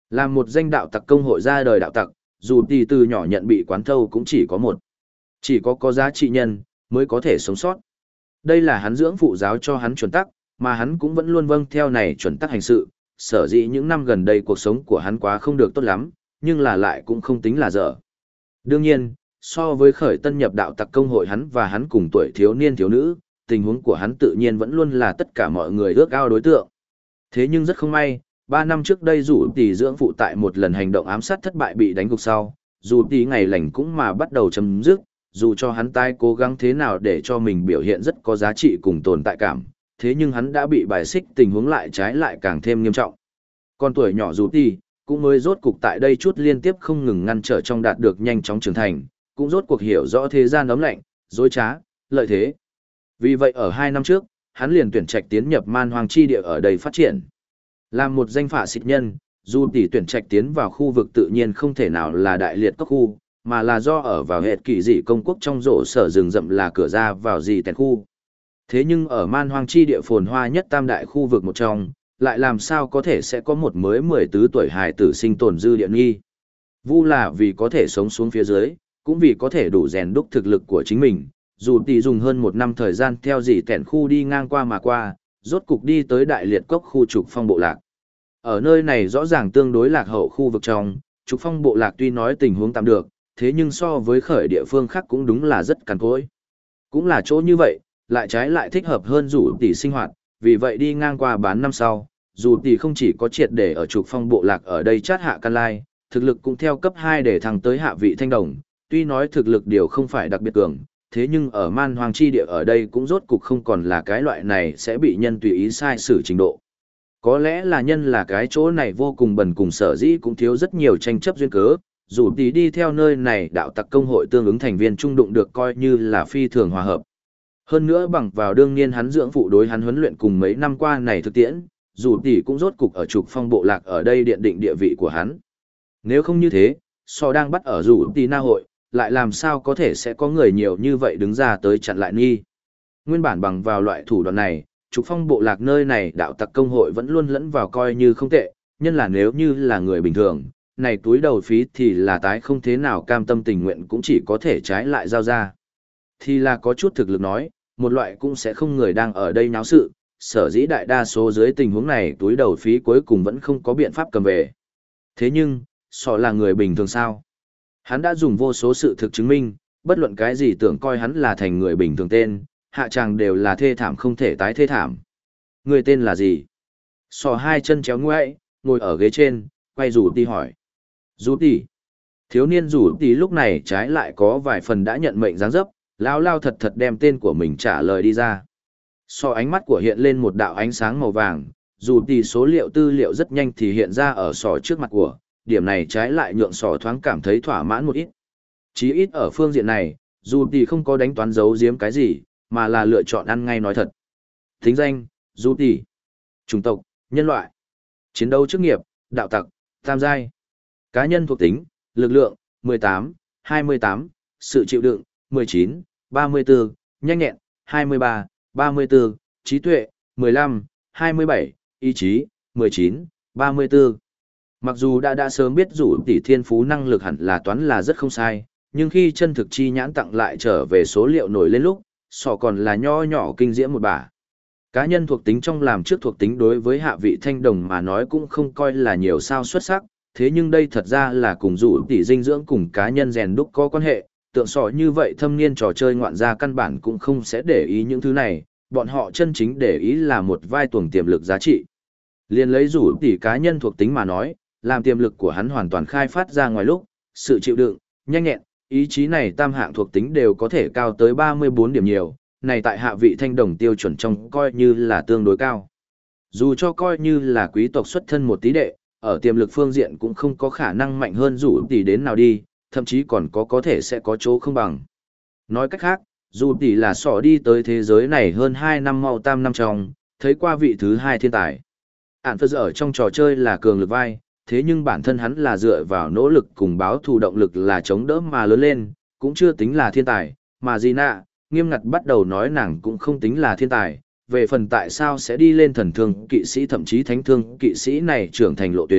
Làm một danh đạo tặc công hội ra đời đạo tặc, dù tỷ từ nhỏ nhận bị quán thâu cũng chỉ có một. Chỉ có giá trị nhân, mới có thể sống sót. Đây là hắn dưỡng phụ giáo cho hắn chuẩn tắc, mà hắn cũng vẫn luôn vâng theo này chuẩn tắc hành sự. Sở dĩ những năm gần đây cuộc sống của hắn quá không được tốt lắm, nhưng là lại cũng không tính là dở. Đương nhiên, so với khởi tân nhập đạo tặc công hội hắn và hắn cùng tuổi thiếu niên thiếu nữ, tình huống của hắn tự nhiên vẫn luôn là tất cả mọi người ước ao đối tượng. Thế nhưng rất không may, 3 năm trước đây dù tỷ dưỡng phụ tại một lần hành động ám sát thất bại bị đánh gục sau, dù tỷ ngày lành cũng mà bắt đầu chấm dứt, dù cho hắn tai cố gắng thế nào để cho mình biểu hiện rất có giá trị cùng tồn tại cảm, thế nhưng hắn đã bị bài xích, tình huống lại trái lại càng thêm nghiêm trọng. Còn tuổi nhỏ dù tỷ, cũng mới rốt cuộc tại đây chút liên tiếp không ngừng ngăn trở trong đạt được nhanh chóng trưởng thành, cũng rốt cuộc hiểu rõ thế gian ấm lạnh, dối trá, lợi thế. Vì vậy ở 2 năm trước, hắn liền tuyển trạch tiến nhập man hoang chi địa ở đây phát triển. Làm một danh phả xịt nhân, dù tỷ tuyển trạch tiến vào khu vực tự nhiên không thể nào là đại liệt các khu, mà là do ở vào hệ kỳ dị công quốc trong rổ sở rừng rậm là cửa ra vào dị tèn khu. Thế nhưng ở man hoang chi địa phồn hoa nhất tam đại khu vực một trong, lại làm sao có thể sẽ có một mới 14 tuổi hài tử sinh tồn dư địa nghi. Vu là vì có thể sống xuống phía dưới, cũng vì có thể đủ rèn đúc thực lực của chính mình, dù tỷ dùng hơn 1 năm thời gian theo dị tèn khu đi ngang qua mà qua, rốt cục đi tới đại liệt cốc khu trục phong bộ lạc. Ở nơi này rõ ràng tương đối lạc hậu khu vực trong, trục phong bộ lạc tuy nói tình huống tạm được, thế nhưng so với khởi địa phương khác cũng đúng là rất cằn cỗi. Cũng là chỗ như vậy, lại trái lại thích hợp hơn dù tỷ sinh hoạt, vì vậy đi ngang qua bán năm sau, dù tỷ không chỉ có triệt để ở trục phong bộ lạc ở đây chát hạ căn lai, thực lực cũng theo cấp 2 để thăng tới hạ vị thanh đồng, tuy nói thực lực điều không phải đặc biệt cường, thế nhưng ở man hoang chi địa ở đây cũng rốt cục không còn là cái loại này sẽ bị nhân tùy ý sai sử trình độ. Có lẽ là nhân là cái chỗ này vô cùng bần cùng sở dĩ cũng thiếu rất nhiều tranh chấp duyên cớ, dù tỷ đi theo nơi này đạo tặc công hội tương ứng thành viên trung đụng được coi như là phi thường hòa hợp. Hơn nữa bằng vào đương nhiên hắn dưỡng phụ đối hắn huấn luyện cùng mấy năm qua này thực tiễn, dù tỷ cũng rốt cục ở trục phong bộ lạc ở đây điện định địa vị của hắn. Nếu không như thế, so đang bắt ở dù tỷ na hội, lại làm sao có thể sẽ có người nhiều như vậy đứng ra tới chặn lại nghi. Nguyên bản bằng vào loại thủ đoạn này, trục phong bộ lạc nơi này đạo tặc công hội vẫn luôn lẫn vào coi như không tệ, nhân là nếu như là người bình thường, này túi đầu phí thì là tái không thế nào cam tâm tình nguyện cũng chỉ có thể trái lại giao ra. Thì là có chút thực lực nói, một loại cũng sẽ không người đang ở đây náo sự, sở dĩ đại đa số dưới tình huống này túi đầu phí cuối cùng vẫn không có biện pháp cầm về. Thế nhưng, so là người bình thường sao? Hắn đã dùng vô số sự thực chứng minh, bất luận cái gì tưởng coi hắn là thành người bình thường tên, hạ tràng đều là thê thảm không thể tái thê thảm. Người tên là gì? So hai chân chéo ngoại, ngồi ở ghế trên, quay rủ đi hỏi. Rủ tỷ. Thiếu niên rủ tỷ lúc này trái lại có vài phần đã nhận mệnh dáng dấp, lao lao thật thật đem tên của mình trả lời đi ra. So ánh mắt của hiện lên một đạo ánh sáng màu vàng, dù tỷ số liệu tư liệu rất nhanh thì hiện ra ở sò trước mặt của, điểm này trái lại nhượng sò thoáng cảm thấy thỏa mãn một ít. Chí ít ở phương diện này, dù tỷ không có đánh toán giấu giếm cái gì, mà là lựa chọn ăn ngay nói thật. Thính danh, dù tỷ. Chủng tộc, nhân loại. Chiến đấu chức nghiệp, đạo tặc, tam giai. Cá nhân thuộc tính, lực lượng, 18, 28, sự chịu đựng, 19, 34, nhanh nhẹn, 23, 34, trí tuệ, 15, 27, ý chí, 19, 34. Mặc dù đã sớm biết rủ tỷ thiên phú năng lực hẳn là toán là rất không sai, nhưng khi chân thực chi nhãn tặng lại trở về số liệu nổi lên lúc, sọ còn là nho nhỏ kinh diễm một bà. Cá nhân thuộc tính trong làm trước thuộc tính đối với hạ vị thanh đồng mà nói cũng không coi là nhiều sao xuất sắc, thế nhưng đây thật ra là cùng rủ tỷ dinh dưỡng cùng cá nhân rèn đúc có quan hệ, tượng sọ như vậy thâm niên trò chơi ngoạn gia căn bản cũng không sẽ để ý những thứ này, bọn họ chân chính để ý là một vai tuồng tiềm lực giá trị. Liên lấy rủ tỷ cá nhân thuộc tính mà nói, làm tiềm lực của hắn hoàn toàn khai phát ra ngoài lúc, sự chịu đựng, nhanh nhẹn, ý chí này tam hạng thuộc tính đều có thể cao tới 34 điểm nhiều, này tại hạ vị thanh đồng tiêu chuẩn trong coi như là tương đối cao. Dù cho coi như là quý tộc xuất thân một tí đệ, ở tiềm lực phương diện cũng không có khả năng mạnh hơn rủ tỷ đến nào đi, thậm chí còn có thể sẽ có chỗ không bằng. Nói cách khác, dù tỷ là sỏ đi tới thế giới này hơn 2 năm mau tam năm trong, thấy qua vị thứ 2 thiên tài. Ản phơ ở trong trò chơi là cường lực vai, thế nhưng bản thân hắn là dựa vào nỗ lực cùng báo thù động lực là chống đỡ mà lớn lên, cũng chưa tính là thiên tài, mà Gina, nghiêm ngặt bắt đầu nói nàng cũng không tính là thiên tài, về phần tại sao sẽ đi lên thần thương kỵ sĩ thậm chí thánh thương kỵ sĩ này trưởng thành lộ tuyến,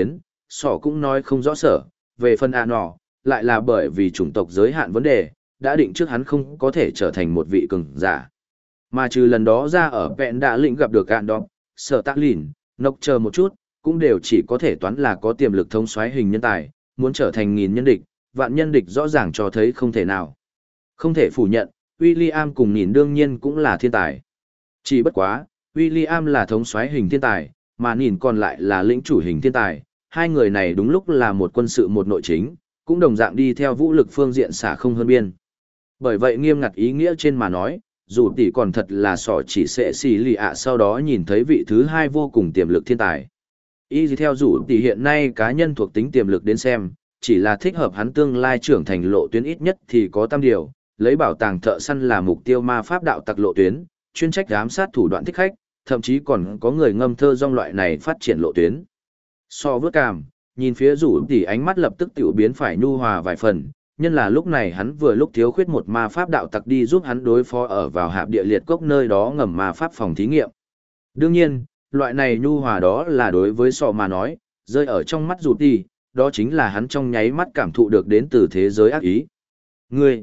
sỏ cũng nói không rõ sở, về phần nọ, lại là bởi vì chủng tộc giới hạn vấn đề, đã định trước hắn không có thể trở thành một vị cường giả. Mà trừ lần đó ra ở vẹn đã lĩnh gặp được Gandalf, sở tác lìn, nốc chờ một chút, cũng đều chỉ có thể toán là có tiềm lực thống soái hình nhân tài, muốn trở thành nghìn nhân địch, vạn nhân địch rõ ràng cho thấy không thể nào. Không thể phủ nhận, William cùng nhìn đương nhiên cũng là thiên tài. Chỉ bất quá, William là thống soái hình thiên tài, mà nhìn còn lại là lĩnh chủ hình thiên tài, hai người này đúng lúc là một quân sự một nội chính, cũng đồng dạng đi theo vũ lực phương diện xả không hơn biên. Bởi vậy nghiêm ngặt ý nghĩa trên mà nói, dù tỷ còn thật là sỏ chỉ sẽ xì lì ạ sau đó nhìn thấy vị thứ hai vô cùng tiềm lực thiên tài. Ý gì theo dù tỷ hiện nay cá nhân thuộc tính tiềm lực đến xem, chỉ là thích hợp hắn tương lai trưởng thành lộ tuyến ít nhất thì có tam điều, lấy bảo tàng thợ săn là mục tiêu ma pháp đạo tặc lộ tuyến, chuyên trách giám sát thủ đoạn thích khách, thậm chí còn có người ngâm thơ dong loại này phát triển lộ tuyến. So vớt cảm, nhìn phía rủ tỷ ánh mắt lập tức tiểu biến phải nhu hòa vài phần, nhân là lúc này hắn vừa lúc thiếu khuyết một ma pháp đạo tặc đi giúp hắn đối phó ở vào hạp địa liệt cốc nơi đó ngầm ma pháp phòng thí nghiệm. Đương nhiên, loại này nhu hòa đó là đối với sọ mà nói, rơi ở trong mắt rủ tỷ, đó chính là hắn trong nháy mắt cảm thụ được đến từ thế giới ác ý. Ngươi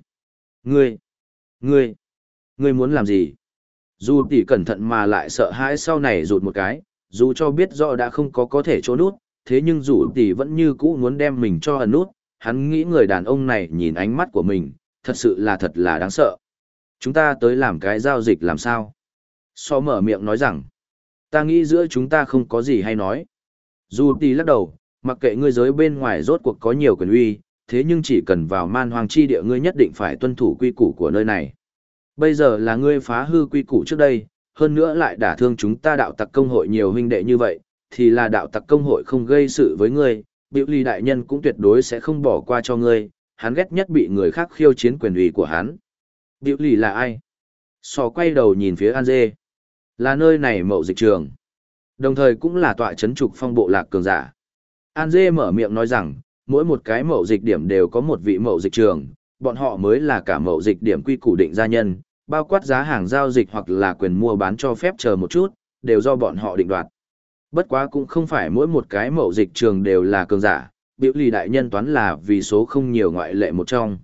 muốn làm gì? Dù tỷ cẩn thận mà lại sợ hãi sau này rụt một cái, dù cho biết rõ đã không có thể trốn nút, thế nhưng dù tỷ vẫn như cũ muốn đem mình cho ẩn nút, hắn nghĩ người đàn ông này nhìn ánh mắt của mình, thật là đáng sợ. Chúng ta tới làm cái giao dịch làm sao? So mở miệng nói rằng, ta nghĩ giữa chúng ta không có gì hay nói. Dù tỷ lắc đầu, mặc kệ ngươi giới bên ngoài rốt cuộc có nhiều quyền uy, thế nhưng chỉ cần vào man hoàng chi địa ngươi nhất định phải tuân thủ quy củ của nơi này. Bây giờ là ngươi phá hư quy củ trước đây, hơn nữa lại đả thương chúng ta đạo tặc công hội nhiều huynh đệ như vậy, thì là đạo tặc công hội không gây sự với ngươi, Biểu Ly đại nhân cũng tuyệt đối sẽ không bỏ qua cho ngươi, hắn ghét nhất bị người khác khiêu chiến quyền uy của hắn. Biểu Ly là ai? Sò quay đầu nhìn phía An Dê. Là nơi này mậu dịch trường. Đồng thời cũng là tọa chấn trục phong bộ lạc cường giả. An Dê mở miệng nói rằng, mỗi một cái mậu dịch điểm đều có một vị mậu dịch trường, bọn họ mới là cả mậu dịch điểm quy củ định gia nhân, bao quát giá hàng giao dịch hoặc là quyền mua bán cho phép chờ một chút, đều do bọn họ định đoạt. Bất quá cũng không phải mỗi một cái mậu dịch trường đều là cường giả, Biểu Ly đại nhân toán là vì số không nhiều ngoại lệ một trong.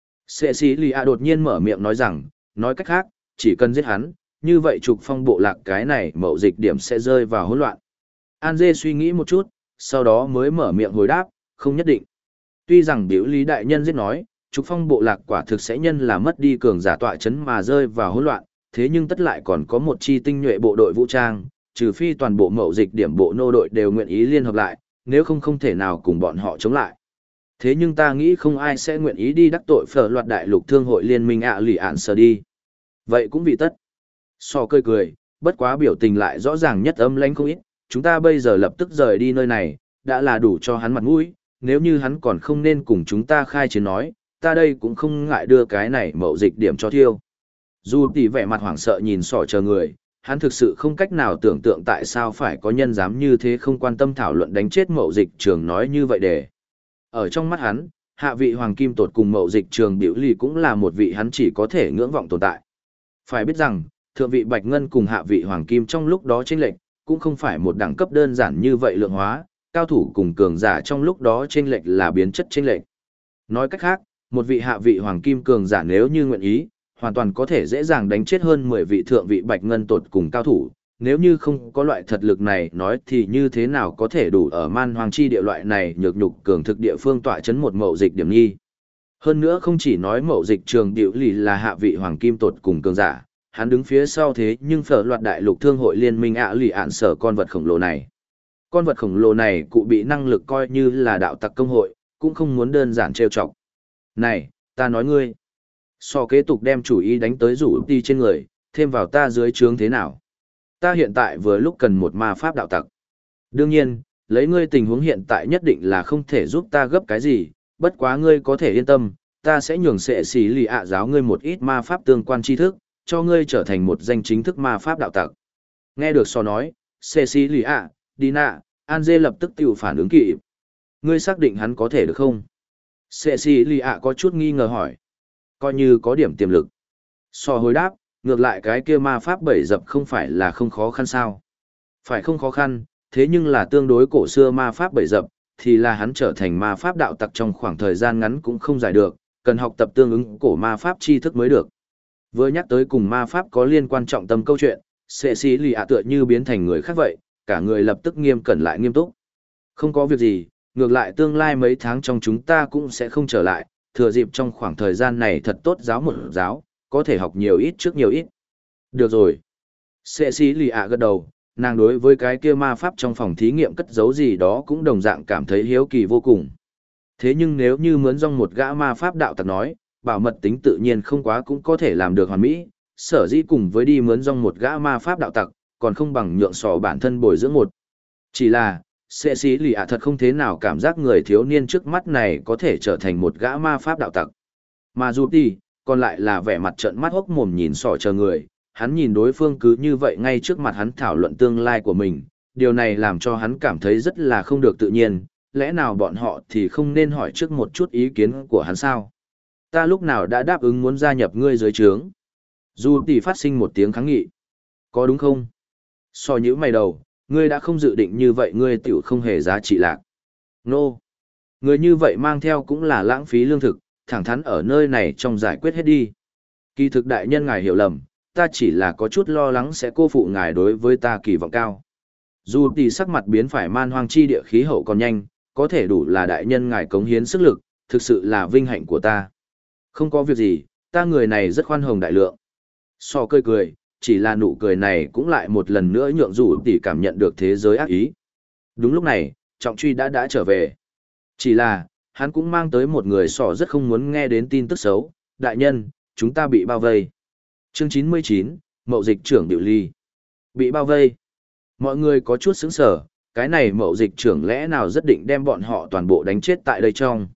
Cecilia đột nhiên mở miệng nói rằng, nói cách khác, chỉ cần giết hắn, như vậy trục phong bộ lạc cái này mậu dịch điểm sẽ rơi vào hỗn loạn. An Dê suy nghĩ một chút, sau đó mới mở miệng hồi đáp, không nhất định. Tuy rằng Biểu Ly đại nhân giết nói, trục phong bộ lạc quả thực sẽ nhân là mất đi cường giả tọa chấn mà rơi vào hỗn loạn, thế nhưng tất lại còn có một chi tinh nhuệ bộ đội vũ trang, trừ phi toàn bộ mậu dịch điểm bộ nô đội đều nguyện ý liên hợp lại, nếu không không thể nào cùng bọn họ chống lại. Thế nhưng ta nghĩ không ai sẽ nguyện ý đi đắc tội phở loạt đại lục thương hội liên minh lì ạn sờ đi. Vậy cũng vì tất. So cười, bất quá biểu tình lại rõ ràng nhất âm lãnh không ít, chúng ta bây giờ lập tức rời đi nơi này, đã là đủ cho hắn mặt mũi, nếu như hắn còn không nên cùng chúng ta khai chiến nói, ta đây cũng không ngại đưa cái này mậu dịch điểm cho thiêu. Dù tỷ vẻ mặt hoảng sợ nhìn sỏ chờ người, hắn thực sự không cách nào tưởng tượng tại sao phải có nhân dám như thế không quan tâm thảo luận đánh chết mậu dịch trường nói như vậy để. Ở trong mắt hắn, hạ vị hoàng kim tột cùng mậu dịch trường Biểu Ly cũng là một vị hắn chỉ có thể ngưỡng vọng tồn tại. Phải biết rằng, thượng vị bạch ngân cùng hạ vị hoàng kim trong lúc đó chênh lệch, cũng không phải một đẳng cấp đơn giản như vậy lượng hóa, cao thủ cùng cường giả trong lúc đó chênh lệch là biến chất chênh lệch. Nói cách khác, một vị hạ vị hoàng kim cường giả nếu như nguyện ý, hoàn toàn có thể dễ dàng đánh chết hơn 10 vị thượng vị bạch ngân tột cùng cao thủ, nếu như không có loại thật lực này nói thì như thế nào có thể đủ ở man hoàng chi địa loại này nhược nhục cường thực địa phương tọa chấn một mậu dịch điểm nhi. Hơn nữa không chỉ nói mậu dịch trường Biểu Ly là hạ vị hoàng kim tột cùng cường giả, hắn đứng phía sau thế nhưng phở loạt đại lục thương hội liên minh lì ạn sở con vật khổng lồ này. Con vật khổng lồ này cụ bị năng lực coi như là đạo tặc công hội, cũng không muốn đơn giản trêu chọc. Này, ta nói ngươi. So kế tục đem chủ ý đánh tới rủ ti trên người, thêm vào ta dưới trướng thế nào. Ta hiện tại vừa lúc cần một ma pháp đạo tặc. Đương nhiên, lấy ngươi tình huống hiện tại nhất định là không thể giúp ta gấp cái gì, bất quá ngươi có thể yên tâm, ta sẽ nhường sệ xì lì ạ giáo ngươi một ít ma pháp tương quan tri thức, cho ngươi trở thành một danh chính thức ma pháp đạo tặc. Nghe được so nói, sệ xì lì ạ, Dina, An Dê lập tức tiểu phản ứng kịp. Ngươi xác định hắn có thể được không? Sệ xì lì ạ có chút nghi ngờ hỏi. Coi như có điểm tiềm lực. So hồi đáp, ngược lại cái kia ma pháp bẫy dập không phải là không khó khăn sao. Phải không khó khăn, thế nhưng là tương đối cổ xưa ma pháp bẫy dập, thì là hắn trở thành ma pháp đạo tặc trong khoảng thời gian ngắn cũng không giải được, cần học tập tương ứng cổ ma pháp tri thức mới được. Vừa nhắc tới cùng ma pháp có liên quan trọng tâm câu chuyện, Cecilia tựa như biến thành người khác vậy, cả người lập tức nghiêm cẩn lại nghiêm túc. Không có việc gì, ngược lại tương lai mấy tháng trong chúng ta cũng sẽ không trở lại, thừa dịp trong khoảng thời gian này thật tốt giáo một giáo, có thể học nhiều ít trước nhiều ít. Được rồi. Cecilia gật đầu, nàng đối với cái kia ma pháp trong phòng thí nghiệm cất giấu gì đó cũng đồng dạng cảm thấy hiếu kỳ vô cùng. Thế nhưng nếu như mướn rong một gã ma pháp đạo tặc nói, bảo mật tính tự nhiên không quá cũng có thể làm được hoàn mỹ, sở dĩ cùng với đi mướn rong một gã ma pháp đạo tặc, còn không bằng nhượng sò bản thân bồi dưỡng một. Chỉ là, Cecilia thật không thế nào cảm giác người thiếu niên trước mắt này có thể trở thành một gã ma pháp đạo tặc. Mà dù đi, còn lại là vẻ mặt trợn mắt hốc mồm nhìn sò chờ người, hắn nhìn đối phương cứ như vậy ngay trước mặt hắn thảo luận tương lai của mình, điều này làm cho hắn cảm thấy rất là không được tự nhiên, lẽ nào bọn họ thì không nên hỏi trước một chút ý kiến của hắn sao? Ta lúc nào đã đáp ứng muốn gia nhập ngươi dưới trướng? Dù tỷ phát sinh một tiếng kháng nghị. Có đúng không? So nhữ mày đầu, ngươi đã không dự định như vậy ngươi tiểu không hề giá trị lạc. Nô! Người như vậy mang theo cũng là lãng phí lương thực, thẳng thắn ở nơi này trong giải quyết hết đi. Kỳ thực đại nhân ngài hiểu lầm, ta chỉ là có chút lo lắng sẽ cô phụ ngài đối với ta kỳ vọng cao. Dù tỷ sắc mặt biến phải man hoang chi địa khí hậu còn nhanh, có thể đủ là đại nhân ngài cống hiến sức lực, thực sự là vinh hạnh của ta. Không có việc gì, ta người này rất khoan hồng đại lượng. So cười cười, chỉ là nụ cười này cũng lại một lần nữa nhượng dù tỷ cảm nhận được thế giới ác ý. Đúng lúc này, trọng truy đã trở về. Chỉ là, hắn cũng mang tới một người sỏ rất không muốn nghe đến tin tức xấu. Đại nhân, chúng ta bị bao vây. Chương 99, Mậu dịch trưởng Điệu Ly. Bị bao vây. Mọi người có chút sững sờ, cái này mậu dịch trưởng lẽ nào rất định đem bọn họ toàn bộ đánh chết tại đây trong.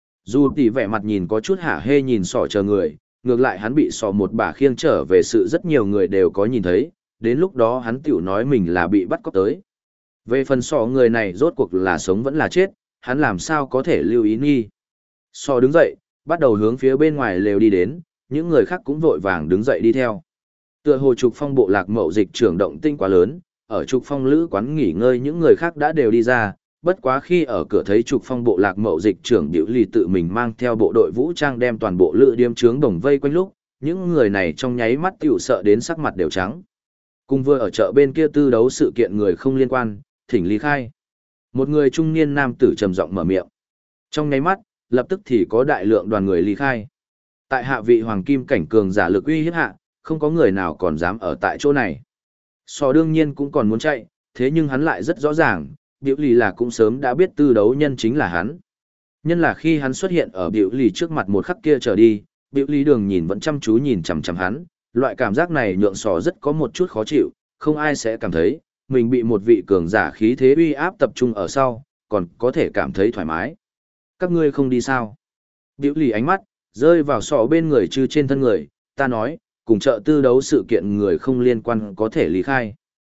Dù tỷ vẻ mặt nhìn có chút hả hê nhìn sỏ chờ người, ngược lại hắn bị sỏ một bà khiêng trở về sự rất nhiều người đều có nhìn thấy, đến lúc đó hắn tiểu nói mình là bị bắt cóc tới. Về phần sỏ người này rốt cuộc là sống vẫn là chết, hắn làm sao có thể lưu ý nghi. Sỏ đứng dậy, bắt đầu hướng phía bên ngoài lều đi đến, những người khác cũng vội vàng đứng dậy đi theo. Tựa hồ trục phong bộ lạc mậu dịch trưởng động tinh quá lớn, ở trục phong lữ quán nghỉ ngơi những người khác đã đều đi ra, bất quá khi ở cửa thấy trục phong bộ lạc mậu dịch trưởng Điệu Ly tự mình mang theo bộ đội vũ trang đem toàn bộ lữ điếm trướng đồng vây quanh lúc, những người này trong nháy mắt tiểu sợ đến sắc mặt đều trắng. Cùng vừa ở chợ bên kia tư đấu sự kiện người không liên quan, thỉnh ly khai. Một người trung niên nam tử trầm giọng mở miệng. Trong nháy mắt, lập tức thì có đại lượng đoàn người ly khai. Tại hạ vị hoàng kim cảnh cường giả lực uy hiếp hạ, không có người nào còn dám ở tại chỗ này. So đương nhiên cũng còn muốn chạy, thế nhưng hắn lại rất rõ ràng, Điệu Ly là cũng sớm đã biết tư đấu nhân chính là hắn. Nhân là khi hắn xuất hiện ở Điệu Ly trước mặt một khắc kia trở đi, Điệu Ly đường nhìn vẫn chăm chú nhìn chằm chằm hắn, loại cảm giác này nhượng sò rất có một chút khó chịu, không ai sẽ cảm thấy, mình bị một vị cường giả khí thế uy áp tập trung ở sau, còn có thể cảm thấy thoải mái. Các ngươi không đi sao? Điệu Ly ánh mắt, rơi vào sò bên người chư trên thân người, ta nói, cùng chợ tư đấu sự kiện người không liên quan có thể lý khai.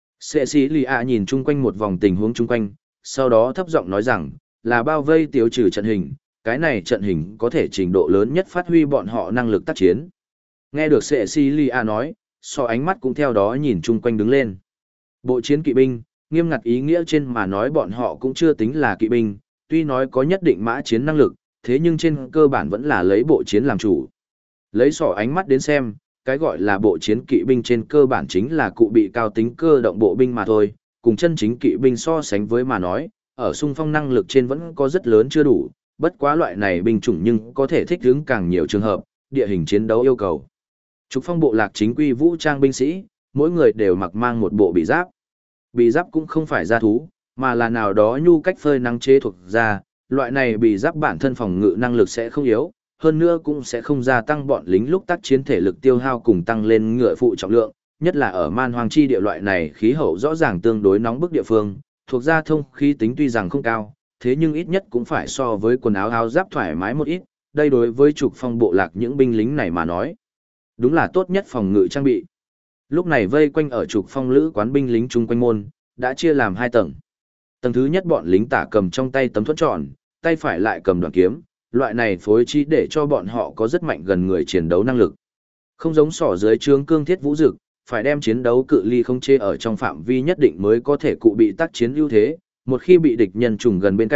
Cecilia nhìn chung quanh một vòng tình huống chung quanh, sau đó thấp giọng nói rằng, là bao vây tiêu trừ trận hình, cái này trận hình có thể trình độ lớn nhất phát huy bọn họ năng lực tác chiến. Nghe được Cecilia nói, so ánh mắt cũng theo đó nhìn chung quanh đứng lên. Bộ chiến kỵ binh, nghiêm ngặt ý nghĩa trên mà nói bọn họ cũng chưa tính là kỵ binh, tuy nói có nhất định mã chiến năng lực, thế nhưng trên cơ bản vẫn là lấy bộ chiến làm chủ. Lấy sỏ ánh mắt đến xem, cái gọi là bộ chiến kỵ binh trên cơ bản chính là cụ bị cao tính cơ động bộ binh mà thôi, cùng chân chính kỵ binh so sánh với mà nói, ở xung phong năng lực trên vẫn có rất lớn chưa đủ, bất quá loại này binh chủng nhưng có thể thích ứng càng nhiều trường hợp, địa hình chiến đấu yêu cầu. Trục phong bộ lạc chính quy vũ trang binh sĩ, mỗi người đều mặc mang một bộ bị giáp. Bị giáp cũng không phải da thú, mà là nào đó nhu cách phơi nắng chế thuộc da, loại này bị giáp bản thân phòng ngự năng lực sẽ không yếu, hơn nữa cũng sẽ không gia tăng bọn lính lúc tác chiến thể lực tiêu hao cùng tăng lên ngựa phụ trọng lượng, nhất là ở man hoang chi địa loại này khí hậu rõ ràng tương đối nóng bức địa phương, thuộc gia thông khí tính tuy rằng không cao, thế nhưng ít nhất cũng phải so với quần áo áo giáp thoải mái một ít, đây đối với trục phong bộ lạc những binh lính này mà nói, đúng là tốt nhất phòng ngự trang bị. Lúc này vây quanh ở trục phong lữ quán binh lính chung quanh môn, đã chia làm 2 tầng. Tầng thứ nhất bọn lính tả cầm trong tay tấm thuẫn tròn, tay phải lại cầm đoạn kiếm, loại này phối trí để cho bọn họ có rất mạnh gần người chiến đấu năng lực. Không giống sỏ dưới trướng cương thiết vũ dực, phải đem chiến đấu cự ly không chê ở trong phạm vi nhất định mới có thể cụ bị tác chiến ưu thế, một khi bị địch nhân trùng gần bên cạnh,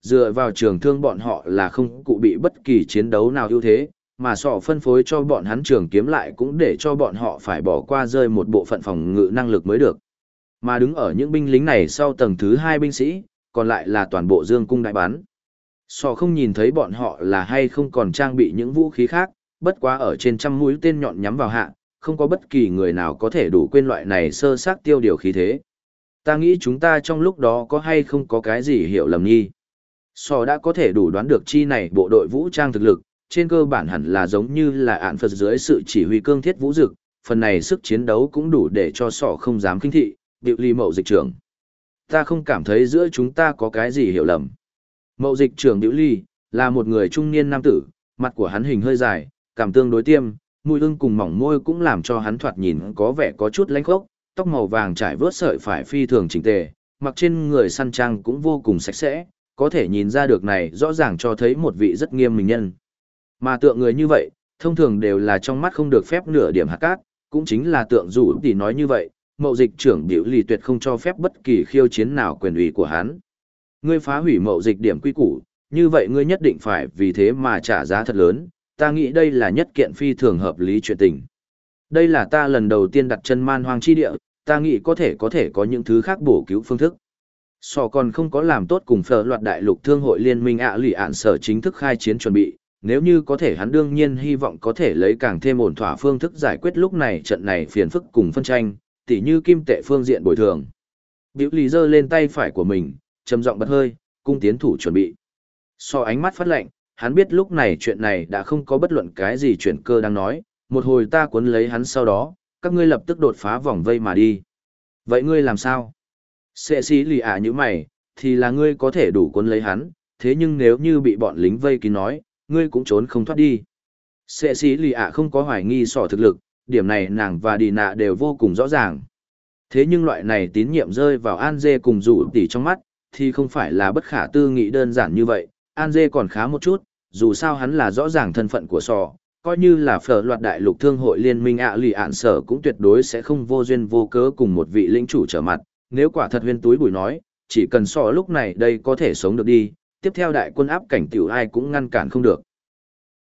dựa vào trường thương bọn họ là không cụ bị bất kỳ chiến đấu nào ưu thế, mà sọ phân phối cho bọn hắn trường kiếm lại cũng để cho bọn họ phải bỏ qua rơi một bộ phận phòng ngự năng lực mới được. Mà đứng ở những binh lính này sau tầng thứ 2 binh sĩ, còn lại là toàn bộ dương cung đại bắn. Sọ không nhìn thấy bọn họ là hay không còn trang bị những vũ khí khác, bất quá ở trên trăm mũi tên nhọn nhắm vào hạ, không có bất kỳ người nào có thể đủ quên loại này sơ xác tiêu điều khí thế. Ta nghĩ chúng ta trong lúc đó có hay không có cái gì hiểu lầm nghi. Sọ đã có thể đủ đoán được chi này bộ đội vũ trang thực lực, trên cơ bản hẳn là giống như là ạn Phật dưới sự chỉ huy cương thiết vũ dực, phần này sức chiến đấu cũng đủ để cho sọ không dám khinh thị, điệu ly mậu dịch trưởng. Ta không cảm thấy giữa chúng ta có cái gì hiểu lầm. Mậu dịch trưởng điệu ly, là một người trung niên nam tử, mặt của hắn hình hơi dài, cảm tương đối tiêm, mũi ưng cùng mỏng môi cũng làm cho hắn thoạt nhìn có vẻ có chút lãnh khốc, tóc màu vàng trải vớt sợi phải phi thường chỉnh tề, mặc trên người săn trang cũng vô cùng sạch sẽ, có thể nhìn ra được này rõ ràng cho thấy một vị rất nghiêm minh nhân. Mà tượng người như vậy, thông thường đều là trong mắt không được phép nửa điểm hạt cát, cũng chính là tượng rủ thì nói như vậy, mậu dịch trưởng biểu lì tuyệt không cho phép bất kỳ khiêu chiến nào quyền ủy của hắn. Ngươi phá hủy mậu dịch điểm quy củ, như vậy ngươi nhất định phải vì thế mà trả giá thật lớn, ta nghĩ đây là nhất kiện phi thường hợp lý chuyện tình. Đây là ta lần đầu tiên đặt chân man hoang chi địa, ta nghĩ có thể có những thứ khác bổ cứu phương thức. Sò còn không có làm tốt cùng phở loạt đại lục thương hội liên minh lì ạn sở chính thức khai chiến chuẩn bị, nếu như có thể hắn đương nhiên hy vọng có thể lấy càng thêm ổn thỏa phương thức giải quyết lúc này trận này phiền phức cùng phân tranh, tỉ như kim tệ phương diện bồi thường. Biểu lì giơ lên tay phải của mình, trầm giọng bật hơi, cung tiến thủ chuẩn bị. So ánh mắt phát lạnh, hắn biết lúc này chuyện này đã không có bất luận cái gì chuyển cơ đang nói, một hồi ta cuốn lấy hắn sau đó, các ngươi lập tức đột phá vòng vây mà đi. Vậy ngươi làm sao? Sệ sĩ lì ả như mày, thì là ngươi có thể đủ cuốn lấy hắn, thế nhưng nếu như bị bọn lính vây kín nói, ngươi cũng trốn không thoát đi. Sệ sĩ lì ả không có hoài nghi sỏ thực lực, điểm này nàng và đi nạ đều vô cùng rõ ràng. Thế nhưng loại này tín nhiệm rơi vào An Dê cùng rủ tỉ trong mắt, thì không phải là bất khả tư nghị đơn giản như vậy. An Dê còn khá một chút, dù sao hắn là rõ ràng thân phận của sò, coi như là phở loạt đại lục thương hội liên minh lì ạn sở cũng tuyệt đối sẽ không vô duyên vô cớ cùng một vị lĩnh chủ trở mặt. Nếu quả thật huyên túi bùi nói, chỉ cần sò lúc này đây có thể sống được đi, tiếp theo đại quân áp cảnh tiểu ai cũng ngăn cản không được.